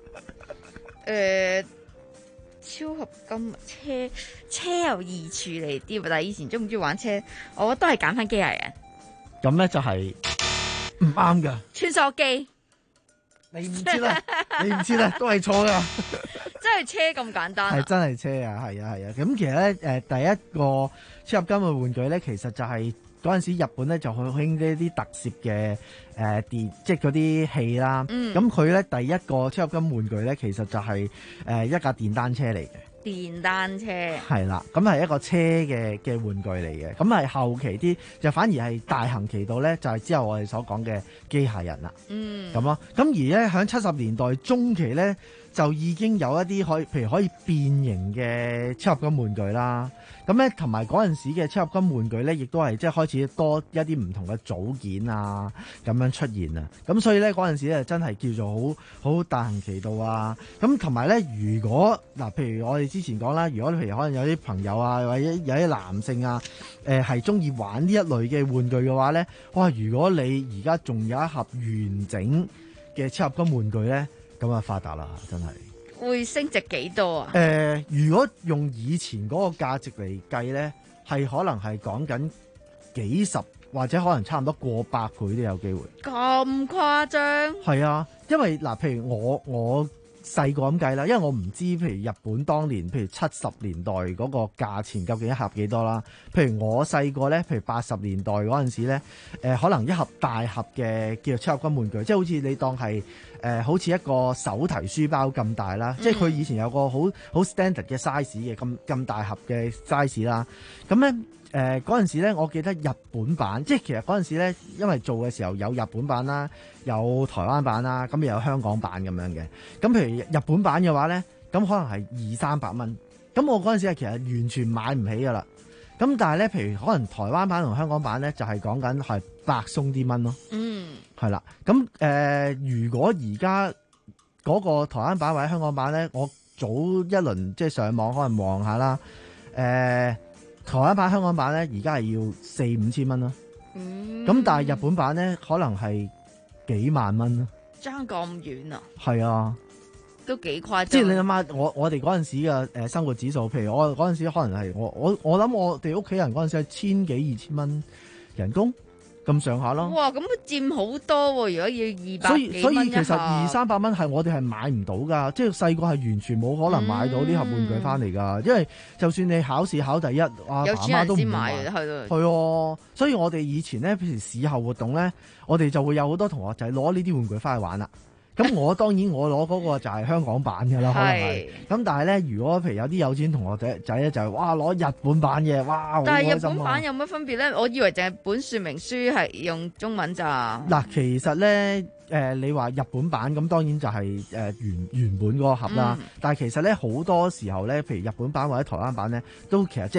Speaker 24: 呃，超合金車車又易處理啲，但係以前中唔中意玩車？我都係揀翻機械人。
Speaker 9: 咁咧就係唔啱噶。
Speaker 24: 穿梭機。
Speaker 9: 你唔知啦，你唔知啦，都係錯噶。
Speaker 24: 真係車咁簡單啊！
Speaker 9: 係真係車啊，係啊係啊。咁其實咧，誒、呃、第一個超合金嘅玩具咧，其實就係嗰陣時日本咧就好興呢啲特攝嘅誒電，即係嗰啲戲啦。咁佢咧第一個超合金玩具咧，其實就係、是、誒、呃、一架電單車嚟嘅。
Speaker 24: 電單車
Speaker 9: 係啦，咁係一個車嘅嘅玩具嚟嘅，咁係後期啲就反而係大行其道咧，就係、是、之後我哋所講嘅機械人啦。嗯，咁咯，咁而咧喺七十年代中期咧，就已經有一啲可以，譬如可以變形嘅超合金玩具啦。咁咧同埋嗰陣時嘅超合金玩具咧，亦都係即係開始多一啲唔同嘅組件啊，咁樣出現啊。咁所以咧嗰陣時咧真係叫做好好大行其道啊。咁同埋咧，如果嗱，譬如我哋之前講啦，如果譬如可能有啲朋友啊，或者有啲男性啊，誒係中意玩呢一類嘅玩具嘅話咧，哇！如果你而家仲有一盒完整嘅超合金玩具咧，咁啊發達啦，真係。
Speaker 24: 會升值幾多啊？
Speaker 9: 誒、呃，如果用以前嗰個價值嚟計咧，係可能係講緊幾十或者可能差唔多過百倍都有機會。
Speaker 24: 咁誇張？
Speaker 9: 係啊，因為嗱，譬如我我細個咁計啦，因為我唔知譬如日本當年譬如七十年代嗰個價錢究竟一盒幾多啦。譬如我細個咧，譬如八十年代嗰陣時咧，誒、呃、可能一盒大盒嘅叫做超合金玩具，即係好似你當係。誒、呃、好似一個手提書包咁大啦，嗯、即係佢以前有個好好 standard 嘅 size 嘅咁咁大盒嘅 size 啦。咁咧誒嗰陣時咧，我記得日本版，即係其實嗰陣時咧，因為做嘅時候有日本版啦，有台灣版啦，咁又有香港版咁樣嘅。咁譬如日本版嘅話咧，咁可能係二三百蚊。咁我嗰陣時係其實完全買唔起㗎啦。咁但係咧，譬如可能台灣版同香港版咧，就係講緊係百鬆啲蚊咯。嗯，係啦。咁誒、呃，如果而家嗰個台灣版或者香港版咧，我早一輪即係上網可能望下啦。誒、呃，台灣版、香港版咧，而家係要四五千蚊咯。嗯。咁但係日本版咧，可能係幾萬蚊咯。
Speaker 24: 爭咁遠啊！
Speaker 9: 係啊。
Speaker 24: 都幾誇張，
Speaker 9: 即係你諗下，我我哋嗰陣時嘅誒生活指數，譬如我嗰陣時可能係我我我諗我哋屋企人嗰陣時係千幾二千蚊人工咁上下咯。
Speaker 24: 哇，咁都佔好多喎！如果要二百，
Speaker 9: 所以所以其實二三百蚊係我哋係買唔到㗎，即係細個係完全冇可能買到呢盒玩具翻嚟㗎。嗯、因為就算你考試考第一，阿爸媽都唔買，係咯，係哦。所以我哋以前咧，譬如試後活動咧，我哋就會有好多同學仔攞呢啲玩具翻去玩啦。咁我當然我攞嗰個就係香港版嘅啦，可能係。咁但係咧，如果譬如有啲有錢同學仔仔咧，就係哇攞日本版嘅，哇！
Speaker 24: 但係日本版有乜分別咧？我以為淨係本說明書係用中文咋。嗱，
Speaker 9: 其實咧，誒、呃、你話日本版咁，當然就係誒原原本嗰個盒啦。嗯、但係其實咧，好多時候咧，譬如日本版或者台灣版咧，都其實即係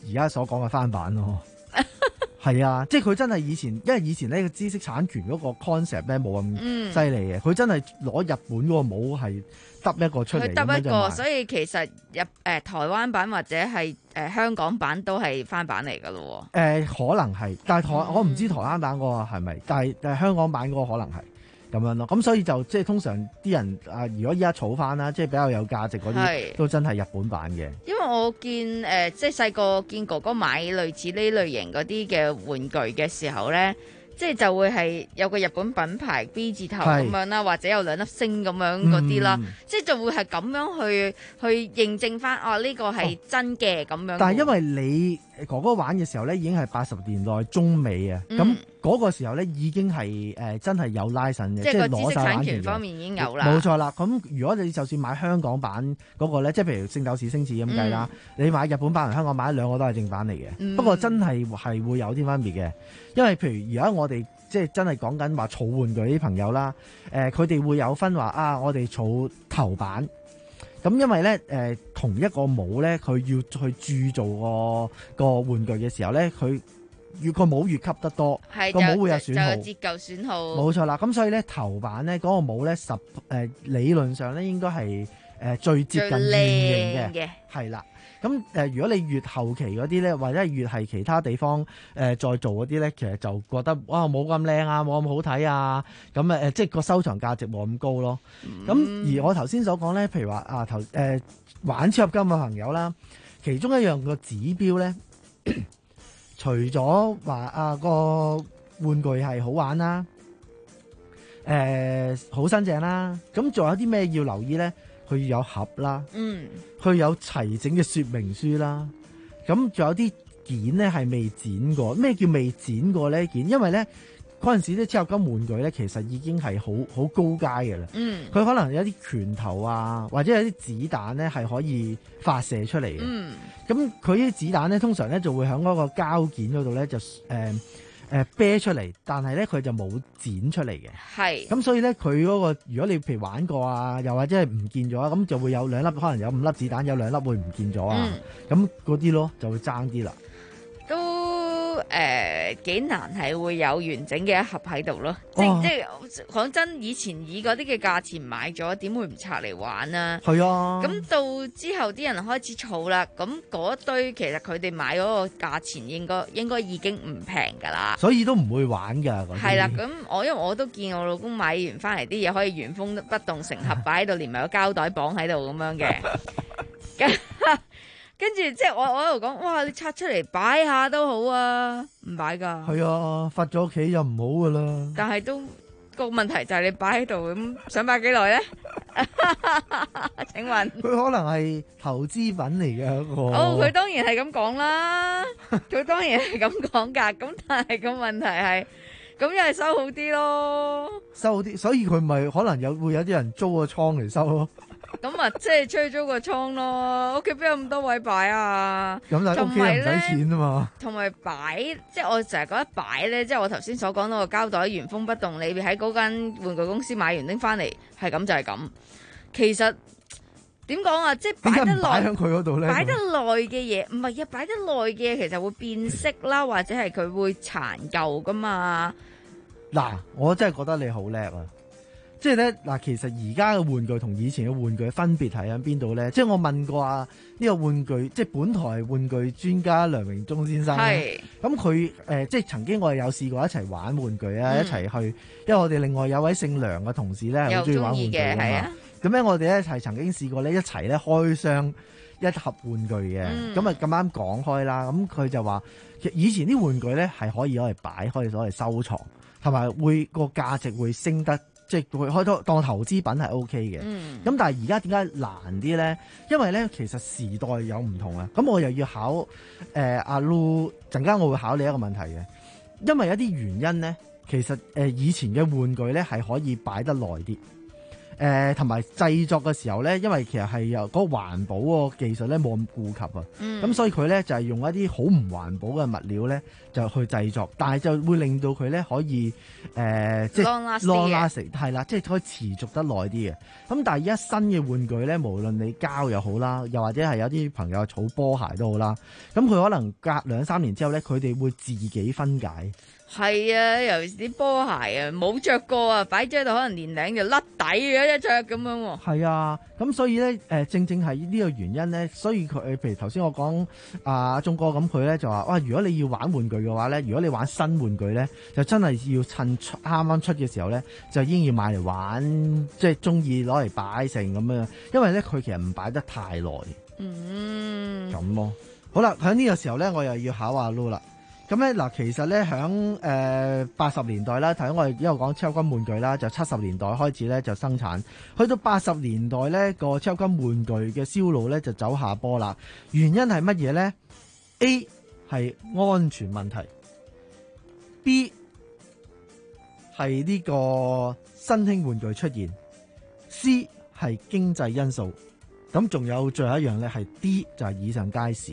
Speaker 9: 而家所講嘅翻版咯。係啊，即係佢真係以前，因為以前呢個知識產權嗰個 concept 咧冇咁犀利嘅，佢、嗯、真係攞日本嗰個帽係揼一個出嚟，
Speaker 24: 佢揼一個，所以其實日誒、呃、台灣版或者係誒、呃、香港版都係翻版嚟噶咯。誒、
Speaker 9: 呃，可能係，但係台、嗯、我唔知台灣版嗰個係咪，但係但係香港版嗰個可能係。咁樣咯，咁所以就即係通常啲人啊，如果依家儲翻啦，即係比較有價值嗰啲，都真係日本版嘅。
Speaker 24: 因為我見誒、呃，即係細個見哥哥買類似呢類型嗰啲嘅玩具嘅時候咧，即係就會係有個日本品牌 B 字頭咁樣啦，或者有兩粒星咁樣嗰啲啦，嗯、即係就會係咁樣去去認證翻哦，呢、呢個係真嘅咁、哦、樣。但係因為你哥哥玩嘅時候咧，已經係八十年代中尾啊，咁、嗯。嗰個時候咧已經係誒、呃、真係有拉神嘅，即係攞晒版權方面已經有啦。冇錯啦，咁如果你就算買香港版嗰個咧，即係譬如聖鬥士星矢咁計啦，你買日本版同香港版兩個都係正版嚟嘅、嗯。不過真係係會有啲分別嘅，因為譬如而家我哋即係真係講緊話儲玩具啲朋友啦，誒佢哋會有分話啊，我哋儲頭版。咁因為咧誒、呃、同一個帽咧，佢要去鑄造個個玩具嘅時候咧，佢越個帽越吸得多，個帽會有損耗，就有折舊損耗。冇錯啦，咁所以咧頭版咧嗰、那個帽咧十誒、呃、理論上咧應該係誒、呃、最接近現形嘅，係啦。咁誒、呃、如果你越後期嗰啲咧，或者係越係其他地方誒、呃、再做嗰啲咧，其實就覺得哇冇咁靚啊，冇咁好睇啊，咁誒誒即係個收藏價值冇咁高咯。咁、嗯、而我頭先所講咧，譬如話啊頭誒、呃、玩超合金嘅朋友啦，其中一樣個指標咧。除咗話啊個玩具係好玩啦，誒、呃、好新淨啦，咁仲有啲咩要留意咧？佢要有盒啦，嗯，佢有齊整嘅說明書啦，咁仲有啲件咧係未剪過。咩叫未剪過呢件？因為咧嗰陣時啲超合金玩具咧，其實已經係好好高階嘅啦，嗯，佢可能有啲拳頭啊，或者有啲子彈咧係可以發射出嚟嘅，嗯。咁佢啲子彈咧，通常咧就會喺嗰個膠件嗰度咧就誒誒啤出嚟，但係咧佢就冇剪出嚟嘅。係。咁所以咧佢嗰個，如果你譬如玩過啊，又或者係唔見咗啊，咁就會有兩粒，可能有五粒子彈，有兩粒會唔見咗啊。咁嗰啲咯就會爭啲啦。都誒幾難係會有完整嘅一盒喺度咯，即即講真，以前以嗰啲嘅價錢買咗，點會唔拆嚟玩啊？係啊，咁到之後啲人開始儲啦，咁嗰堆其實佢哋買嗰個價錢應該應該已經唔平噶啦，所以都唔會玩噶。係啦，咁我因為我都見我老公買完翻嚟啲嘢可以原封不動成盒擺喺度，連埋個膠袋綁喺度咁樣嘅。跟住即係我我喺度講，哇！你拆出嚟擺下都好啊，唔擺噶。係啊，發咗屋企就唔好噶啦。但係都個問題就係你擺喺度咁，想擺幾耐咧？請問佢可能係投資品嚟嘅嗰個。哦，佢當然係咁講啦，佢當然係咁講噶。咁但係個問題係，咁又係收好啲咯。收好啲，所以佢咪可能有會有啲人租個倉嚟收咯。咁啊，即係出去租個倉咯，屋企邊有咁多位擺啊？咁但係屋企唔使錢啊嘛。同埋擺，即係我成日覺得擺咧，即係我頭先所講到個膠袋原封不動，你喺嗰間玩具公司買完拎翻嚟，係咁就係咁。其實點講啊？即係擺得耐，擺喺佢嗰度咧，擺得耐嘅嘢，唔係啊，擺得耐嘅嘢其實會變色啦，或者係佢會殘舊噶嘛。嗱，我真係覺得你好叻啊！即係咧嗱，其實而家嘅玩具同以前嘅玩具分別係喺邊度咧？即係我問過啊，呢個玩具即係本台玩具專家梁榮忠先生，係咁佢誒，即係曾經我哋有試過一齊玩玩具啊，嗯、一齊去，因為我哋另外有位姓梁嘅同事咧，係好中意玩玩具嘅嘛。咁咧，我哋咧係曾經試過咧一齊咧開箱一盒玩具嘅。咁啊咁啱講開啦，咁佢就話，其實以前啲玩具咧係可以攞嚟擺，可以攞嚟收藏，同埋會個價值會升得。即係佢開多當投資品係 O K 嘅，咁、嗯、但係而家點解難啲咧？因為咧其實時代有唔同啊，咁我又要考誒阿 Lu，陣間我會考你一個問題嘅，因為有啲原因咧，其實誒、呃、以前嘅玩具咧係可以擺得耐啲，
Speaker 9: 誒同埋製作嘅時候咧，因為其實係有嗰個環保嗰個技術咧冇咁顧及啊，咁、嗯、所以佢咧就係、是、用一啲好唔環保嘅物料咧就去製作，但係就會令到佢咧可以誒、呃、即係 long lasting 係啦，即係可以持續得耐啲嘅。咁但係而家新嘅玩具咧，無論你膠又好啦，又或者係有啲朋友儲波鞋都好啦，咁佢可能隔兩三年之後咧，佢哋會自己分解。
Speaker 24: 係啊，尤其是啲波鞋啊，冇着過啊，擺咗喺度可能年零就甩底嘅一着咁樣喎。
Speaker 9: 係啊，咁所以咧誒、呃，正正係呢個原因咧，所以佢譬如頭先我講阿鐘哥咁，佢咧就話哇，如果你要玩玩具嘅話咧，如果你玩新玩具咧，就真係要趁啱啱出嘅時候咧，就已經要買嚟玩，即係中意攞嚟擺成咁樣，因為咧佢其實唔擺得太耐。
Speaker 24: 嗯，
Speaker 9: 咁咯。好啦，喺呢個時候咧，我又要考下 Loo 啦。咁咧嗱，其實咧響誒八十年代啦，頭先我哋一路講超合金玩具啦，就七十年代開始咧就生產，去到八十年代咧個超合金玩具嘅銷路咧就走下坡啦。原因係乜嘢咧 ？A 係安全問題 ，B 係呢個新興玩具出現 ，C 係經濟因素，咁仲有最後一樣咧係 D 就係以上皆是。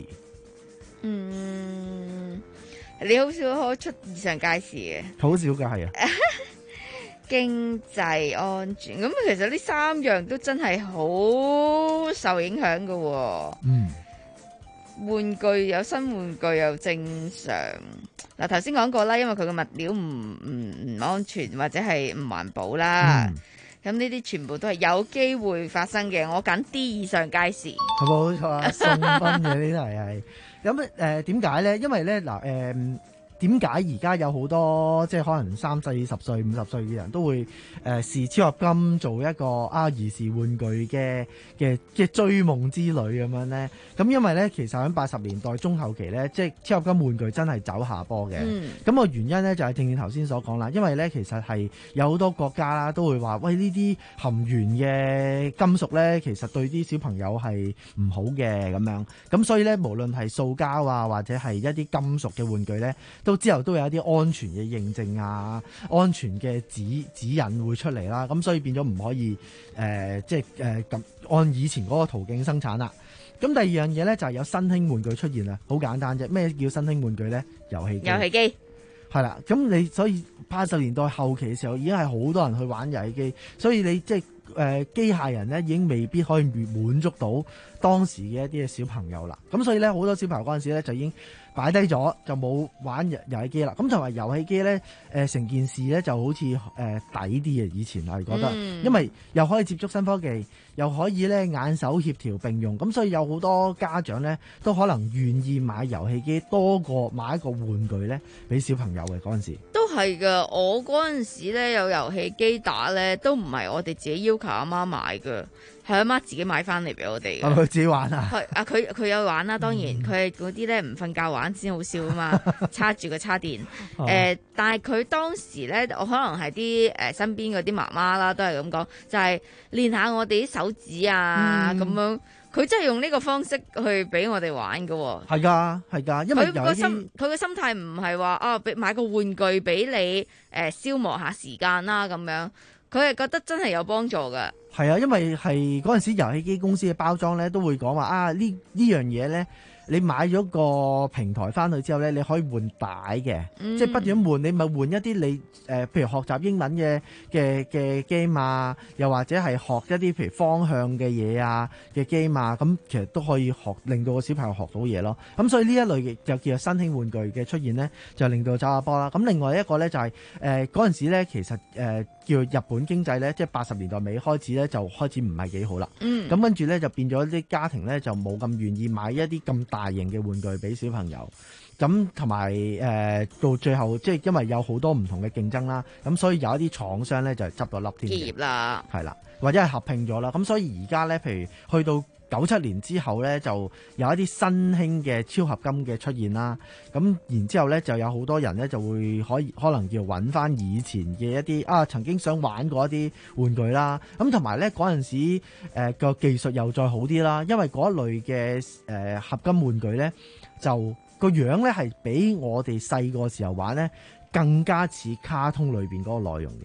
Speaker 24: 嗯。你好少可出以上皆是嘅，
Speaker 9: 好少噶係啊。
Speaker 24: 經濟安全咁，其實呢三樣都真係好受影響噶喎。
Speaker 9: 嗯，
Speaker 24: 玩具有新玩具又正常。嗱，頭先講過啦，因為佢嘅物料唔唔唔安全或者係唔環保啦。咁呢啲全部都係有機會發生嘅。我揀 D 以上皆是。
Speaker 9: 冇錯啊，送分嘅呢題係。咁誒點解咧？因為咧嗱誒點解而家有好多即係可能三四十歲、五十歲嘅人都會誒、呃、視超合金做一個啊兒時玩具嘅嘅嘅追夢之旅咁樣咧？咁因為咧其實喺八十年代中後期咧，即係超合金玩具真係走下坡嘅。咁、嗯、個原因咧就係正如頭先所講啦，因為咧其實係有好多國家啦都會話喂，呢啲含鉛嘅金屬咧，其實對啲小朋友係唔好嘅咁樣。咁所以咧無論係塑膠啊或者係一啲金屬嘅玩具咧，都之後都有一啲安全嘅認證啊，安全嘅指指引會出嚟啦，咁所以變咗唔可以誒、呃，即係誒咁按以前嗰個途徑生產啦。咁第二樣嘢咧就係、是、有新興玩具出現啦，好簡單啫。咩叫新興玩具咧？遊戲機。遊戲機係啦，咁你所以八十年代後期嘅時候已經係好多人去玩遊戲機，所以你即係誒機械人咧已經未必可以滿足到當時嘅一啲嘅小朋友啦。咁所以咧好多小朋友嗰陣時咧就已經擺低咗，就冇玩遊遊戲機啦。咁同埋遊戲機咧，誒、呃、成件事咧就好似誒、呃、抵啲嘅。以前我係覺得、嗯，因為又可以接觸新科技，又可以咧眼手協調並用，咁所以有好多家長咧都可能願意買遊戲機多過買一個玩具咧俾小朋友嘅嗰陣時。都係噶，我嗰陣時咧有遊戲機打咧，都唔係我哋自己要求阿媽買噶。係阿媽自己買翻嚟俾我哋嘅。佢自己玩啊？係啊，佢佢有玩啦，當然佢係嗰啲咧唔瞓覺玩先好笑啊嘛，叉住個叉電。誒、呃，但係佢當時咧，我可能係啲誒身邊嗰啲媽媽啦，都係咁講，就係、是、練下我哋啲手指啊，咁、嗯、樣。佢真係用呢個方式去俾我哋玩㗎喎。係㗎，係㗎，因為佢個心佢個心態唔係話啊，俾買個玩具俾你誒、呃、消磨下時間啦咁樣。佢係覺得真係有幫助㗎。係啊，因為係嗰陣時遊戲機公司嘅包裝咧，都會講話啊呢呢樣嘢咧，你買咗個平台翻去之後咧，你可以換帶嘅、嗯，即係不斷換，你咪換一啲你誒、呃，譬如學習英文嘅嘅嘅 game 啊，又或者係學一啲譬如方向嘅嘢啊嘅 game 啊，咁其實都可以學，令到個小朋友學到嘢咯。咁所以呢一類嘅就叫做新興玩具嘅出現咧，就令到走下坡啦。咁另外一個咧就係誒嗰陣時咧，其實誒。呃叫日本經濟咧，即係八十年代尾開始咧，就開始唔係幾好啦。嗯，咁跟住咧就變咗啲家庭咧就冇咁願意買一啲咁大型嘅玩具俾小朋友。咁同埋誒到最後，即係因為有好多唔同嘅競爭啦，咁所以有一啲廠商咧就執咗笠添。結業啦，係啦，或者係合併咗啦。咁所以而家咧，譬如去到九七年之後咧，就有一啲新興嘅超合金嘅出現啦。咁然之後咧，就有好多人咧就會可以可能要揾翻以前嘅一啲啊曾經想玩過一啲玩具啦。咁同埋咧嗰陣時誒個、呃、技術又再好啲啦，因為嗰一類嘅誒、呃、合金玩具咧就個樣咧係比我哋細個時候玩咧更加似卡通裏邊嗰個內容嘅。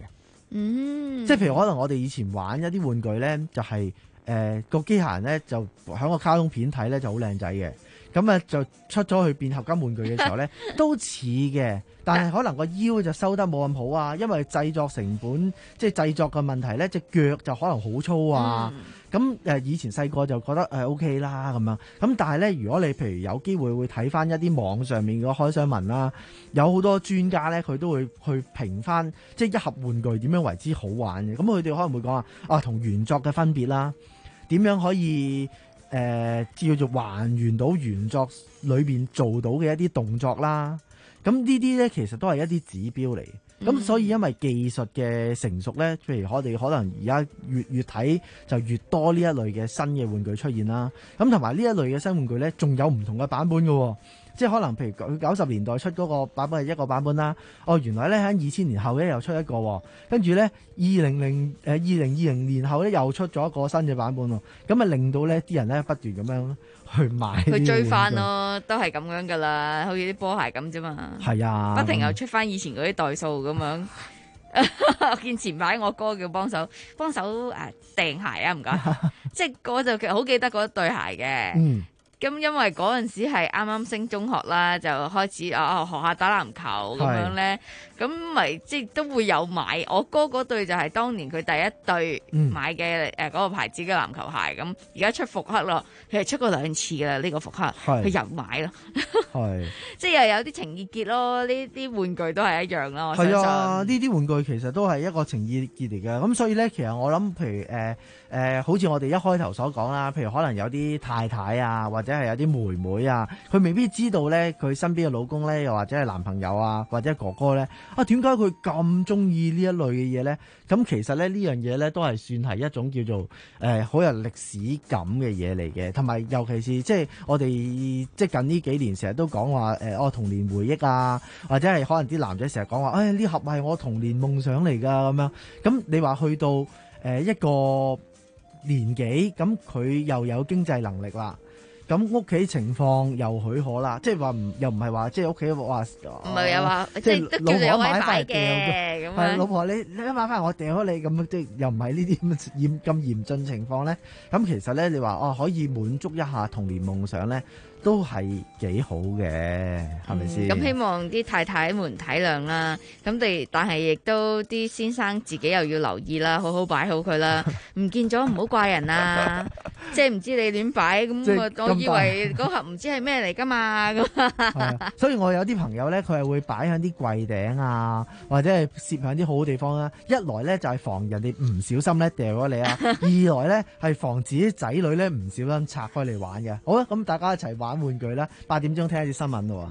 Speaker 24: 嗯，
Speaker 9: 即係譬如可能我哋以前玩一啲玩具咧，就係誒個機械人咧就喺個卡通片睇咧就好靚仔嘅，咁啊就出咗去變合金玩具嘅時候咧都似嘅，但係可能個腰就收得冇咁好啊，因為製作成本即係製作嘅問題咧，隻腳就可能好粗啊。咁誒、嗯、以前細個就覺得誒 O K 啦咁樣，咁但係咧，如果你譬如有機會會睇翻一啲網上面嘅開箱文啦，有好多專家咧佢都會去評翻，即係一盒玩具點樣為之好玩嘅。咁佢哋可能會講話啊，同原作嘅分別啦，點樣可以誒、呃、叫做還原到原作裏邊做到嘅一啲動作啦。咁呢啲咧其實都係一啲指標嚟。咁、嗯、所以因為技術嘅成熟咧，譬如我哋可能而家越越睇就越多呢一類嘅新嘅玩具出現啦。咁同埋呢一類嘅新玩具咧，仲有唔同嘅版本嘅，即係可能譬如佢九十年代出嗰個版本係一個版本啦。哦，原來咧喺二千年後咧又出一個，跟住咧二零零誒二零二零年後咧又出咗一個新嘅版本喎。咁啊令到咧啲人咧不斷咁樣去買，
Speaker 24: 去追翻咯，都係咁樣噶啦，好似啲波鞋咁啫嘛。係啊，不停又出翻以前嗰啲代數咁樣。我見前排我哥叫幫手幫手誒訂鞋啊，唔該，即係我就好記得嗰對鞋嘅。嗯。咁因為嗰陣時係啱啱升中學啦，就開始啊學下打籃球咁樣咧，咁咪即係都會有買。我哥嗰對就係當年佢第一對買嘅誒嗰個牌子嘅籃球鞋，咁而家出復刻咯，佢係出過兩次噶啦呢個復刻，佢又買咯，係即係又有啲情意結咯。呢啲玩具都係一樣啦，我相信。係啊，呢啲玩具其實都係一個情意結嚟嘅。咁所以咧，其實我諗，譬如誒誒、呃呃，好似我哋一開頭所講啦，譬如可能有啲太太啊，或者係有啲妹妹啊，佢未必知道咧，佢身邊嘅老公咧，又或者係男朋友啊，或者哥哥咧，啊點解佢咁中意呢一類嘅嘢咧？咁其實咧呢樣嘢咧都係算係一種叫做誒好、呃、有歷史感嘅嘢嚟嘅，同埋尤其是即係我哋即係近呢幾年成日都講話誒我童年回憶啊，或者係可能啲男仔成日講話誒呢盒係我童年夢想嚟㗎咁樣。咁你話去到誒、呃、一個年紀，咁佢又有經濟能力啦。咁屋企情況又許可啦，即係話唔又唔係話即係屋企話唔係又話即係老婆買翻嚟掉嘅，係老婆你你一買翻嚟我掉咗你咁，即係又唔係呢啲咁嚴咁嚴峻情況咧。咁其實咧你話哦可以滿足一下童年夢想咧，都係幾好嘅，係咪先？咁、嗯、希望啲太太們體諒啦。咁哋但係亦都啲先生自己又要留意啦，好好擺好佢啦。唔見咗唔好怪人啊！即係唔知你亂擺咁，我以為嗰盒唔知係咩嚟㗎嘛咁。所以我有啲朋友咧，佢係會擺喺啲櫃頂啊，或者係攝喺啲好好地方啦。一來咧就係、是、防人哋唔小心咧掉咗你啊，二來咧係防止啲仔女咧唔小心拆開嚟玩嘅。好啦，咁大家一齊玩玩具啦，八點鐘聽一啲新聞咯。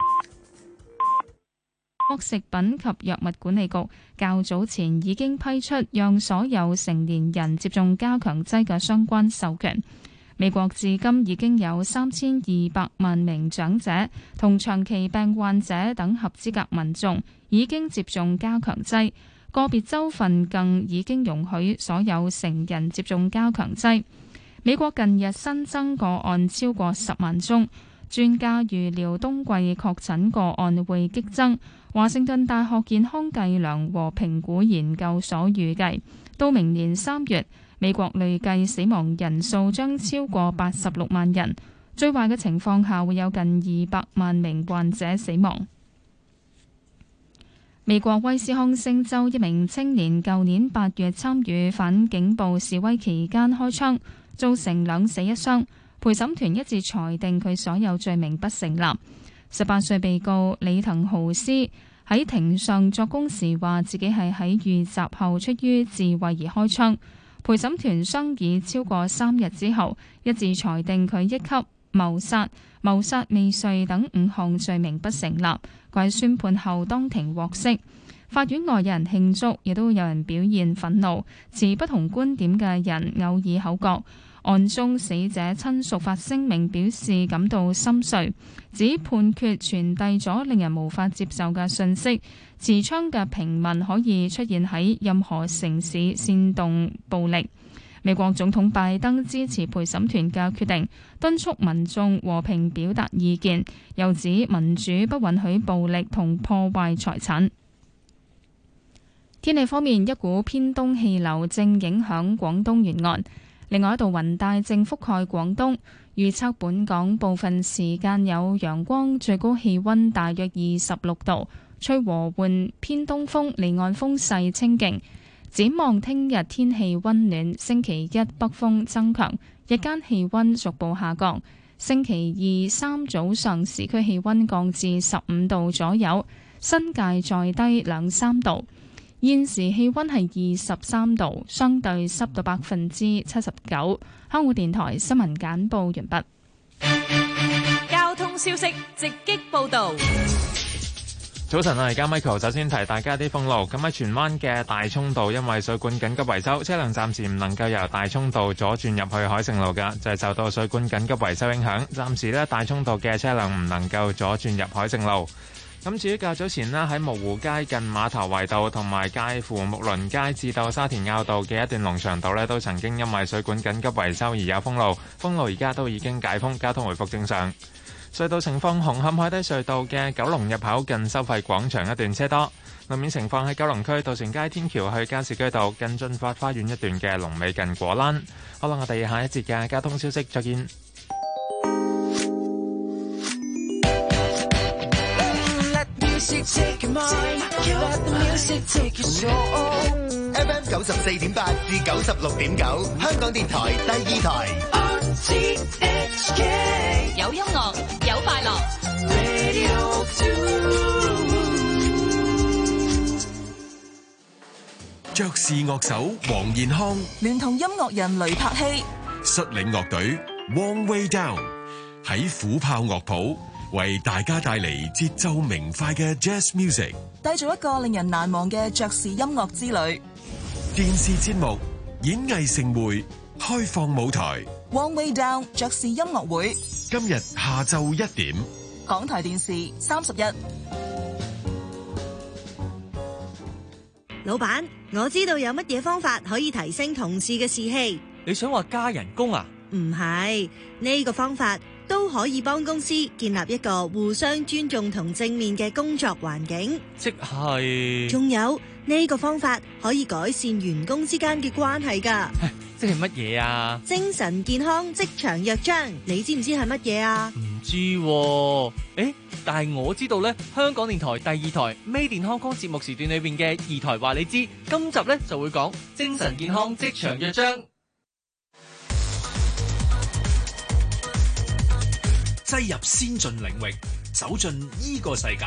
Speaker 4: 國食品及藥物管理局較早前已經批出讓所有成年人接種加強劑嘅相關授權。美國至今已經有三千二百萬名長者同長期病患者等合資格民眾已經接種加強劑，個別州份更已經容許所有成人接種加強劑。美國近日新增個案超過十萬宗，專家預料冬季確診個案會激增。華盛頓大學健康計量和評估研究所預計，到明年三月，美國累計死亡人數將超過八十六萬人，最壞嘅情況下會有近二百萬名患者死亡。美國威斯康星州一名青年舊年八月參與反警暴示威期間開槍，造成兩死一傷，陪審團一致裁定佢所有罪名不成立。十八歲被告李騰豪斯喺庭上作供時話自己係喺遇襲後出於自衛而開槍。陪審團商議超過三日之後，一致裁定佢一級謀殺、謀殺未遂等五項罪名不成立。佢喺宣判後當庭獲釋。法院外有人慶祝，亦都有人表現憤怒。持不同觀點嘅人偶爾口角。案中死者親屬發聲明表示感到心碎，指判決傳遞咗令人無法接受嘅訊息。持槍嘅平民可以出現喺任何城市，煽動暴力。美國總統拜登支持陪審團嘅決定，敦促民眾和平表達意見，又指民主不允許暴力同破壞財產。 天氣方面，一股偏東氣流正影響廣東沿岸，另外一道雲帶正覆蓋廣東。預測本港部分時間有陽光，最高氣溫大約二十六度，吹和緩偏東風，離岸風勢清勁。展望聽日天氣溫暖，星期一北風增強，日間氣溫逐步下降。星期二三早上市區氣溫降至十五度左右，新界再低兩三度。現時氣溫係二十三度，相對濕度百分之七十九。香港電台新聞簡報完畢。
Speaker 8: 交通消息直擊報道。
Speaker 14: 早晨啊，而家 Michael 首先提大家啲封路。咁喺荃灣嘅大涌道，因為水管緊急維修，車輛暫時唔能夠由大涌道左轉入去海盛路㗎，就係、是、受到水管緊急維修影響。暫時呢，大涌道嘅車輛唔能夠左轉入海盛路。咁至於較早前啦，喺蕪湖街近馬頭圍道同埋介乎木倫街至到沙田坳道嘅一段龍翔道呢，都曾經因為水管緊急維修而有封路，封路而家都已經解封，交通回復正常。隧道情況，紅磡海底隧道嘅九龍入口近收費廣場一段車多。路面情況喺九龍區渡船街天橋去加士居道近駿發花園一段嘅龍尾近果欄。好啦，我哋下一節嘅交通消息再見。
Speaker 7: F M 九十四點八至九十六點九，香港電台第二台。
Speaker 20: 有音樂，有快樂。
Speaker 3: 爵士樂手黃健康
Speaker 10: 聯同音樂人雷柏希
Speaker 3: 率領樂隊 One Way Down 喺虎豹樂譜為大家帶嚟節奏明快嘅 Jazz Music，
Speaker 10: 締造一個令人難忘嘅爵士音樂之旅。
Speaker 3: 電視節目演藝盛會開放舞台
Speaker 10: One Way Down 爵士音樂會，
Speaker 3: 今日下晝一點，
Speaker 10: 港台電視三十一。
Speaker 2: 老闆，我知道有乜嘢方法可以提升同事嘅士氣。
Speaker 22: 你想話加人工啊？
Speaker 2: 唔係，呢個方法都可以幫公司建立一個互相尊重同正面嘅工作環境。
Speaker 22: 即係，
Speaker 2: 仲有呢個方法可以改善員工之間嘅關係㗎。
Speaker 22: 即係乜嘢啊？
Speaker 2: 精神健康職場約章，你知唔知係乜嘢啊？
Speaker 22: 唔知喎，誒，但係我知道咧，香港電台第二台 Made in Hong Kong 節目時段裏邊嘅二台話你知，今集咧就會講精神健康職場約章。
Speaker 11: 擠入先進領域，走進依個世界。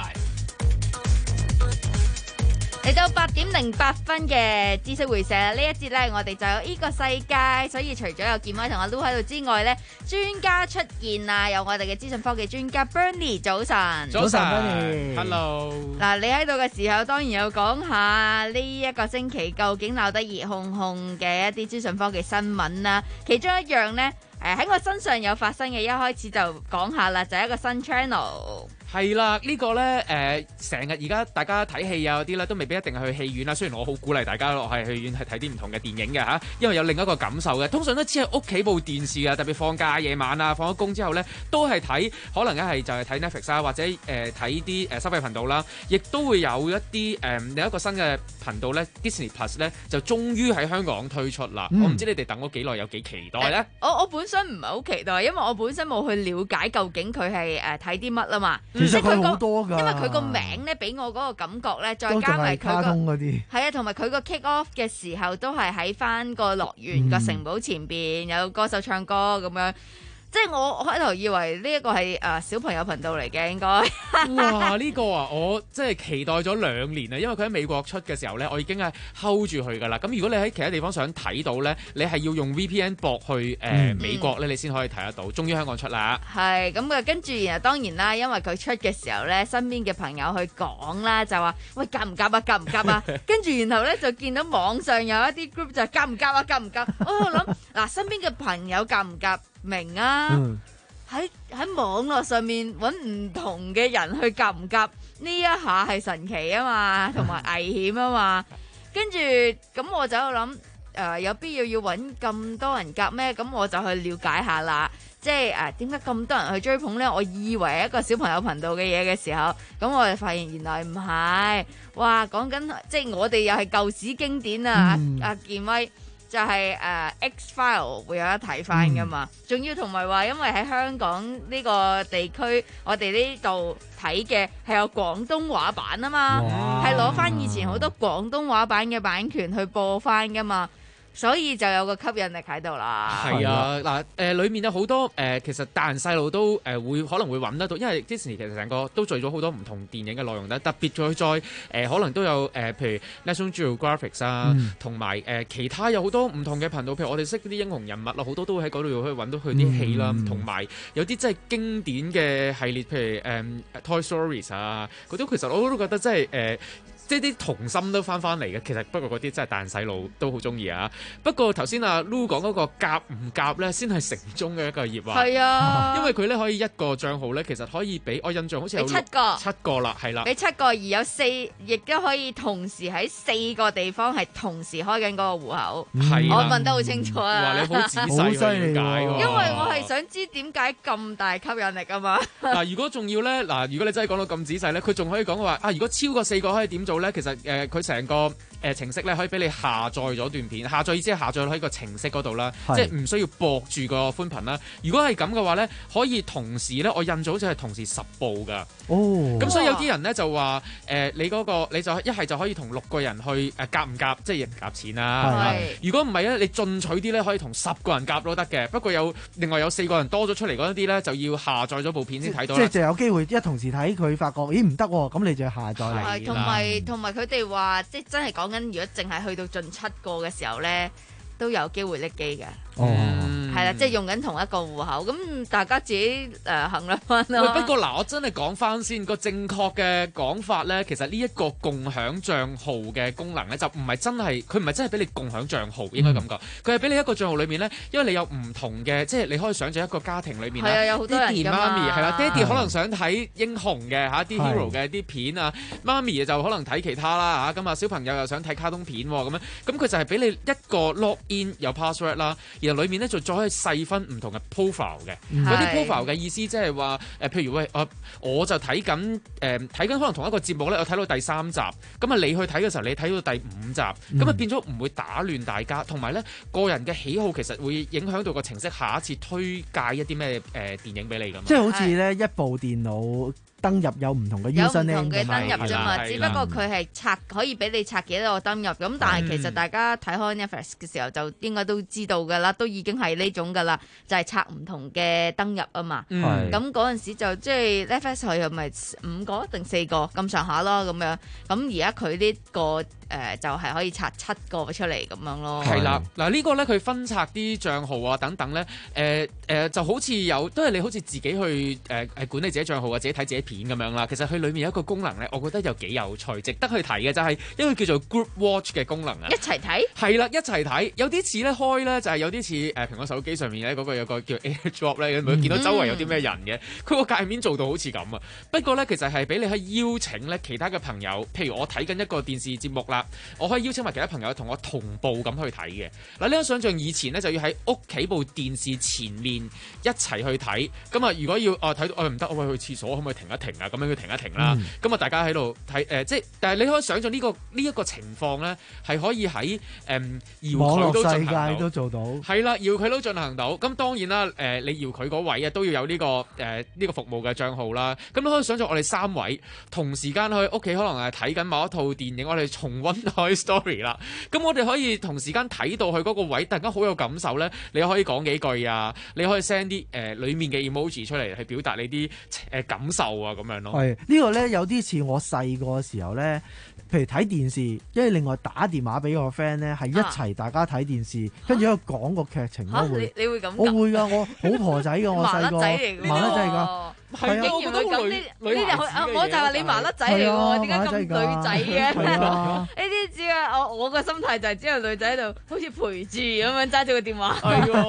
Speaker 24: 嚟到八點零八分嘅知識會社呢一節呢，我哋就有依個世界，所以除咗有健威同阿 Lu 喺度之外呢，專家出現啊，有我哋嘅資訊科技專家 Bernie， 早晨，
Speaker 22: 早晨 ，Hello。
Speaker 24: 嗱，你喺度嘅時候，當然有講下呢一個星期究竟鬧得熱烘烘嘅一啲資訊科技新聞啦。其中一樣呢，誒喺我身上有發生嘅，一開始就講下啦，就係一個新 channel。
Speaker 13: 係啦，呢、這個呢，誒成日而家大家睇戲啊嗰啲呢，都未必一定係去戲院啦。雖然我好鼓勵大家落去戲院係睇啲唔同嘅電影嘅嚇，因為有另一個感受嘅。通常都只係屋企部電視啊，特別放假夜晚啊，放咗工之後呢，都係睇，可能一係就係睇 Netflix 啊，或者誒睇啲誒收費頻道啦。亦都會有一啲誒、呃、另一個新嘅頻道呢 Disney Plus 呢，就終於喺香港推出啦。嗯、我唔知你哋等咗幾耐，有幾期待呢？
Speaker 24: 欸、我我本身唔係好期待，因為我本身冇去了解究竟佢係誒睇啲乜啊嘛。
Speaker 9: 其實佢好多㗎，
Speaker 24: 因為佢個名咧俾我嗰個感覺咧，再加埋佢個係啊，同埋佢個 kick off 嘅時候都係喺翻個樂園個城堡前邊、嗯、有歌手唱歌咁樣。即係我開頭以為呢一個係誒小朋友頻道嚟嘅，應該。
Speaker 13: 哇！呢、呢個啊，我即係期待咗兩年啊，因為佢喺美國出嘅時候呢，我已經係 hold 住佢㗎啦。咁如果你喺其他地方想睇到呢，你係要用 V P N 駁去誒、呃嗯、美國呢，你先可以睇得到。終於香港出啦。係咁嘅，跟住然後當然啦，因為佢出嘅時候呢，身邊嘅朋友去講啦，就話喂夾唔夾啊，夾唔夾啊？跟住然後呢，就見到網上有一啲 group 就夾唔夾啊，夾唔夾？我諗嗱，身邊嘅朋友夾唔夾？明啊，喺喺、嗯、網絡上面揾唔同嘅人去夾唔夾呢一下係神奇啊嘛，同埋危險啊嘛。跟住咁我就喺度諗，誒有必要要揾咁多人夾咩？咁我就去了解下啦。
Speaker 24: 即係誒點解咁多人去追捧咧？我以為係一個小朋友頻道嘅嘢嘅時候，咁我就發現原來唔係。哇，講緊即係我哋又係舊史經典啊！阿阿健威。就係、是、誒、uh, X File 會有得睇翻噶嘛，仲、嗯、要同埋話，因為喺香港呢個地區，我哋呢度睇嘅係有廣東話版啊嘛，係攞翻以前好多廣東話版嘅版權去播翻噶嘛。所以就有個吸引力喺度啦。
Speaker 13: 係啊，嗱、呃，誒裏面有好多誒、呃，其實大人細路都誒、呃、會可能會揾得到，因為 Disney 其實成個都聚咗好多唔同電影嘅內容咧，特別再再誒、呃、可能都有誒、呃，譬如 National Geographic 啊，同埋誒其他有好多唔同嘅頻道，譬如我哋識啲英雄人物啦，好多都會喺嗰度可以揾到佢啲戲啦，同、嗯、埋有啲真係經典嘅系列，譬如誒、嗯、Toy Stories 啊，嗰啲其實我都覺得真係誒。呃即係啲童心都翻翻嚟嘅，其實不過嗰啲真係大人細路都好中意啊。不過頭先阿 Lu 講嗰個夾唔夾咧，先係城中嘅一個業啊。係啊，因為佢咧可以一個帳號咧，其實可以俾我印象好似有七個，七個啦，係啦，俾七個而有四，亦都可以同時喺四個地方係同時開緊嗰個戶口。係、嗯，我問得好清楚啊！哇，你好仔細去了解喎。因為我係想知點解咁大吸引力啊嘛。嗱，如果仲要咧，嗱，如果你真係講到咁仔細咧，佢仲可以講話啊，如果超過四個可以點做咧？其實誒佢成個誒、呃、程式咧可以俾你下載咗段片，下載意思係下載喺個程式嗰度啦，即係唔需要駁住個寬頻啦。如果係咁嘅話咧，可以同時咧，我印咗好似係同時十部㗎。哦，咁所以有啲人咧就話誒、呃，你嗰、嗰個你就一係就可以同六個人去誒夾唔夾，即係夾錢啦。如果唔係咧，你進取啲咧，可以同十個人夾都得嘅。不過有另外有四個人多咗出嚟嗰啲咧，就要下載咗部片先睇到。即係就有機會一同時睇，佢發覺咦唔得喎，咁你就要下載嚟。係，同埋同埋佢哋話，即係真係講緊，如果淨係去到進七個嘅時候咧，都有機會拎機嘅。哦，係啦，即係用緊同一個戶口，咁大家自己誒、呃、衡量翻咯。不過嗱，我真係講翻先個正確嘅講法咧，其實呢一個共享帳號嘅功能咧，就唔係真係，佢唔係真係俾你共享帳號，應該咁講，佢係俾你一個帳號裏面咧，因為你有唔同嘅，即係你可以想象一個家庭裏面咧，有好多人㗎嘛，爹哋媽咪係啦，爹哋可能想睇英雄嘅嚇啲 hero 嘅啲片啊，媽咪就可能睇其他啦嚇，咁啊小朋友又想睇卡通片喎咁樣，咁佢就係俾你一個 log in 有 password 啦。然後裏面咧就再可以細分唔同嘅 profile 嘅，嗰啲 profile 嘅意思即係話誒，譬如喂，我我就睇緊誒睇緊可能同一個節目咧，我睇到第三集，咁啊你去睇嘅時候，你睇到第五集，咁、嗯、啊變咗唔會打亂大家，同埋咧個人嘅喜好其實會影響到個程式下一次推介一啲咩誒電影俾你㗎嘛。即係好似咧一部電腦登入有唔同嘅 user name 有唔同嘅登入啫嘛，只不過佢係拆可以俾你拆幾多個登入，咁但係其實大家睇開 Netflix 嘅時候就應該都知道㗎啦，都已經係呢種㗎啦，就係、是、拆唔同嘅登入啊嘛。咁嗰陣時就即係 Netflix 佢係咪五個定四個咁上下咯咁樣？咁而家佢呢個。誒、呃、就係、是、可以拆七個出嚟咁樣咯。係啦，嗱、這個、呢個咧佢分拆啲帳號啊等等咧，誒、呃、誒、呃、就好似有都係你好似自己去誒誒、呃、管理自己帳號啊，自己睇自己片咁樣啦。其實佢裏面有一個功能咧，我覺得又幾有趣，值得去睇嘅就係、是、一個叫做 Group Watch 嘅功能啊。一齊睇係啦，一齊睇有啲似咧開咧就係、是、有啲似誒蘋果手機上面咧嗰個有個叫 AirDrop 咧，會見到周圍有啲咩人嘅，佢、嗯、個界面做到好似咁啊。不過咧其實係俾你去邀請咧其他嘅朋友，譬如我睇緊一個電視節目啦。我可以邀請埋其他朋友同我同步咁去睇嘅。嗱，呢個想像以前咧就要喺屋企部電視前面一齊去睇。咁啊，如果要啊睇到，我唔得，我去去廁所，可唔可以停一停啊？咁樣要停一停啦。咁、嗯、啊，大家喺度睇誒，即係但係你可以想像呢、呢個呢一、呢個情況咧，係可以喺誒、嗯、遙距都進行到，都做到。係啦，遙距都進行到。咁當然啦，誒、呃、你遙距嗰位啊都要有呢、呢個誒呢、呃呢個服務嘅帳號啦。咁你可以想像我哋三位同時間去屋企，可能係睇緊某一套電影，我哋重溫開 story 啦，咁我哋可以同時間睇到佢嗰個位，突然間好有感受咧。你可以講幾句啊，你可以 send 啲誒裡面嘅 emoji 出嚟，去表達你啲誒、呃、感受啊，咁樣咯。係、這個、呢個咧有啲似我細個嘅時候咧，譬如睇電視，因為另外打電話俾個 friend 咧，係一齊大家睇電視，跟住喺度講個劇情咯。會你會咁？我會㗎，我好婆仔㗎，我細個麻甩仔嚟㗎，麻甩仔嚟㗎。係啊，我覺得咁呢呢啲我就話你麻甩仔嚟喎，點解咁女仔嘅？呢啲只係我我個心態就係只有女仔喺度，好似陪住咁樣揸住個電話。係喎，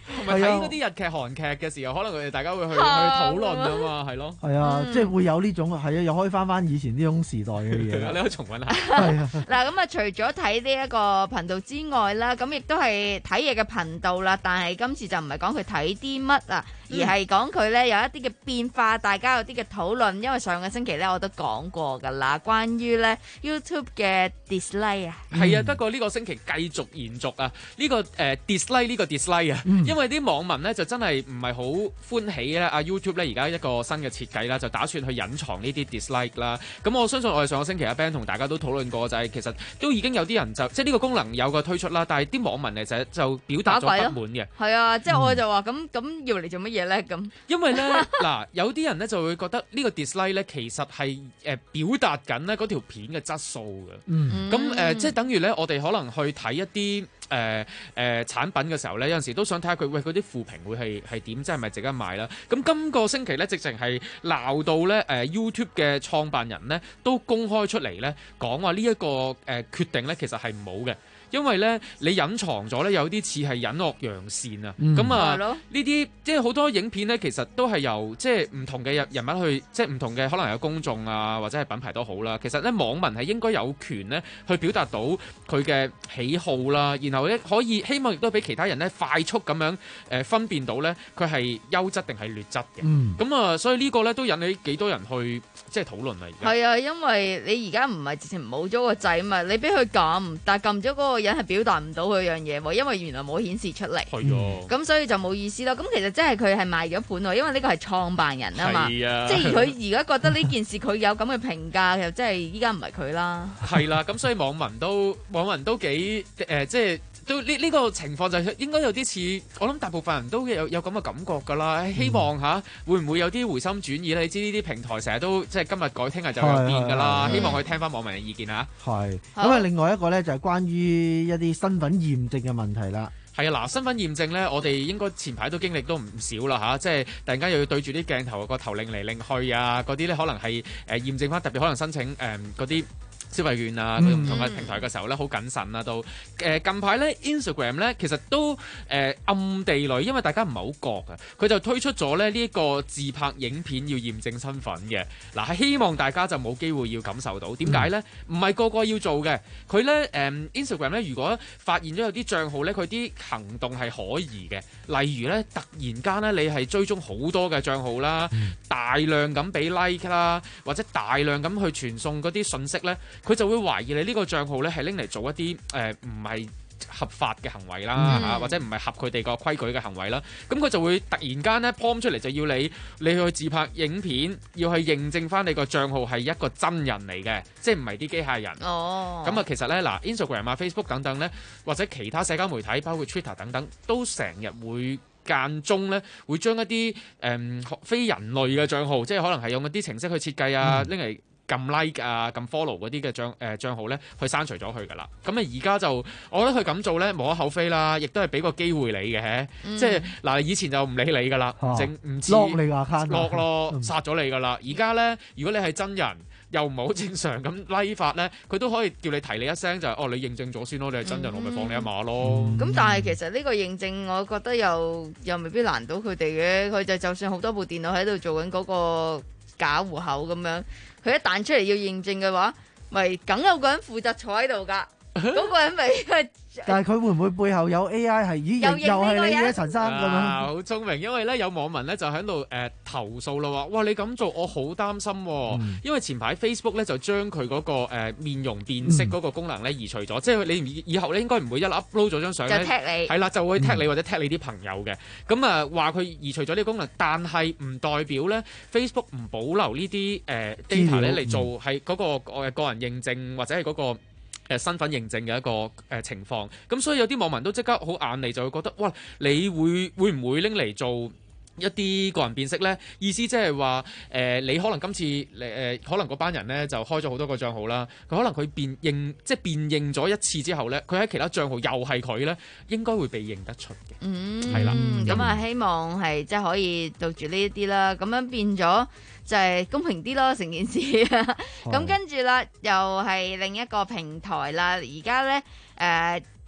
Speaker 13: 同埋睇嗰啲日劇、韓劇嘅時候，可能佢哋大家會去去討論啊嘛，係咯。
Speaker 9: 係啊，即係會有呢種係啊，又可以翻翻以前呢種時代嘅嘢。
Speaker 13: 你可以重溫下。
Speaker 9: 係啊。
Speaker 24: 嗱咁啊，除咗睇呢一個頻道之外啦，咁亦都係睇嘢嘅頻道啦。但係今次就唔係講佢睇啲乜啊，而係講佢咧有一啲嘅變化，大家有啲嘅討論。因為上個星期咧我都講過㗎啦，關於咧 YouTube 嘅 dislike 啊。
Speaker 13: 係啊，不過呢個星期繼續延續啊，呢、這個誒、呃、dislike 呢個 dislike 啊，嗯、因為啲網民咧就真係唔係好歡喜咧。啊 YouTube 咧而家一個新嘅設計啦，就打算去隱藏呢啲 dislike 啦。咁我相信我哋上個星期阿 Ben 同大家都討論過，就係、是、其實都已經有啲人就即係呢個功能有個推出啦，但係啲網民咧就就表達咗不滿嘅。
Speaker 24: 係啊，即係我就話咁咁要嚟做乜嘢咧？咁
Speaker 13: 因為咧嗱，有啲人咧就會覺得呢個 dislike 咧其實係誒、呃、表達緊咧嗰條片嘅質素嘅。嗯，咁誒、呃、即係等於咧，我哋可能去睇一啲誒誒產品嘅時候咧，有陣時都想睇下佢喂嗰啲負評會係係點，即係咪值得買啦？咁今個星期咧，直情係鬧到咧誒、呃、YouTube 嘅創辦人咧都公開出嚟咧講話呢一個誒、呃、決定咧，其實係唔好嘅。因為咧，你隱藏咗咧，有啲似係隱惡揚善啊！咁、嗯、啊，呢啲即係好多影片咧，其實都係由即係唔同嘅人人物去，即係唔同嘅可能有公眾啊，或者係品牌都好啦。其實咧，網民係應該有權咧去表達到佢嘅喜好啦，然後咧可以希望亦都俾其他人咧快速咁樣誒分辨到咧佢係優質定係劣質嘅。咁、嗯、啊，所以呢個咧都引起幾多人去即係討論啦。而家
Speaker 24: 係啊，因為你而家唔係直情冇咗個掣嘛，你俾佢撳，但係撳咗嗰個人係表達唔到佢樣嘢喎，因為原來冇顯示出嚟。係啊，咁所以就冇意思咯。咁其實即係佢係賣咗盤喎，因為呢個係創辦人啊嘛。係啊，即係佢而家覺得呢件事佢有咁嘅評價，又即係依家唔係佢啦。係啦，咁所以網民都網民都幾誒、呃，即係。都呢呢個情況就應該有啲似，我諗大部分人都有有咁嘅感覺㗎啦。希望嚇、嗯、會唔會有啲回心轉意咧？你知呢啲平台成日都即係今日改，聽日就有變㗎啦。希望可以聽翻網民嘅意見嚇。係。咁啊，另外一個咧就係關於一啲身份驗證嘅問題啦。係啊，嗱，身份驗證咧，我哋應該前排都經歷都唔少啦嚇，即係突然間又要對住啲鏡頭個頭擰嚟擰去啊，嗰啲咧可能係誒、呃、驗證翻，特別可能申請誒嗰啲。呃消費券啊，唔同嘅平台嘅時候咧，好謹慎啊，都誒、呃、近排咧 Instagram 咧，其實都誒、呃、暗地裏，因為大家唔係好覺啊，佢就推出咗咧呢一個自拍影片要驗證身份嘅，嗱、呃、係希望大家就冇機會要感受到，點解咧？唔係個個要做嘅，佢咧誒 Instagram 咧，如果發現咗有啲帳號咧，佢啲行動係可疑嘅，例如咧突然間咧你係追蹤好多嘅帳號啦，嗯、大量咁俾 like 啦，或者大量咁去傳送嗰啲信息咧。佢就會懷疑你呢個帳號咧係拎嚟做一啲誒唔係合法嘅行為啦嚇、嗯，或者唔係合佢哋個規矩嘅行為啦。咁佢就會突然間咧 pop 出嚟，就要你你去自拍影片，要去認證翻你個帳號係一個真人嚟嘅，即係唔係啲機械人。哦。咁啊，其實咧嗱 ，Instagram 啊、Facebook 等等咧，或者其他社交媒體，包括 Twitter 等等，都成日會間中咧會將一啲誒、嗯、非人類嘅帳號，即係可能係用一啲程式去設計啊，拎嚟。撳 like 啊，撳 follow 嗰啲嘅帳誒帳號咧，去刪除咗佢噶啦。咁啊，而家就我覺得佢咁做咧，無可厚非啦，亦都係俾個機會你嘅，嗯、即係嗱，以前就唔理你噶啦，整唔知 lock 你 account lock 咯，殺咗你噶啦。而家咧，如果你係真人，又唔係好正常咁 like 法咧，佢都可以叫你提你一聲，就係、哦，你認證咗先咯，你係真人，嗯、我咪放你一馬咯。咁、嗯、但係其實呢個認證，我覺得又又未必難到佢哋嘅。佢就就算好多部電腦喺度做緊嗰個假戶口咁樣。佢一彈出嚟要認證嘅話，咪梗有個人負責坐喺度㗎，嗰個人咪。但係佢會唔會背後有 A I 係咦又又係你嘅陳生咁樣？好聰明，因為咧有網民咧就喺度誒投訴啦，話哇你咁做我好擔心、哦嗯，因為前排 Facebook 咧就將佢嗰個誒面容辨識嗰個功能咧移除咗、嗯，即係你以後咧應該唔會一 upload 咗張相咧，就 tag 你係啦，就會 tag 你或者 tag 你啲朋友嘅。咁啊話佢移除咗呢個功能，但係唔代表咧 Facebook 唔保留呢啲誒 data 咧嚟做係嗰個誒個人認證或者係嗰個。誒身份認證嘅一個誒、呃、情況，咁所以有啲網民都即刻好眼利，就會覺得哇，你會會唔會拎嚟做一啲個人辨識咧？意思即係話誒，你可能今次誒、呃、可能嗰班人咧就開咗好多個帳號啦，佢可能佢辨認即係辨認咗一次之後咧，佢喺其他帳號又係佢咧，應該會被認得出嘅。嗯，係啦，咁、嗯、啊希望係即係可以杜住呢一啲啦，咁樣變咗。就係、是、公平啲咯，成件事。咁跟住啦，又係另一個平台啦。而家咧誒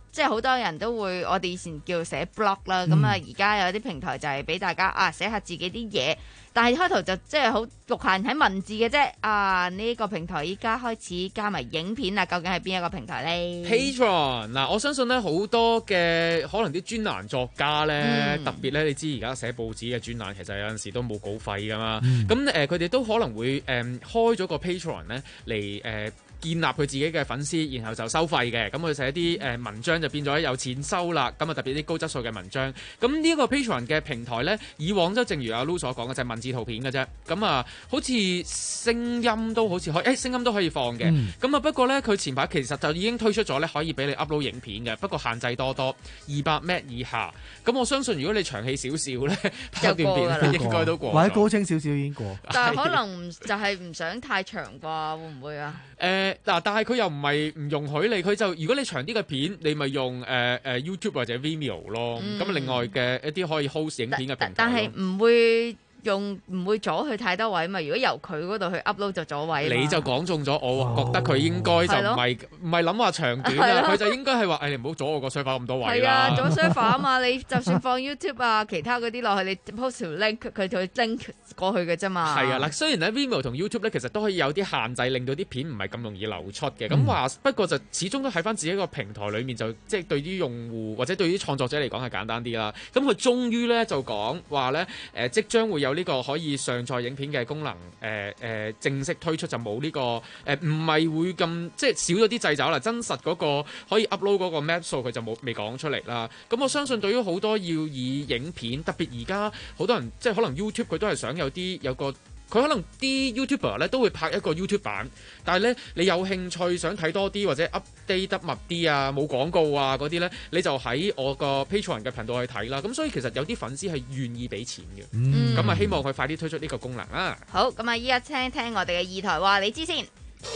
Speaker 24: 即係好多人都會，我哋以前叫寫 blog 啦，咁啊而家有啲平台就係俾大家啊寫下自己啲嘢，但係開頭就即係好局限喺文字嘅啫。啊呢、這個平台依家開始加埋影片啦，究竟係邊一個平台呢？
Speaker 13: Patreon 嗱，我相信咧好多嘅可能啲專欄作家咧，
Speaker 24: 嗯、
Speaker 13: 特別咧，你知而家寫報紙嘅專欄其實有陣時都冇稿費噶嘛，
Speaker 24: 嗯
Speaker 13: 咁誒佢哋都可能會誒、呃、開咗個 Patreon 咧嚟誒。建立佢自己嘅粉絲，然後就收費嘅，咁佢寫啲誒文章就變咗有錢收啦。咁啊特別啲高質素嘅文章。咁呢一個 Patreon 嘅平台呢，以往都正如阿 Lu 所講嘅，就係、是、文字圖片嘅啫。咁啊，好似聲音都好似可以，誒、欸、聲音都可以放嘅。咁啊、嗯、不過呢，佢前排其實就已經推出咗呢，可以俾你 upload 影片嘅，不過限制多多，二百 M B 以下。咁我相信如果你長氣少少呢，拍段片應該都過。
Speaker 9: 或者高清少少已經過。
Speaker 24: 但係可能就係唔想太長啩，會唔會啊？
Speaker 13: 誒、呃、嗱，但係佢又唔係唔容許你，佢就如果你長啲嘅片，你咪用誒誒、呃、YouTube 或者 Vimeo 咯。咁、嗯、另外嘅一啲可以 host 影片嘅平台，
Speaker 24: 但係唔會用唔會阻佢太多位嘛？如果由佢嗰度去 upload 就阻位。你
Speaker 13: 就講中咗，我覺得佢應該就唔係唔係諗話長短啦，佢就應該係話誒，你唔好阻我個 server 咁多位啦。
Speaker 24: 係啊，阻 server 啊嘛，你就算放 YouTube 啊，其他嗰啲落去，你 post 條 link 佢就會 link 過去嘅啫嘛。
Speaker 13: 係啊，嗱，雖然咧 Vimeo 同 YouTube 咧，其實都可以有啲限制，令到啲片唔係咁容易流出嘅。咁話、嗯、不過就始終都喺翻自己個平台裡面，就即係對於用戶或者對於創作者嚟講係簡單啲啦。咁佢終於咧就講話咧誒，即將會有呢個可以上載影片嘅功能，誒、呃、誒、呃、正式推出就冇呢、這個誒，唔係會咁即係少咗啲掣肘啦。真實嗰個可以 upload 嗰個 map 數佢就冇未講出嚟啦。咁我相信對於好多要以影片，特別而家好多人即係可能 YouTube 佢都係想有啲有個。佢可能啲 YouTuber 咧都會拍一個 YouTube 版，但係咧你有興趣想睇多啲或者 update 得密啲啊，冇廣告啊嗰啲咧，你就喺我個 Patreon 嘅頻道去睇啦。咁所以其實有啲粉絲係願意俾錢嘅，咁啊、嗯、希望佢快啲推出呢個功能啦。
Speaker 24: 好，咁啊依家聽聽我哋嘅二台話你知先。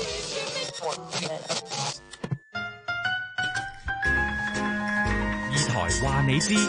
Speaker 15: 二台話你知。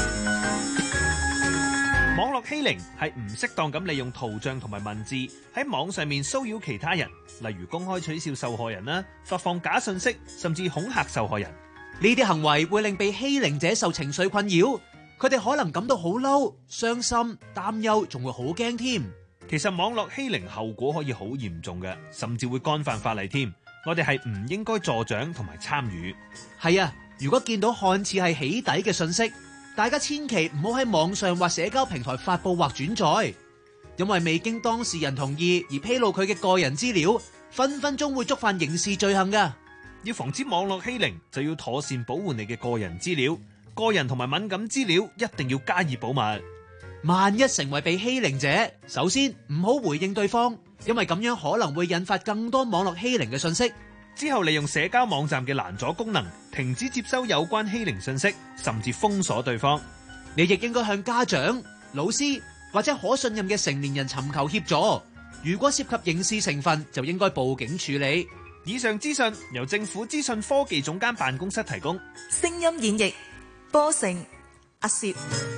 Speaker 15: 網絡欺凌係唔適當咁利用圖像同埋文字喺網上面騷擾其他人，例如公開取笑受害人啦，發放假信息，甚至恐嚇受害人。
Speaker 11: 呢啲行為會令被欺凌者受情緒困擾，佢哋可能感到好嬲、傷心、擔憂，仲會好驚添。
Speaker 15: 其實網絡欺凌後果可以好嚴重嘅，甚至會干犯法例添。我哋係唔應該助長同埋參與。
Speaker 11: 係啊，如果見到看似係起底嘅信息，大家千祈唔好喺網上或社交平台發佈或轉載，因為未經當事人同意而披露佢嘅個人資料，分分鐘會觸犯刑事罪行㗎。
Speaker 15: 要防止網絡欺凌，就要妥善保護你嘅個人資料，個人同埋敏感資料一定要加以保密。
Speaker 11: 萬一成為被欺凌者，首先唔好回應對方，因為咁樣可能會引發更多網絡欺凌嘅信息。
Speaker 15: 之後利用社交網站嘅攔阻功能，停止接收有關欺凌信息，甚至封鎖對方。
Speaker 11: 你亦應該向家長、老師或者可信任嘅成年人尋求協助。如果涉及刑事成分，就應該報警處理。
Speaker 15: 以上資訊由政府資訊科技總監辦公室提供。
Speaker 10: 聲音演繹波成阿薛。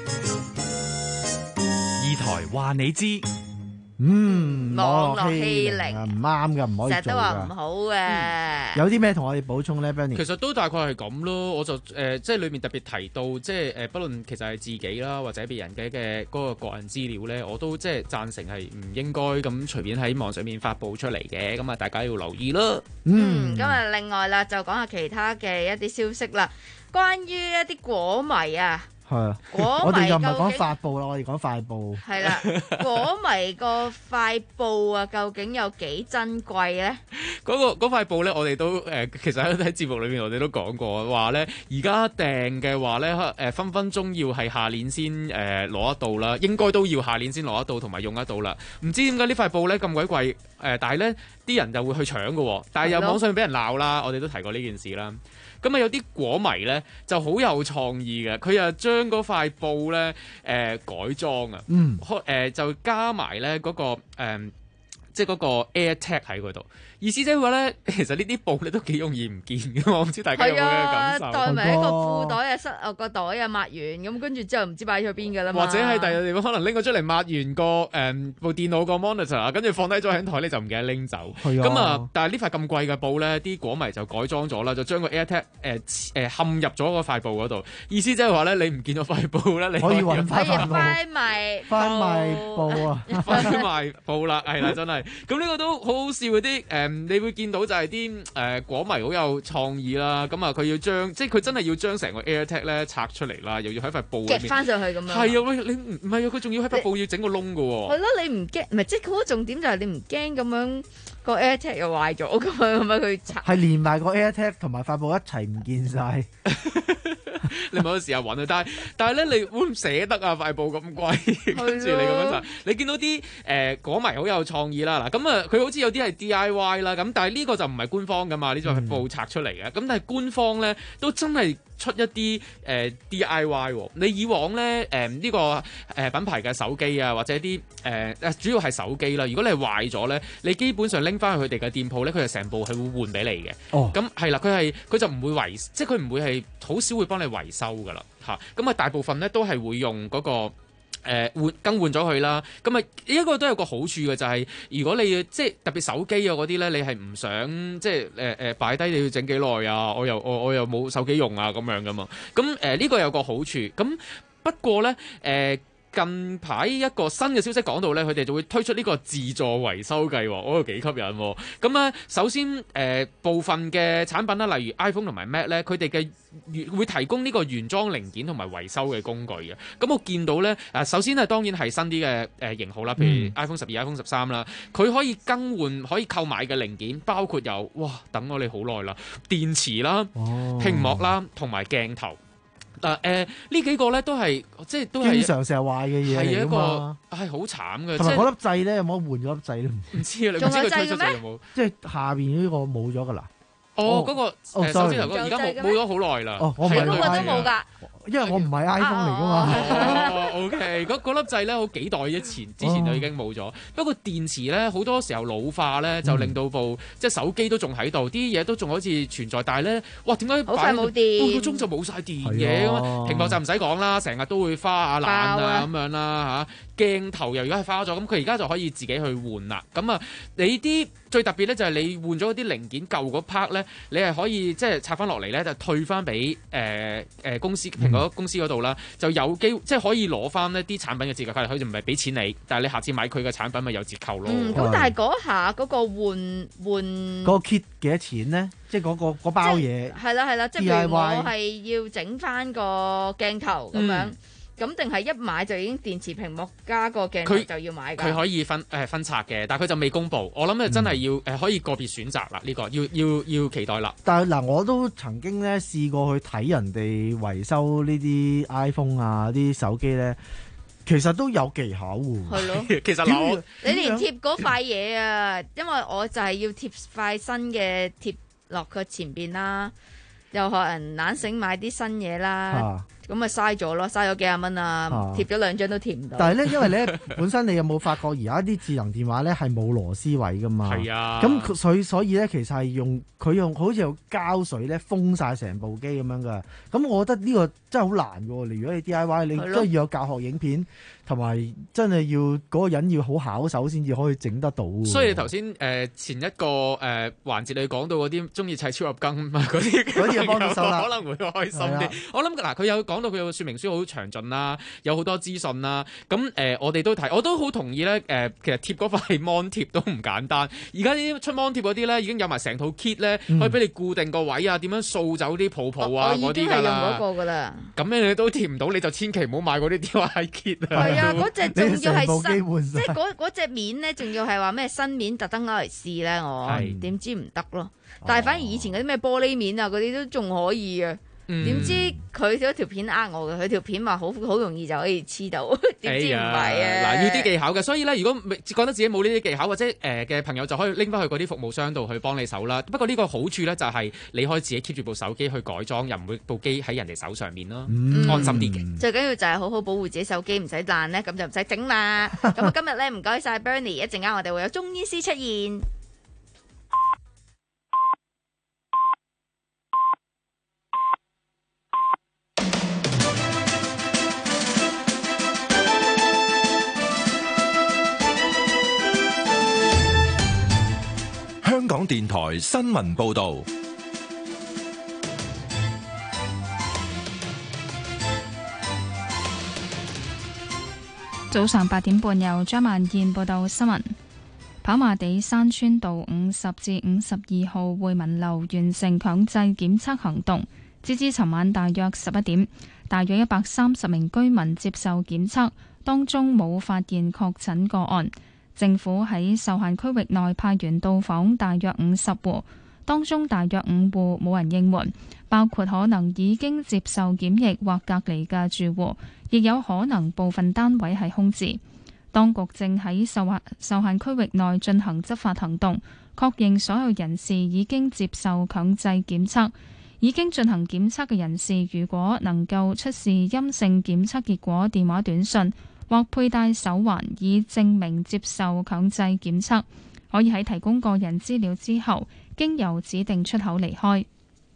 Speaker 15: 二台話你知。
Speaker 9: 嗯，
Speaker 24: 網絡欺凌
Speaker 9: 啊，唔啱噶，唔可以做噶。成日
Speaker 24: 都話唔好嘅、
Speaker 9: 嗯。有啲咩同我哋補充咧 Benny？
Speaker 13: 其實都大概係咁咯，我就誒、呃、即係裏面特別提到，即係誒、呃，不論其實係自己啦，或者別人嘅嘅嗰個個人資料咧，我都即係贊成係唔應該咁隨便喺網上面發布出嚟嘅。咁啊，大家要留意啦。
Speaker 24: 嗯，咁啊，另外啦，就講下其他嘅一啲消息啦，關於一啲果迷啊。
Speaker 9: 係啊，我哋就唔係講發布啦，我哋講快報。
Speaker 24: 係啦，果迷個快報啊，究竟有幾珍貴咧？
Speaker 13: 嗰、那個嗰塊布咧，我哋都誒、呃，其實喺喺節目裏面我哋都講過，話咧而家訂嘅話咧，誒、呃、分分鐘要係下年先誒攞得到啦，應該都要下年先攞得到同埋用得到啦。唔知點解呢塊布咧咁鬼貴誒、呃，但係咧啲人就會去搶嘅，但係有網上面俾人鬧啦，我哋都提過呢件事啦。咁啊有啲果迷咧就好有創意嘅，佢又將嗰塊布咧誒、呃、改裝啊，嗯，誒、呃、就加埋咧嗰個誒。呃即係嗰個 AirTag 喺嗰度。意思即係話咧，其實呢啲布咧都幾容易唔見嘅，我唔知大家有冇咩感受？
Speaker 24: 袋埋一個褲袋啊，塞落個袋啊，抹完咁，跟住之後唔知擺咗去邊㗎啦嘛。
Speaker 13: 或者喺第二個地方可能拎咗出嚟抹完個誒、嗯、部電腦個 monitor，跟住放低咗喺台咧就唔記得拎走。咁啊，但係呢塊咁貴嘅布咧，啲果迷就改裝咗啦，就將個 AirTag 誒誒嵌入咗嗰塊布嗰度。意思即係話咧，你唔見咗塊布咧，你可以揾翻塊布。
Speaker 24: 翻埋
Speaker 9: 翻埋布啊！
Speaker 13: 翻埋布啦，係啦，真係。咁呢個都好好笑嗰啲誒。你會見到就係啲誒果迷好有創意啦，咁啊佢要將即係佢真係要將成個 AirTag 咧拆出嚟啦，又要喺塊布
Speaker 24: 夾翻上去咁樣。
Speaker 13: 係啊，喂，你唔唔係啊？佢仲要喺塊布要整個窿㗎喎。
Speaker 24: 係咯，你唔驚？唔係即係嗰個重點就係你唔驚咁樣個 AirTag 又壞咗咁樣，咁樣佢拆。
Speaker 9: 係連埋個 AirTag 同埋塊布一齊唔見晒。
Speaker 13: 你咪有時候揾啊，但係但係咧，你會唔捨得啊？塊布咁貴，跟住你咁樣就，你見到啲誒、呃、果迷好有創意啦。嗱，咁啊，佢好似有啲係 D I Y 啦，咁但係呢個就唔係官方噶嘛，呢個係布拆出嚟嘅。咁、嗯、但係官方咧都真係出一啲誒、呃、D I Y。你以往咧誒呢、呃這個誒、呃、品牌嘅手機啊，或者啲誒誒主要係手機啦。如果你係壞咗咧，你基本上拎翻去佢哋嘅店鋪咧，佢就成部係會換俾你嘅。哦，咁係啦，佢係佢就唔會維，即係佢唔會係好少會幫你維修噶啦。嚇，咁啊大部分咧都係會用嗰、那個誒換、呃、更換咗佢啦。咁啊一個都有個好處嘅就係、是，如果你即係特別手機啊嗰啲咧，你係唔想即係誒誒擺低你要整幾耐啊？我又我我又冇手機用啊咁樣噶嘛。咁誒呢個有個好處。咁不過咧誒。呃近排一個新嘅消息講到咧，佢哋就會推出呢個自助維修計劃，我覺得幾吸引喎。咁啊，首先誒、呃、部分嘅產品啦，例如 iPhone 同埋 Mac 咧，佢哋嘅會提供呢個原裝零件同埋維修嘅工具嘅。咁我見到咧，誒首先係當然係新啲嘅誒型號啦，譬如 iPhone 十二、iPhone 十三啦，佢可以更換可以購買嘅零件，包括有哇等我哋好耐啦，電池啦、哦、屏幕啦同埋鏡頭。嗱誒呢幾個咧都係即係都係
Speaker 9: 經常成日壞嘅嘢嚟㗎嘛，
Speaker 13: 係好慘嘅。
Speaker 9: 同埋嗰粒掣咧有冇換嗰粒掣咧？
Speaker 13: 唔知啊，你唔知佢推出掣有冇？
Speaker 9: 即係下邊呢個冇咗㗎啦。
Speaker 13: 哦，嗰、那個誒手指頭嗰個而家冇冇咗好耐啦。
Speaker 9: 哦，我唔係
Speaker 24: 嗰個都冇㗎。
Speaker 9: 因為我唔係 iPhone 嚟㗎嘛。
Speaker 13: 哦，OK，嗰嗰粒掣咧好幾代以前之前就已經冇咗。哦、不過電池咧好多時候老化咧，就令到部、嗯、即係手機都仲喺度，啲嘢都仲好似存在。但係咧，哇點解擺半個鐘就冇晒電嘅？咁屏幕就唔使講啦，成日都會花啊爛啊咁樣啦嚇。鏡頭又如果係花咗，咁佢而家就可以自己去換啦。咁啊，你啲最特別咧就係你換咗啲零件舊嗰 part 咧，你係可以即係拆翻落嚟咧，就退翻俾誒誒公司蘋果公司嗰度啦，就有機會即係可以攞翻呢啲產品嘅折扣，佢佢就唔係俾錢你，但係你下次買佢嘅產品咪有折扣咯。
Speaker 24: 嗯，咁但係嗰下嗰個換換
Speaker 9: 嗰個 kit 幾多錢咧？即係嗰個嗰包嘢
Speaker 24: 係啦係啦，即係譬如我係要整翻個鏡頭咁樣。嗯咁定係一買就已經電池屏幕加個鏡頭就要買㗎？佢
Speaker 13: 可以分誒、呃、分拆嘅，但係佢就未公布。我諗咧真係要誒、嗯呃、可以個別選擇啦，呢、這個要要要期待啦。
Speaker 9: 但係嗱，我都曾經咧試過去睇人哋維修呢啲 iPhone 啊啲手機咧，其實都有技巧喎。
Speaker 24: 係咯，
Speaker 13: 其實嗱，
Speaker 24: 你連貼嗰塊嘢啊，因為我就係要貼塊新嘅貼落佢前邊啦，又學人懶醒買啲新嘢啦。啊咁咪嘥咗咯，嘥咗幾廿蚊啊！貼咗兩張都貼唔到。
Speaker 9: 但係咧，因為咧本身你有冇發覺而家啲智能電話咧係冇螺絲位噶嘛？係啊。咁所以所以咧，其實係用佢用好似用膠水咧封晒成部機咁樣噶。咁我覺得呢個真係好難㗎喎。你如果你 D I Y，你真係要有教學影片，同埋真係要嗰、嗰個人要好巧手先至可以整得到。
Speaker 13: 所以你頭先誒前一個誒、呃、環節你講到嗰啲中意砌超合金嗰啲嗰啲幫到手啦，可能會開心啲。我諗嗱，佢有講到佢有個說明書好詳盡啦，有好多資訊啦。咁誒、呃，我哋都睇，我都好同意咧。誒、呃，其實貼嗰塊 mon 貼都唔簡單。而家啲出 mon 貼嗰啲咧，已經有埋成套 kit 咧，可以俾你固定個位啊，點樣掃走啲泡泡啊嗰啲㗎啦。
Speaker 24: 我已經係用嗰個㗎啦。
Speaker 13: 咁樣你都貼唔到，你就千祈唔好買嗰啲 D I Y kit 啊。
Speaker 24: 係啊，嗰隻仲要係新，即係嗰
Speaker 9: 嗰
Speaker 24: 隻面咧，仲要係話咩新面特登攞嚟試咧，我點知唔得咯。但係反而以前嗰啲咩玻璃面啊，嗰啲都仲可以啊。 點、嗯、知佢嗰條片呃我嘅，佢條片話好好容易就可以黐到，點知唔係啊？
Speaker 13: 嗱、哎，要啲技巧嘅，所以咧，如果覺得自己冇呢啲技巧或者誒嘅、呃、朋友，就可以拎翻去嗰啲服務商度去幫你手啦。不過呢個好處咧就係你可以自己 keep 住部手機去改裝，又唔會部機喺人哋手上面咯，嗯、安心啲嘅。
Speaker 24: 最緊要就係好好保護自己手機，唔使爛咧，咁就唔使整啦。咁啊，今日咧唔該晒 Bernie， 一陣間我哋會有中醫師出現。
Speaker 3: 香港電台新聞報道。
Speaker 4: 早上八點半，由張萬燕報道新聞。跑馬地山村道五十至五十二號匯民樓完成強制檢測行動，截至尋晚大約十一點，大約一百三十名居民接受檢測，當中冇發現確診個案。政府喺受限區域內派員到訪大約五十戶，當中大約五戶冇人應門，包括可能已經接受檢疫或隔離嘅住戶，亦有可能部分單位係空置。當局正喺受限受限區域內進行執法行動，確認所有人士已經接受強制檢測。已經進行檢測嘅人士，如果能夠出示陰性檢測結果電話短訊或佩戴手環以證明接受強制檢測，可以喺提供個人資料之後，經由指定出口離開。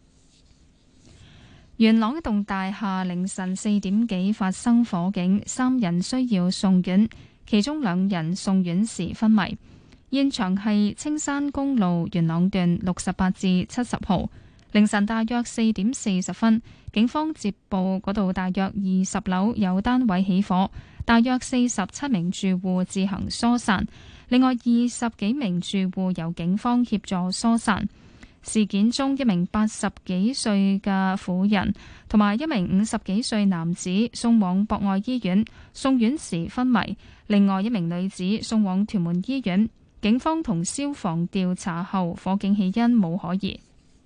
Speaker 4: 元朗一棟大廈凌晨四點幾發生火警，三人需要送院，其中兩人送院時昏迷。現場係青山公路元朗段六十八至七十號。凌晨大約四點四十分，警方接報嗰度大約二十樓有單位起火，大約四十七名住戶自行疏散，另外二十幾名住戶由警方協助疏散。事件中，一名八十幾歲嘅婦人同埋一名五十幾歲男子送往博愛醫院，送院時昏迷，另外一名女子送往屯門醫院。警方同消防調查後，火警起因冇可疑。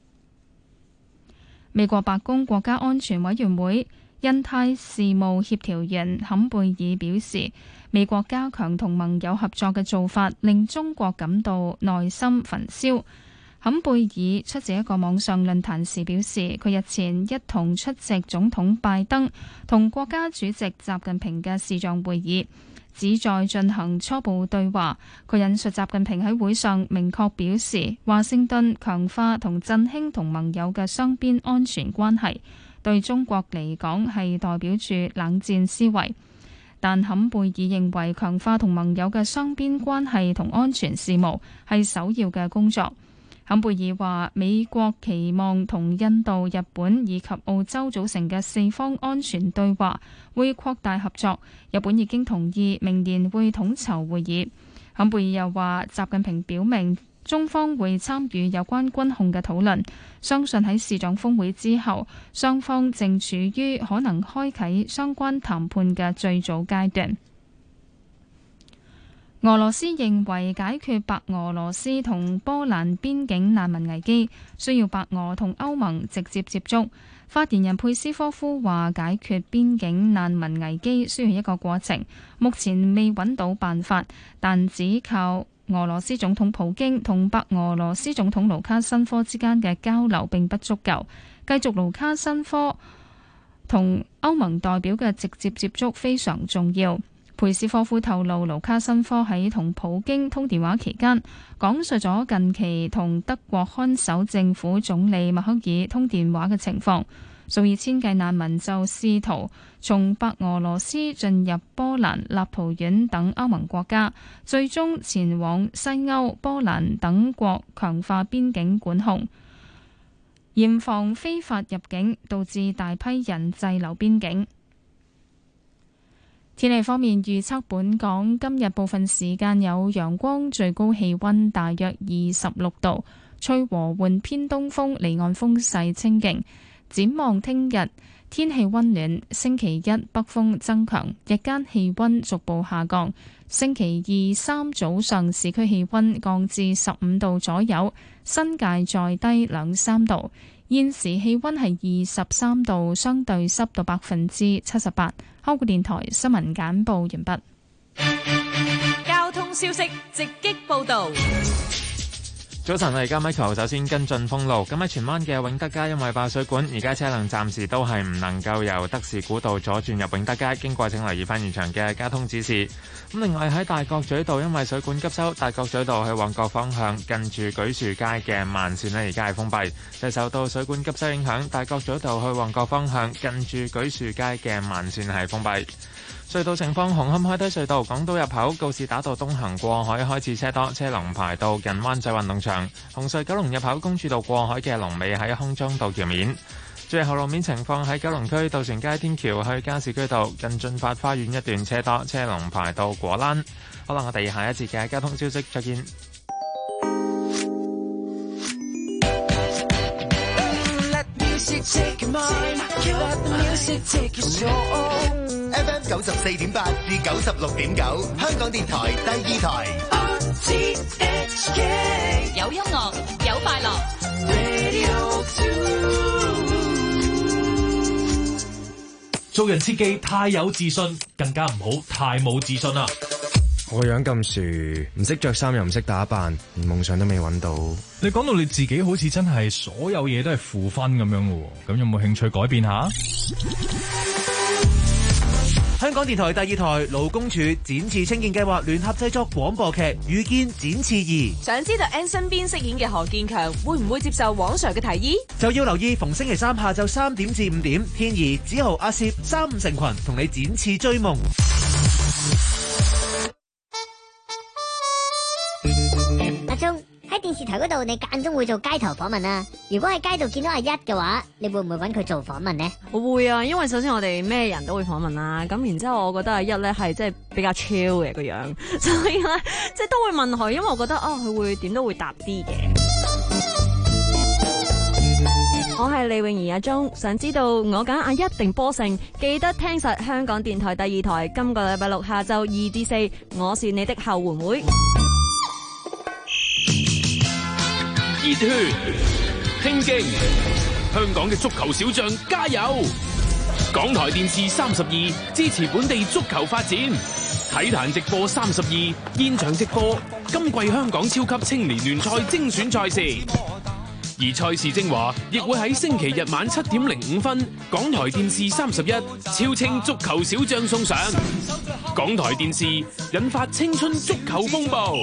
Speaker 4: 美國白宮國家安全委員會印太事務協調員坎貝爾表示，美國加強同盟友合作嘅做法令中國感到內心焚燒。坎貝爾出席一個網上論壇時表示，佢日前一同出席總統拜登同國家主席習近平嘅視像會議，旨在進行初步對話。佢引述習近平喺會上明確表示，華盛頓強化同振興同盟友嘅雙邊安全關係，對中國嚟講係代表住冷戰思維。但坎貝爾認為，強化同盟友嘅雙邊關係同安全事務係首要嘅工作。坎貝爾話，美國期望同印度、日本以及澳洲組成嘅四方安全對話會擴大合作。日本已經同意明年會統籌會議。坎貝爾又話，習近平表明中方會參與有關軍控嘅討論，相信喺視像峰會之後，雙方正處於可能開啟相關談判嘅最早階段。俄羅斯認為解決白俄羅斯同波蘭邊境難民危機需要白俄同歐盟直接接觸。發言人佩斯科夫話，解決邊境難民危機需要一個過程，目前未揾到辦法，但只靠俄羅斯總統普京同白俄羅斯總統盧卡申科之間嘅交流並不足夠，繼續盧卡申科同歐盟代表嘅直接接觸非常重要。佩斯科夫透露，盧卡申科喺同普京通電話期間，講述咗近期同德國看守政府總理默克爾通電話嘅情況。數以千計難民就試圖從白俄羅斯進入波蘭、立陶宛等歐盟國家，最終前往西歐、波蘭等國，強化邊境管控，嚴防非法入境，導致大批人滯留邊境。天氣方面預測，本港今日部分時間有陽光，最高氣溫大約二十六度，吹和緩偏東風，離岸風勢清勁。展望聽日天氣溫暖，星期一北風增強，日間氣溫逐步下降。星期二三早上市區氣溫降至十五度左右，新界再低兩三度。 現時氣溫係二十三度，相對濕度百分之七十八。香港電台新聞簡報完畢。
Speaker 23: 交通消息直擊報道。
Speaker 14: 早晨，我而家 Michael 首先跟進封路。咁喺荃灣嘅永德街因為爆水管，而家車輛暫時都係唔能夠由德士古道左轉入永德街，經過請留意翻現場嘅交通指示。咁另外喺大角咀道因為水管急修，大角咀道去旺角方向近住舉樹街嘅慢線呢，而家係封閉，就受到水管急修影響，大角咀道去旺角方向近住舉樹街嘅慢線係封閉。隧道情況：紅磡海底隧道港島入口告士打道東行過海開始車多，車龍排到近灣仔運動場。紅隧九龍入口公主道過海嘅龍尾喺康莊道橋面。最後路面情況喺九龍區渡船街天橋去加士居道近駿發花園一段車多，車龍排到果欄。好啦，我哋下一節嘅交通消息再見。
Speaker 7: F M 九十四點八至九十六點九，香港電台第二台。
Speaker 20: 有音樂，有快樂。
Speaker 1: 做人切忌太有自信，更加唔好太冇自信啦。
Speaker 17: 我個樣咁薯，唔識着衫又唔識打扮，連夢想都未揾到。
Speaker 1: 你講到你自己好似真係所有嘢都係負分咁樣嘅，咁有冇興趣改變下？
Speaker 11: 香港電台第二台勞工處展翅青見計劃聯合製作廣播劇《遇見展翅二》。
Speaker 23: 想知道 Ann 身邊飾演嘅何建強會唔會接受黃 Sir 嘅提議？
Speaker 11: 就要留意逢星期三下晝三點至五點，天怡、子豪、阿攝三五成群同你展翅追夢。
Speaker 18: 阿聰，喺電視台嗰度，你間中會做街頭訪問啊。如果喺街度見到阿一嘅話，你會唔會揾佢做訪問呢？
Speaker 21: 我會啊，因為首先我哋咩人都會訪問啦。咁然之後，我覺得阿一咧係即係比較 chill 嘅個樣，所以咧即係都會問佢，因為我覺得啊，佢會點都會答啲嘅。我係李泳儀阿鐘，想知道我揀阿一定波勝，記得聽實香港電台第二台，今個禮拜六下晝二至四，我是你的後援會。
Speaker 5: 熱血拼勁，香港嘅足球小將加油！港台電視三十二支持本地足球發展，體壇直播三十二現場直播今季香港超級青年聯賽精選賽事，而賽事精華亦會喺星期日晚七點零五分港台電視三十一超清足球小將送上。港台電視引發青春足球風暴。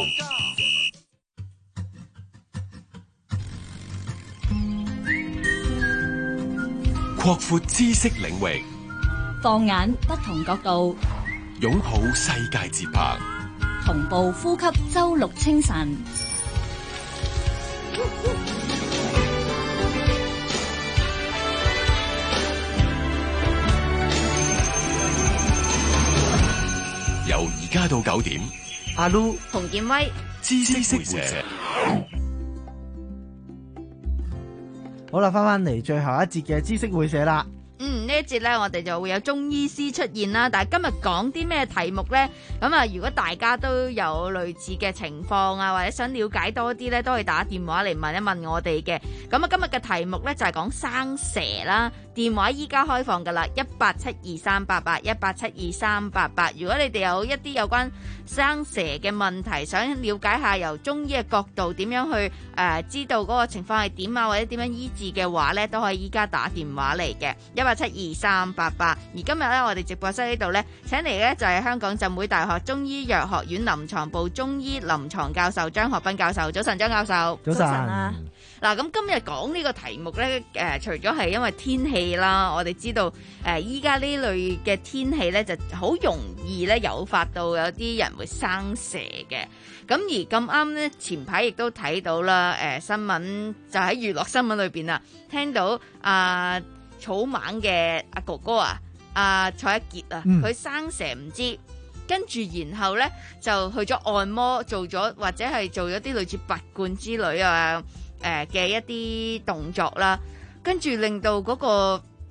Speaker 3: 擴闊知識領域，
Speaker 20: 放眼不同角度，
Speaker 3: 擁抱世界節拍，
Speaker 20: 同步呼吸周六清晨。
Speaker 3: 由而家到九點，
Speaker 11: 阿 Lu、
Speaker 24: 洪建威、
Speaker 3: 知識會社。
Speaker 9: 好啦，翻翻嚟最後一節嘅知識會社啦。
Speaker 24: 嗯，呢一節呢，我哋就會有中醫師出現啦。但係今日講啲咩題目呢？咁啊，如果大家都有類似嘅情況啊，或者想了解多啲呢，都可以打電話嚟問一問我哋嘅。咁啊，今日嘅題目呢，就係講生蛇啦。電話依家開放噶啦，一八七二三八八一八七二三八八。如果你哋有一啲有關生蛇嘅問題，想了解下由中醫嘅角度點樣去誒、呃、知道嗰個情況係點啊，或者點樣醫治嘅話呢，都可以依家打電話嚟嘅一八七二三八八。而今日呢，我哋直播室呢度呢，請嚟呢就係香港浸會大學中醫藥學院臨床部中醫臨床教授張學斌教授。早晨，張教授。
Speaker 9: 早晨
Speaker 24: 啊。嗱，咁今日講呢個題目呢，誒、呃，除咗係因為天氣啦，我哋知道誒，依家呢類嘅天氣呢，就好容易呢誘發到有啲人會生蛇嘅。咁而咁啱呢，前排亦都睇到啦，誒、呃，新聞就喺娛樂新聞裏邊啊，聽到啊、呃、草蜢嘅阿哥哥啊，阿蔡一傑啊，佢、嗯、生蛇唔知。跟住，然後呢，就去咗按摩，做咗或者係做咗啲類似拔罐之類啊，誒、呃、嘅一啲動作啦。跟住令到嗰個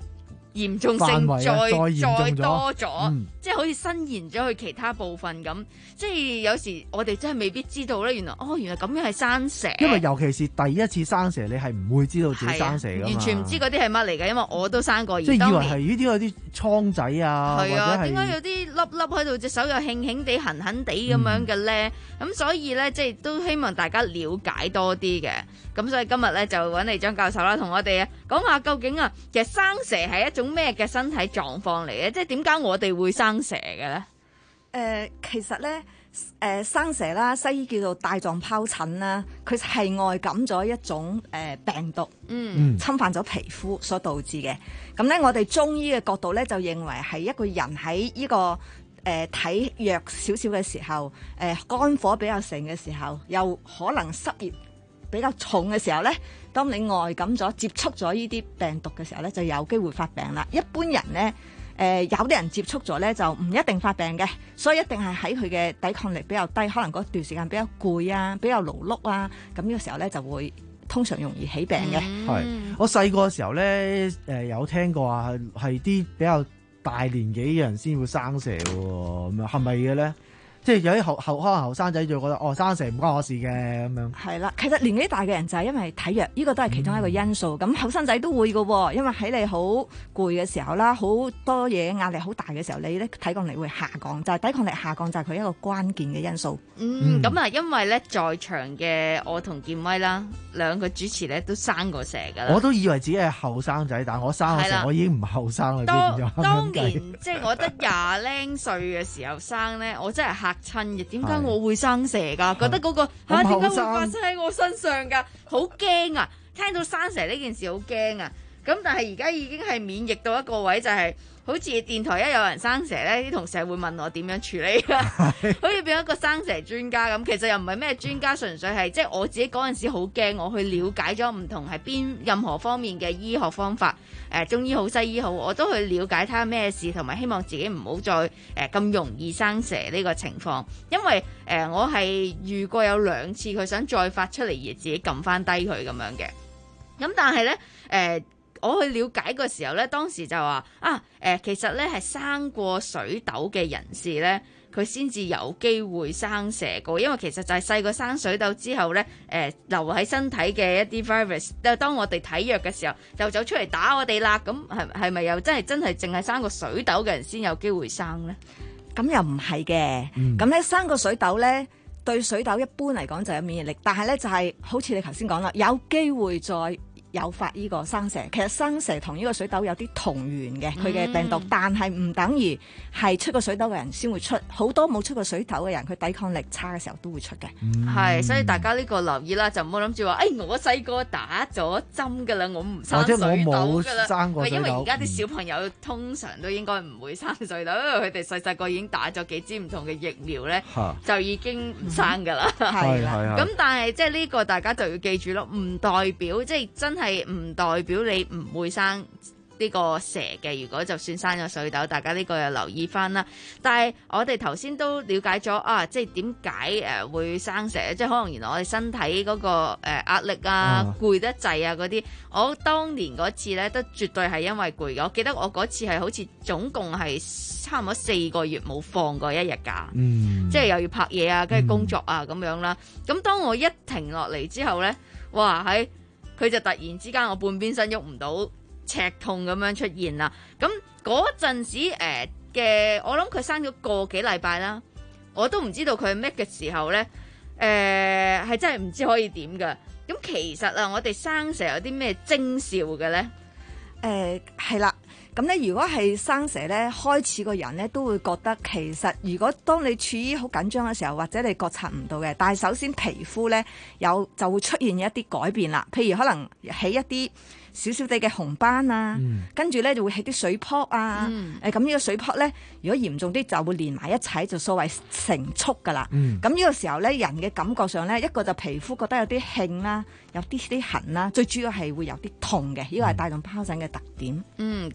Speaker 24: 嚴重性
Speaker 9: 範圍
Speaker 24: 再、
Speaker 9: 啊再嚴重咗
Speaker 24: 再多咗，
Speaker 9: 嗯
Speaker 24: 即係好似伸延咗去其他部分咁。即係有時我哋真係未必知道咧，原來哦，原來咁樣係生蛇。
Speaker 9: 因為尤其是第一次生蛇，你係唔會知道自己生蛇㗎嘛，
Speaker 24: 完全唔知嗰啲係乜嚟嘅，因為我都生過。而
Speaker 9: 即係以為
Speaker 24: 當年
Speaker 9: 係呢啲有啲瘡仔啊，
Speaker 24: 係啊，
Speaker 9: 或者係
Speaker 24: 點解有啲粒粒喺度，隻手又輕輕地、痕痕地咁樣嘅咧？咁、
Speaker 9: 嗯、
Speaker 24: 所以咧，即係都希望大家了解多啲嘅。咁所以今日咧就揾嚟張教授啦，同我哋啊講下究竟啊，其實生蛇係一種咩嘅身體狀況嚟嘅？即係點解我哋會生蛇嘅咧？
Speaker 6: 誒、呃，其實咧，誒、呃、生蛇啦，西醫叫做帶狀疱疹啦，佢係外感咗一種誒、呃、病毒，
Speaker 24: 嗯，
Speaker 6: 侵犯咗皮膚所導致嘅。咁咧，我哋中醫嘅角度咧，就認為係一個人喺呢、這個誒、呃、體弱少少嘅時候，誒、呃、肝火比較盛嘅時候，又可能濕熱比較重嘅時候咧，當你外感咗、接觸咗呢啲病毒嘅時候咧，就有機會發病啦。一般人咧。誒、呃、有啲人接觸咗咧，就唔一定發病嘅，所以一定係喺佢嘅抵抗力比較低，可能嗰段時間比較攰啊，比較勞碌啊，咁呢個時候咧就會通常容易起病嘅。
Speaker 9: 係、嗯、我細個嘅時候咧，誒、呃、有聽過話係係啲比較大年紀嘅人先會生蛇喎，咁樣係咪嘅咧？即係有啲後後可能後生仔就覺得哦，生蛇唔關我事嘅咁樣。
Speaker 6: 係啦，其實年紀大嘅人就係因為體弱，呢、這個都係其中一個因素。咁後生仔都會嘅喎，因為喺你好攰嘅時候啦，好多嘢壓力好大嘅時候，你咧抵抗力會下降，就係、是、抵抗力下降就係佢一個關鍵嘅因素。
Speaker 24: 嗯，咁啊，因為咧在場嘅我同健威啦，兩個主持咧都生過蛇㗎啦。
Speaker 9: 我都以為自己係後生仔，但係我生嘅時候我已經唔後生啦。
Speaker 24: 當
Speaker 9: 當，
Speaker 24: 當年即係我得廿零歲嘅時候生咧，我真係嚇親嘅。點解我會生蛇㗎？覺得嗰、那個嚇點解會發生喺我身上㗎？好驚啊！聽到生蛇呢件事好驚啊！咁但係而家已經係免疫到一個位，就係、是。好似電台一有人生蛇咧，啲同事會問我點樣處理㗎，好似變咗一個生蛇專家咁。其實又唔係咩專家，純粹係即係我自己嗰陣時好驚，我去了解咗唔同係邊任何方面嘅醫學方法，誒、呃、中醫好西醫好，我都去了解睇下咩事，同埋希望自己唔好再誒咁、呃、容易生蛇呢個情況。因為誒、呃、我係遇過有兩次佢想再發出嚟而自己撳翻低佢咁樣嘅，咁但係咧誒。呃我去了解嘅時候咧，當時就話啊，誒、呃，其實咧係生過水痘嘅人士咧，佢先至有機會生蛇嘅，因為其實就係細個生水痘之後咧，誒、呃、留喺身體嘅一啲 virus，當我哋體弱嘅時候，就走出嚟打我哋啦。咁係係咪又真係真係淨係生過水痘嘅人先有機會生咧？
Speaker 6: 咁又唔係嘅，咁咧、嗯、生過水痘咧，對水痘一般嚟講就有免疫力，但係咧就係、是、好似你頭先講啦，有機會再誘發呢個生蛇。其實生蛇同呢個水痘有啲同源嘅，佢嘅病毒，嗯、但係唔等於係出過水痘嘅人先會出。好多冇出過水痘嘅人，佢抵抗力差嘅時候都會出嘅。
Speaker 24: 係、嗯，所以大家呢個留意啦，就唔好諗住話，誒、哎，我細個打咗針噶啦，我唔生水痘噶啦。因為而家啲小朋友通常都應該唔會生水痘，因為佢哋細細個已經打咗幾支唔同嘅疫苗咧，就已經唔生噶啦。係啦，咁但係即係呢個大家就要記住咯，唔代表即係真係唔代表你唔會生呢個蛇嘅。如果就算生咗水痘，大家呢個又留意翻啦。但係我哋頭先都了解咗啊，即係點解誒會生蛇？即係可能原來我哋身體嗰個誒壓力啊、攰得滯啊嗰啲。我當年嗰次咧都絕對係因為攰嘅。我記得我嗰次係好似總共係差唔多四個月冇放過一日假，嗯、即係又要拍嘢啊，跟住工作啊咁、嗯、樣啦。咁當我一停落嚟之後咧，哇喺〜佢就突然之間，我半邊身喐唔到，赤痛咁樣出現啦。咁嗰陣時誒嘅，我諗佢生咗個幾禮拜啦，我都唔知道佢係咩嘅時候咧。誒、呃、係真係唔知可以點㗎。咁其實啊，我哋生蛇有啲咩徵兆嘅咧？
Speaker 6: 誒係啦。咁咧，如果係生蛇咧，開始個人咧都會覺得其實，如果當你處於好緊張嘅時候，或者你覺察唔到嘅，但係首先皮膚咧有就會出現一啲改變啦。譬如可能起一啲少少地嘅紅斑啊，嗯、跟住咧就會起啲水泡啊。誒咁呢個水泡咧，如果嚴重啲就會連埋一齊，就所謂成束噶啦。咁呢、嗯、個時候咧，人嘅感覺上咧，一個就皮膚覺得有啲興啦，有啲啲痕啦，最主要係會有啲痛嘅，呢個係帶狀疱疹嘅特點。
Speaker 24: 嗯，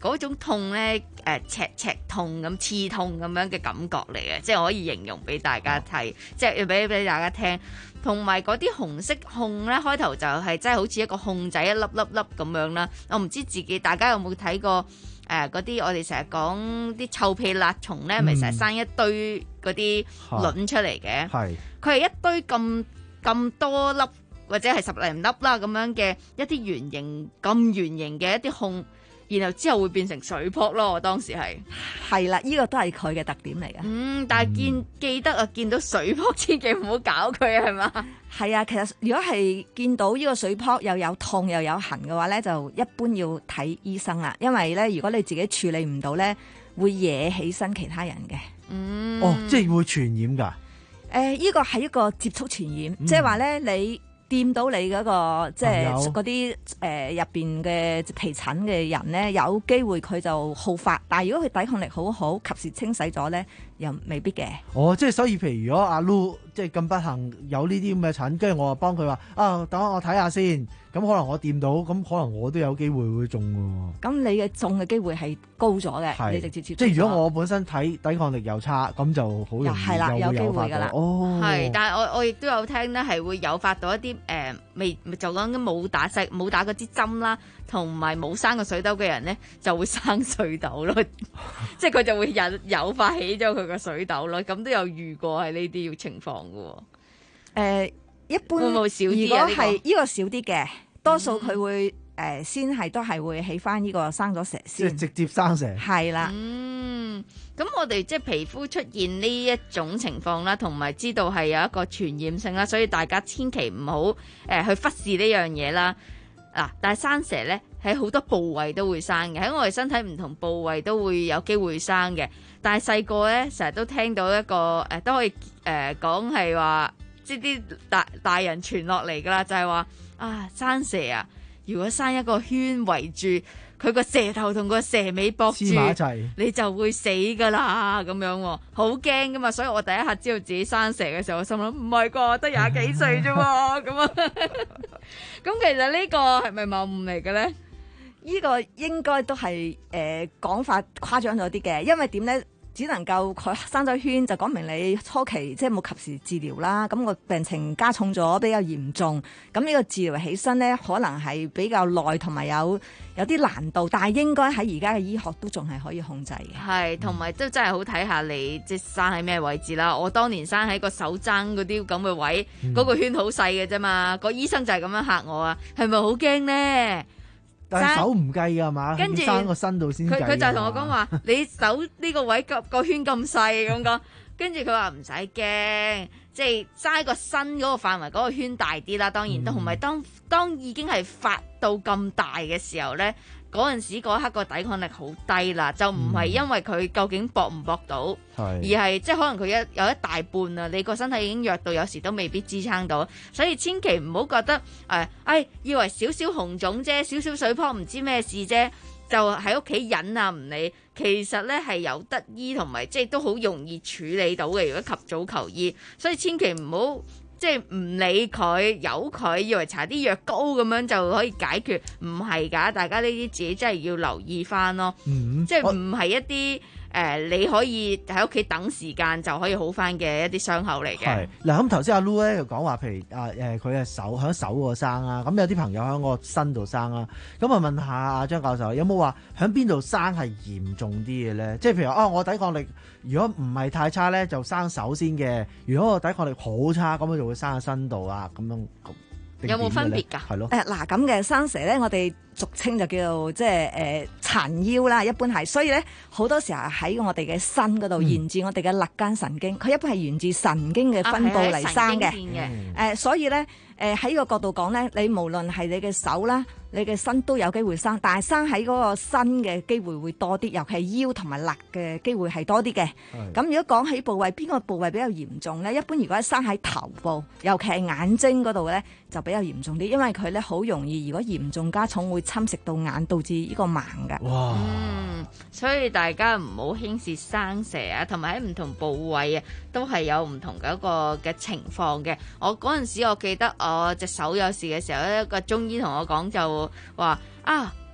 Speaker 24: 嗰種痛咧誒、呃、赤赤痛咁刺痛咁樣嘅感覺嚟嘅，即係我可以形容俾大家睇，哦、即係要俾俾大家聽。同埋嗰啲紅色控咧，開頭就係真係好似一個控仔一粒粒粒咁樣啦。我唔知自己大家有冇睇過誒嗰啲我哋成日講啲臭屁辣蟲咧，咪成日生一堆嗰啲卵出嚟嘅。係佢係一堆咁咁多粒或者係十零粒啦咁樣嘅一啲圓形咁圓形嘅一啲控。然後之後會變成水泡咯，我當時係
Speaker 6: 係啦，呢、這個都係佢嘅特點嚟嘅。
Speaker 24: 嗯，但係見、嗯、記得啊，見到水泡千祈唔好搞佢啊，係嘛？
Speaker 6: 係啊，其實如果係見到呢個水泡又有痛又有痕嘅話咧，就一般要睇醫生啦。因為咧，如果你自己處理唔到咧，會惹起身其他人嘅。
Speaker 24: 嗯，
Speaker 9: 哦，即係會傳染㗎。誒、
Speaker 6: 呃，呢、這個係一個接觸傳染，嗯、即係話咧你。掂到你嗰、那個即係嗰啲誒入邊嘅皮疹嘅人咧，有機會佢就好發，但係如果佢抵抗力好好，及時清洗咗咧，又未必嘅。哦，即係所以，譬如如果阿 Lu 即係咁不幸有呢啲咁嘅疹，跟住我就幫佢話啊，等我睇下先。咁可能我掂到，咁可能我都有機會會中喎。咁你嘅中嘅機會係高咗嘅，你直接接觸。即係如果我本身睇抵抗力又差，咁就好容易係啦，有機會㗎啦。哦，係，但係我我亦都有聽咧，係會誘發到一啲誒未就講緊冇打細冇打嗰支針啦，同埋冇生過水痘嘅人咧，就會生水痘咯。即係佢就會引誘發起咗佢個水痘咯。咁都有遇過係呢啲情況㗎喎。誒、呃。一般會唔會少啲？如果係呢個少啲嘅，多數佢會誒、呃、先係都係會起翻呢個生咗蛇先，即係直接生蛇。係啦。嗯，咁我哋即係皮膚出現呢一種情況啦，同埋知道係有一個傳染性啦，所以大家千祈唔好誒去忽視呢樣嘢啦。嗱，但係生蛇咧喺好多部位都會生嘅，喺我哋身體唔同部位都會有機會生嘅。但係細個咧成日都聽到一個誒、呃、都可以誒講係話。即啲大大人傳落嚟噶啦，就係話啊生蛇啊，如果生一個圈圍住佢個蛇頭同個蛇尾駁住，你就會死噶啦咁樣，好驚噶嘛。所以我第一下知道自己生蛇嘅時候，我心諗唔係啩，得廿幾歲啫喎咁啊。咁其實呢個係咪謬誤嚟嘅咧？呢個應該都係誒講法誇張咗啲嘅，因為點咧？只能夠佢生咗圈就講明你初期即係冇及時治療啦，咁個病情加重咗比較嚴重，咁呢個治療起身呢，可能係比較耐同埋有有啲難度，但係應該喺而家嘅醫學都仲係可以控制嘅。係，同埋都真係好睇下你即係生喺咩位置啦。我當年生喺個手踭嗰啲咁嘅位，嗰、嗯嗰個圈好細嘅啫嘛，個醫生就係咁樣嚇我啊，係咪好驚呢？但係手唔計㗎嘛，跟住生個身度先計。佢佢就同我講話，你手呢個位個個圈咁細咁講，跟住佢話唔使驚，即係生個身嗰個範圍嗰個圈大啲啦。當然，同埋當當已經係發到咁大嘅時候咧。嗰陣時嗰刻個抵抗力好低啦，就唔係因為佢究竟搏唔搏到，嗯、而係即係可能佢一有一大半啊，你個身體已經弱到有時都未必支撐到，所以千祈唔好覺得誒，哎，哎以為少少紅腫啫，少少水泡唔知咩事啫，就喺屋企忍啊唔理，其實咧係有得醫同埋即係都好容易處理到嘅，如果及早求醫，所以千祈唔好。即係唔理佢，由佢，以為搽啲藥膏咁樣就可以解決，唔係㗎，大家呢啲自己真係要留意返咯。嗯、即係唔係一啲誒、呃、你可以喺屋企等時間就可以好返嘅一啲傷口嚟嘅。係嗱，咁頭先阿 Lu 咧就講話，譬如啊誒佢嘅手喺手度生啦，咁有啲朋友喺個身度生啦，咁啊問下阿張教授，有冇話喺邊度生係嚴重啲嘅咧？即係譬如啊，我抵抗力。如果唔係太差咧，就生手先嘅；如果個抵抗力好差，咁佢就會生喺身度啊。咁樣有冇分別㗎？係咯。誒嗱，咁嘅生蛇咧，我哋俗稱就叫做即係誒纏腰啦，一般係。所以咧，好多時候喺我哋嘅身嗰度，嗯、沿住我哋嘅肋間神經，佢一般係沿住神經嘅分佈嚟生嘅。誒、嗯呃，所以咧，誒喺呢個角度講咧，你無論係你嘅手啦。你嘅身都有機會生，但係生喺嗰個身嘅機會會多啲，尤其係腰同埋肋嘅機會係多啲嘅。咁如果講起部位，邊個部位比較嚴重咧？一般如果係生喺頭部，尤其係眼睛嗰度咧，就比較嚴重啲，因為佢咧好容易，如果嚴重加重，會侵蝕到眼，導致呢個盲嘅。哇！嗯，所以大家唔好輕視生蛇啊，同埋喺唔同部位啊，都係有唔同嘅一個嘅情況嘅。我嗰陣時我記得我隻手有事嘅時候咧，一個中醫同我講就話啊，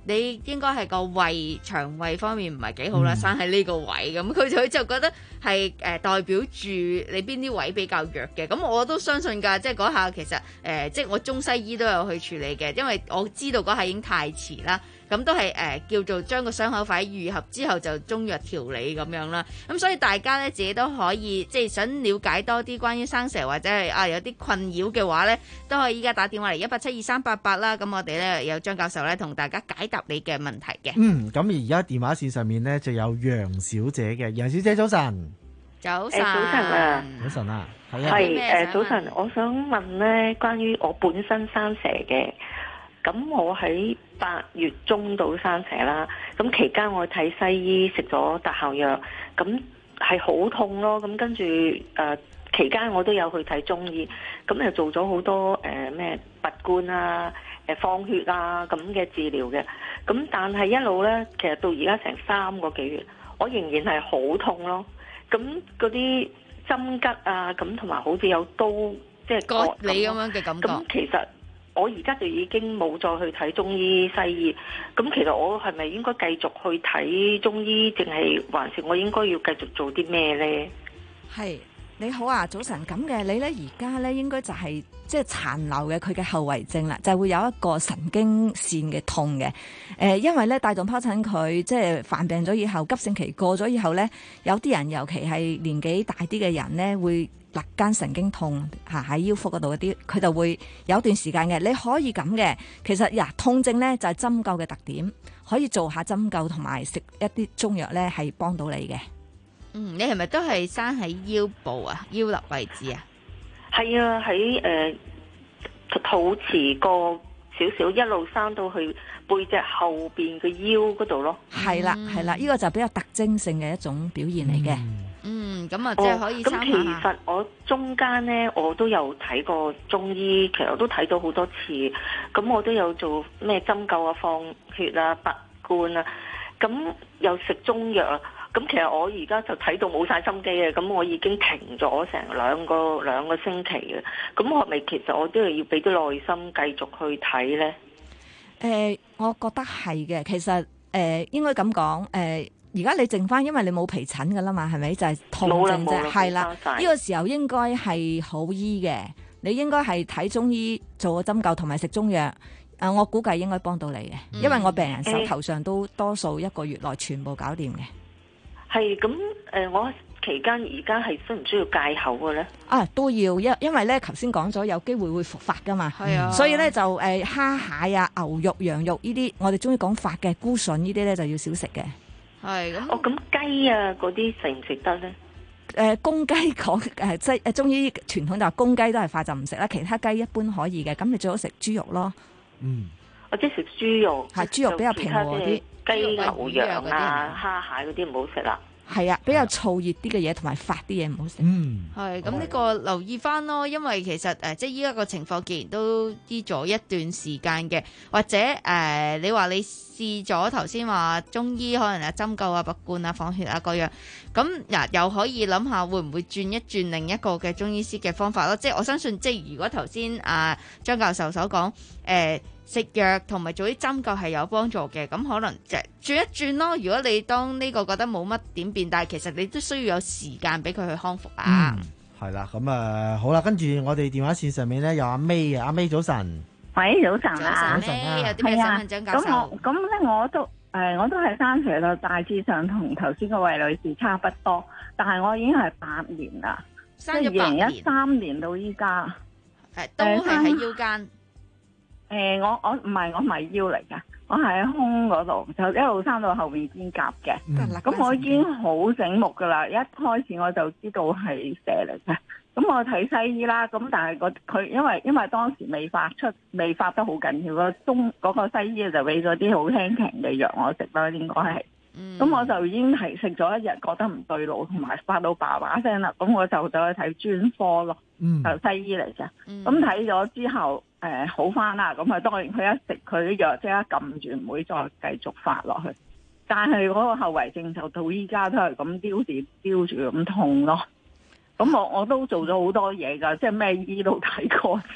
Speaker 24: 你應該係個胃腸胃方面唔係幾好啦，生喺呢個位咁，佢就就覺得係誒、呃、代表住你邊啲位比較弱嘅。咁我都相信㗎，即係嗰下其實誒、呃，即係我中西醫都有去處理嘅，因為我知道嗰下已經太遲啦。咁都係誒、呃、叫做將個傷口快啲愈合之後就中藥調理咁樣啦。咁所以大家咧自己都可以即係想了解多啲關於生蛇或者係啊有啲困擾嘅話咧，都可以依家打電話嚟一八七二三八八啦。咁我哋咧有張教授咧同大家解答你嘅問題嘅。
Speaker 9: 嗯，咁而家電話線上面咧就有楊小姐嘅，楊小姐早晨。
Speaker 24: 早晨，
Speaker 8: 早晨啊，
Speaker 9: 早晨啊，係啊，
Speaker 8: 係誒早晨，我想問咧關於我本身生蛇嘅。咁我喺八月中到生蛇啦，咁期間我睇西醫食咗特效藥，咁係好痛咯，咁跟住誒、呃、期間我都有去睇中醫，咁又做咗好多誒咩拔罐啊、誒放血啊咁嘅治療嘅，咁但係一路咧，其實到而家成三個幾月，我仍然係好痛咯，咁嗰啲針吉啊，咁同埋好似有刀即係
Speaker 24: 割你咁樣嘅感覺，
Speaker 8: 咁其實。我而家就已經冇再去睇中醫西醫，咁其實我係咪應該繼續去睇中醫，定係還是我應該要繼續做啲咩呢？
Speaker 6: 係你好啊，早晨咁嘅，你呢而家呢應該就係即係殘留嘅佢嘅後遺症啦，就係、會有一個神經線嘅痛嘅。誒、呃，因為咧帶狀疱疹佢即係犯病咗以後，急性期過咗以後呢，有啲人尤其係年紀大啲嘅人呢，會肋間神經痛嚇喺腰腹嗰度嗰啲，佢就會有一段時間嘅。你可以咁嘅，其實呀痛症呢就係針灸嘅特點，可以做下針灸同埋食一啲中藥呢係幫到你嘅。
Speaker 24: 嗯，你係咪都係生喺腰部啊、腰肋位置啊？
Speaker 8: 係啊，喺誒、呃、肚臍個少少一路生到去背脊後邊嘅腰嗰度咯。
Speaker 6: 係啦，係啦，呢、呢個就比較特徵性嘅一種表現嚟嘅。
Speaker 24: 嗯，咁啊，即係可以參考下。
Speaker 8: 咁、哦、其實我中間咧，我都有睇過中醫，其實我都睇到好多次。咁我都有做咩針灸啊、放血啊、拔罐啊，咁又食中藥啊。咁其實我而家就睇到冇晒心機嘅，咁我已經停咗成兩個兩個星期嘅。咁我係咪其實我都係要俾啲耐心繼續去睇咧？
Speaker 6: 誒、呃，我覺得係嘅。其實誒、呃，應該咁講誒。呃而家你剩翻，因為你冇皮疹噶啦嘛，係咪就係、是、痛症啫？係啦，呢、這個時候應該係好醫嘅。你應該係睇中醫做個針灸同埋食中藥。誒，我估計應該幫到你嘅、嗯，因為我病人手頭上都多數一個月內全部搞掂嘅。
Speaker 8: 係咁誒，我期間而家係需唔需要戒口嘅咧？
Speaker 6: 啊，都要，因因為咧，頭先講咗有機會會復發噶嘛。係啊，所以咧就誒、呃、蝦蟹啊、牛肉、羊肉呢啲，我哋中意講發嘅菇筍呢啲咧就要少食嘅。
Speaker 24: 係咁，
Speaker 8: 哦，咁雞啊嗰啲食唔食得咧？
Speaker 6: 誒、呃，公雞講誒，即係誒中醫傳統就話公雞都係發就唔食啦，其他雞一般可以嘅。咁你最好食豬肉咯。
Speaker 8: 嗯，我即係食豬肉，
Speaker 6: 係豬肉比較平和啲，
Speaker 8: 雞、牛、羊啊、蝦蟹嗰啲唔好食啦。
Speaker 6: 係啊，比較燥熱啲嘅嘢同埋發啲嘢唔好食。
Speaker 9: 嗯，
Speaker 24: 係咁呢個留意翻咯，因為其實誒、呃，即係依家個情況，既然都醫咗一段時間嘅，或者誒、呃，你話你試咗頭先話中醫可能啊針灸啊、拔罐啊、放血啊各樣，咁嗱、呃、又可以諗下會唔會轉一轉另一個嘅中醫師嘅方法咯？即係我相信，即係如果頭先啊張教授所講誒。呃食藥同埋做啲針灸係有幫助嘅，咁可能就轉一轉咯。如果你當呢個覺得冇乜點變，但係其實你都需要有時間俾佢去康復啊。
Speaker 9: 嗯，係啦，咁啊好啦，跟住我哋電話線上面咧有阿 May 啊，阿 May 早晨。
Speaker 12: 喂，早晨啊，
Speaker 24: 早晨啊，有啲咩想問張教授？
Speaker 12: 咁我咁咧我都誒、呃、我都係生蛇就大致上同頭先嗰位女士差不多，但係我已經係八年啦，
Speaker 24: 生咗八年，
Speaker 12: 二零一三年到依家，
Speaker 24: 誒都係喺腰間。
Speaker 12: 誒、呃，我我唔係我唔係腰嚟噶，我係喺胸嗰度，就一路生到後面肩胛嘅。咁、嗯、我已經好醒目噶啦，一開始我就知道係蛇嚟嘅。咁我睇西醫啦，咁但係佢因為因為當時未發出，未發得好緊要，個中嗰個西醫就俾咗啲好輕強嘅藥我食啦，應該係。咁、嗯、我就已經係食咗一日，覺得唔對路，同埋發到爸爸聲啦。咁我就走去睇專科咯，嗯、就西醫嚟嘅。咁睇咗之後，誒、呃、好翻啦。咁啊，當然佢一食佢啲藥，即刻撳住，唔會再繼續發落去。但係嗰個後遺症就到依家都係咁丟住丟住咁痛咯。咁我我都做咗好多嘢㗎，即係咩醫都睇過晒。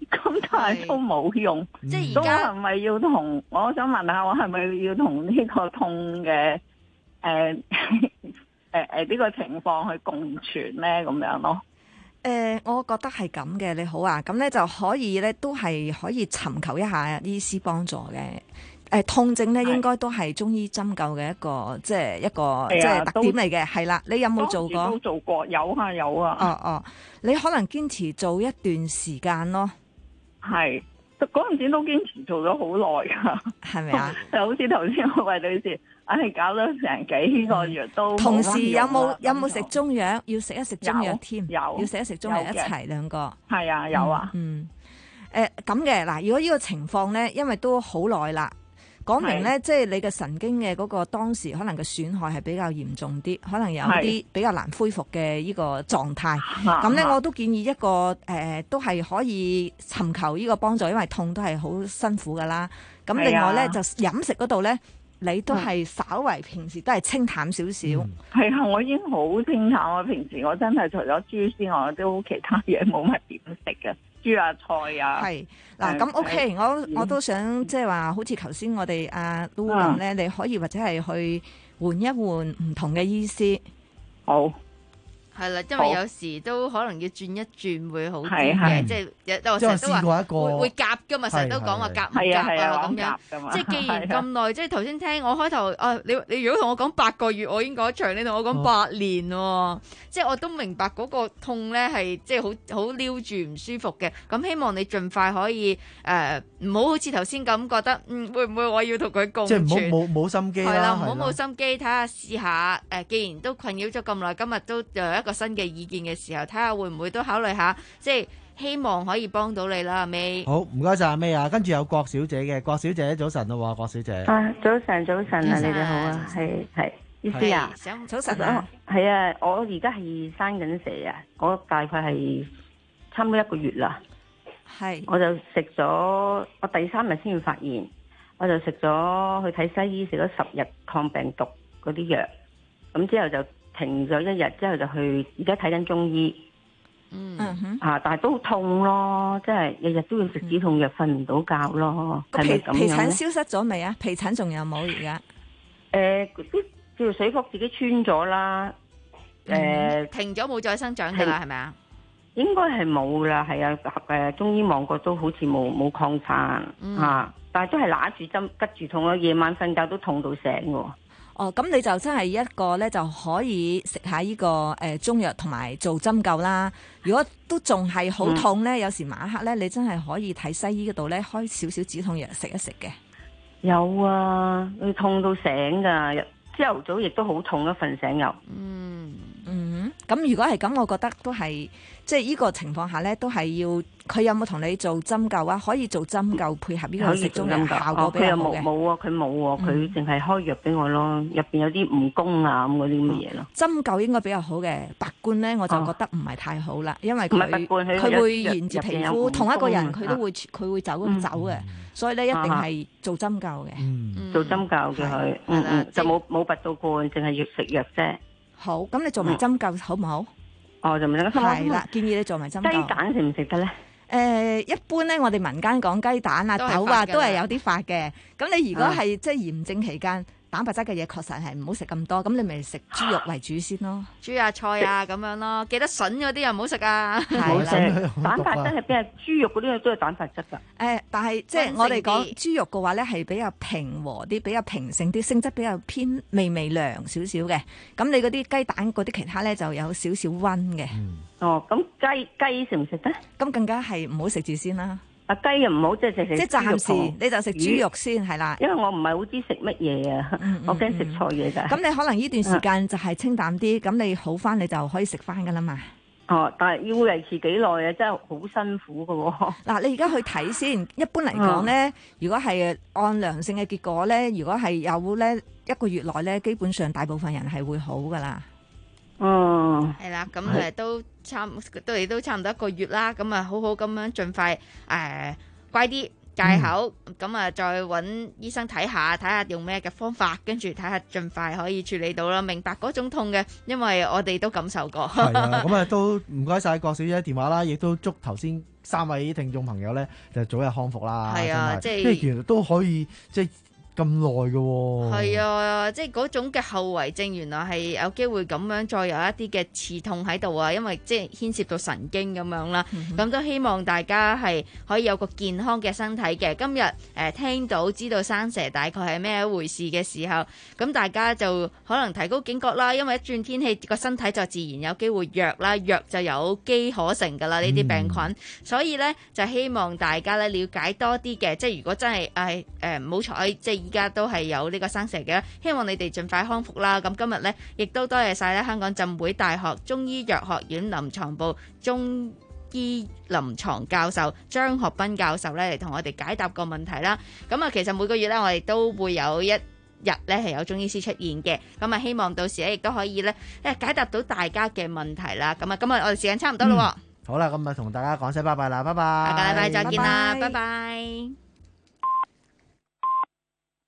Speaker 12: 咁但係都冇用。
Speaker 24: 即係而家
Speaker 12: 係咪要同？我想問下，我係咪要同呢個痛嘅誒誒誒呢個情況去共存咧？咁樣咯。
Speaker 6: 誒、呃，我覺得係咁嘅。你好啊，咁咧就可以咧，都係可以尋求一下醫師幫助嘅。誒、呃，痛症咧應該都係中醫針灸嘅一個，即係一個即係特點嚟嘅。係啦，你有冇做過？
Speaker 12: 都做過，有啊有啊。
Speaker 6: 哦哦，你可能堅持做一段時間咯。
Speaker 12: 係，嗰陣時都堅持做咗好耐㗎。
Speaker 6: 係咪啊？
Speaker 12: 就好似頭先嗰位女士。唉，搞咗成幾個月都。
Speaker 6: 同時有冇有冇食中藥？要食一食中藥添，
Speaker 12: 有
Speaker 6: 要食一食中藥一齊兩個。
Speaker 12: 係啊，有啊。
Speaker 6: 嗯，誒咁嘅嗱，如果呢個情況咧，因為都好耐啦，講明咧，即係你嘅神經嘅嗰個當時可能嘅損害係比較嚴重啲，可能有啲比較難恢復嘅呢個狀態。咁咧，我都建議一個誒、呃，都係可以尋求呢個幫助，因為痛都係好辛苦噶啦。咁另外咧，就飲食嗰度咧。你都係稍為平時都係清淡少少，
Speaker 12: 係啊！我已經好清淡啊！平時我真係除咗豬之外，都其他嘢冇乜點食嘅，豬啊菜啊。
Speaker 6: 係嗱，咁 OK，我我都想即係話，好似頭先我哋阿 Lu 咁咧，你可以或者係去換一換唔同嘅醫師。
Speaker 12: 好。
Speaker 24: 係啦，因為有時都可能要轉一轉會好啲嘅，即係有我成日都話會會夾噶嘛，成日都講話夾唔夾啊咁樣。即係既然咁耐，即係頭先聽我開頭啊，你你如果同我講八個月，我已經講長，你同我講八年喎，即係我都明白嗰個痛咧係即係好好撩住唔舒服嘅。咁希望你盡快可以誒，唔好好似頭先咁覺得，嗯，會唔會我要同佢共存？
Speaker 9: 即係唔好冇冇心機啦。
Speaker 24: 係啦，唔好冇心機，睇下試下誒，既然都困擾咗咁耐，今日都有一個新嘅意見嘅時候，睇下會唔會都考慮下，即係希望可以幫到你啦，阿 May。
Speaker 9: 好，唔該晒阿 May啊，跟住有郭小姐嘅，郭小姐早晨咯，郭小姐。
Speaker 2: 啊，早晨早晨啊，你哋好啊，係係，醫師啊，
Speaker 6: 早晨啊，
Speaker 2: 係啊，我而家係生緊蛇啊，我大概係差唔多一個月啦，
Speaker 6: 係，
Speaker 2: 我就食咗，我第三日先至發現，我就食咗去睇西醫，食咗十日抗病毒嗰啲藥，咁之後就停咗一日，之後就去而家睇緊中醫。
Speaker 6: 嗯哼，
Speaker 2: 啊，但係都痛咯，即係日日都要食止痛藥，瞓唔到覺咯。
Speaker 6: 個皮皮疹消失咗未啊？皮疹仲有冇而家？
Speaker 2: 誒，啲叫水泡自己穿咗啦。誒，
Speaker 24: 停咗冇再生長㗎啦，係咪啊？
Speaker 2: 應該係冇啦，係啊。誒，中醫望過都好似冇冇擴散啊，但係都係揦住針拮住痛咯。夜晚瞓覺都痛到醒喎。
Speaker 6: 哦，咁你就真係一個咧，就可以食下呢、這個誒、呃、中藥同埋做針灸啦。如果都仲係好痛咧，嗯、有時晚黑咧，你真係可以睇西醫嗰度咧，開少少止痛藥食一食嘅。
Speaker 2: 有啊，佢痛到醒㗎，朝頭早亦都好痛啊，瞓醒又。嗯
Speaker 6: 嗯，咁如果係咁，我覺得都係即係呢個情況下咧，都係要佢有冇同你做針灸啊？可以做針灸配合呢個食中藥，效果比較好嘅。
Speaker 2: 佢又冇冇啊，佢冇喎，佢淨係開藥俾我咯，入邊有啲蜈蚣啊咁嗰啲咁嘅嘢咯。
Speaker 6: 針灸應該比較好嘅，拔罐咧我就覺得唔係太好啦，因為佢佢會沿住皮膚，同一個人佢都會佢會走咁走嘅，所以咧一定係做針灸嘅。
Speaker 2: 做針灸嘅佢，嗯嗯，就冇冇拔到罐，淨係要食藥啫。
Speaker 6: 好，咁你做埋針灸好唔好？
Speaker 2: 哦，就唔得。
Speaker 6: 係啦，建議你做埋針灸。
Speaker 2: 雞蛋食唔食得咧？
Speaker 6: 誒，一般咧，我哋民間講雞蛋啊、豆啊，都係有啲發嘅。咁你如果係即係炎症期間，蛋白質嘅嘢確實係唔好食咁多。咁你咪食豬肉為主先咯，
Speaker 24: 豬啊、菜啊咁樣咯。記得筍嗰啲又唔好食啊。
Speaker 2: 係啦，蛋白質係邊係豬肉嗰啲都係蛋白質㗎。
Speaker 6: 誒，但係即係我哋講豬肉嘅話咧，係比較平和啲，比較平性啲，性質比較偏微微涼少少嘅。咁你嗰啲雞蛋嗰啲其他咧就有少少溫嘅。
Speaker 2: 哦，咁雞雞食唔食得？
Speaker 6: 咁更加係唔好食住先啦。
Speaker 2: 啊，雞又唔好，即係食食。即係
Speaker 6: 暫時你就食豬肉先係啦。
Speaker 2: 因為我唔係好知食乜嘢啊，我驚食錯嘢㗎。
Speaker 6: 咁你可能呢段時間就係清淡啲，咁你好翻你就可以食翻㗎啦嘛。
Speaker 2: 哦，但係要維持幾耐啊？真係好辛苦㗎喎。
Speaker 6: 嗱，你而家去睇先。一般嚟講咧，如果係按良性嘅結果咧，如果係有咧一個月內咧，基本上大部分人係會好㗎啦。
Speaker 2: 哦，
Speaker 24: 係啦，咁誒都差都亦都差唔多一個月啦，咁啊好好咁樣盡快誒、呃、乖啲戒口，咁啊、嗯、再揾醫生睇下，睇下用咩嘅方法，跟住睇下盡快可以處理到啦。明白嗰種痛嘅，因為我哋都感受過。
Speaker 9: 係啊，咁啊都唔該晒郭小姐電話啦，亦都祝頭先三位聽眾朋友咧就早日康復啦。
Speaker 24: 係啊，即係
Speaker 9: 因為其實都可以即係。咁耐嘅喎，
Speaker 24: 係啊，即係嗰種嘅後遺症，原來係有機會咁樣再有一啲嘅刺痛喺度啊，因為即係牽涉到神經咁樣啦。咁、嗯、都希望大家係可以有個健康嘅身體嘅。今日誒、呃、聽到知道生蛇大概係咩一回事嘅時候，咁大家就可能提高警覺啦。因為一轉天氣，個身體就自然有機會弱啦，弱就有機可乘㗎啦。呢啲病菌，嗯、所以咧就希望大家咧了解多啲嘅。即係如果真係誒誒唔好彩，即係。而家都係有呢個生蛇嘅，希望你哋盡快康復啦。咁今日呢，亦都多謝晒咧香港浸會大學中醫藥學院臨床部中醫臨床教授張學斌教授咧嚟同我哋解答個問題啦。咁啊，其實每個月咧，我哋都會有一日咧係有中醫師出現嘅。咁啊，希望到時咧亦都可以咧誒解答到大家嘅問題啦。咁啊，今日我哋時間差唔多咯。
Speaker 9: 好啦，咁啊同大家講聲拜拜啦，拜拜。
Speaker 24: 下個禮拜再見啦，拜拜。
Speaker 21: 拜拜。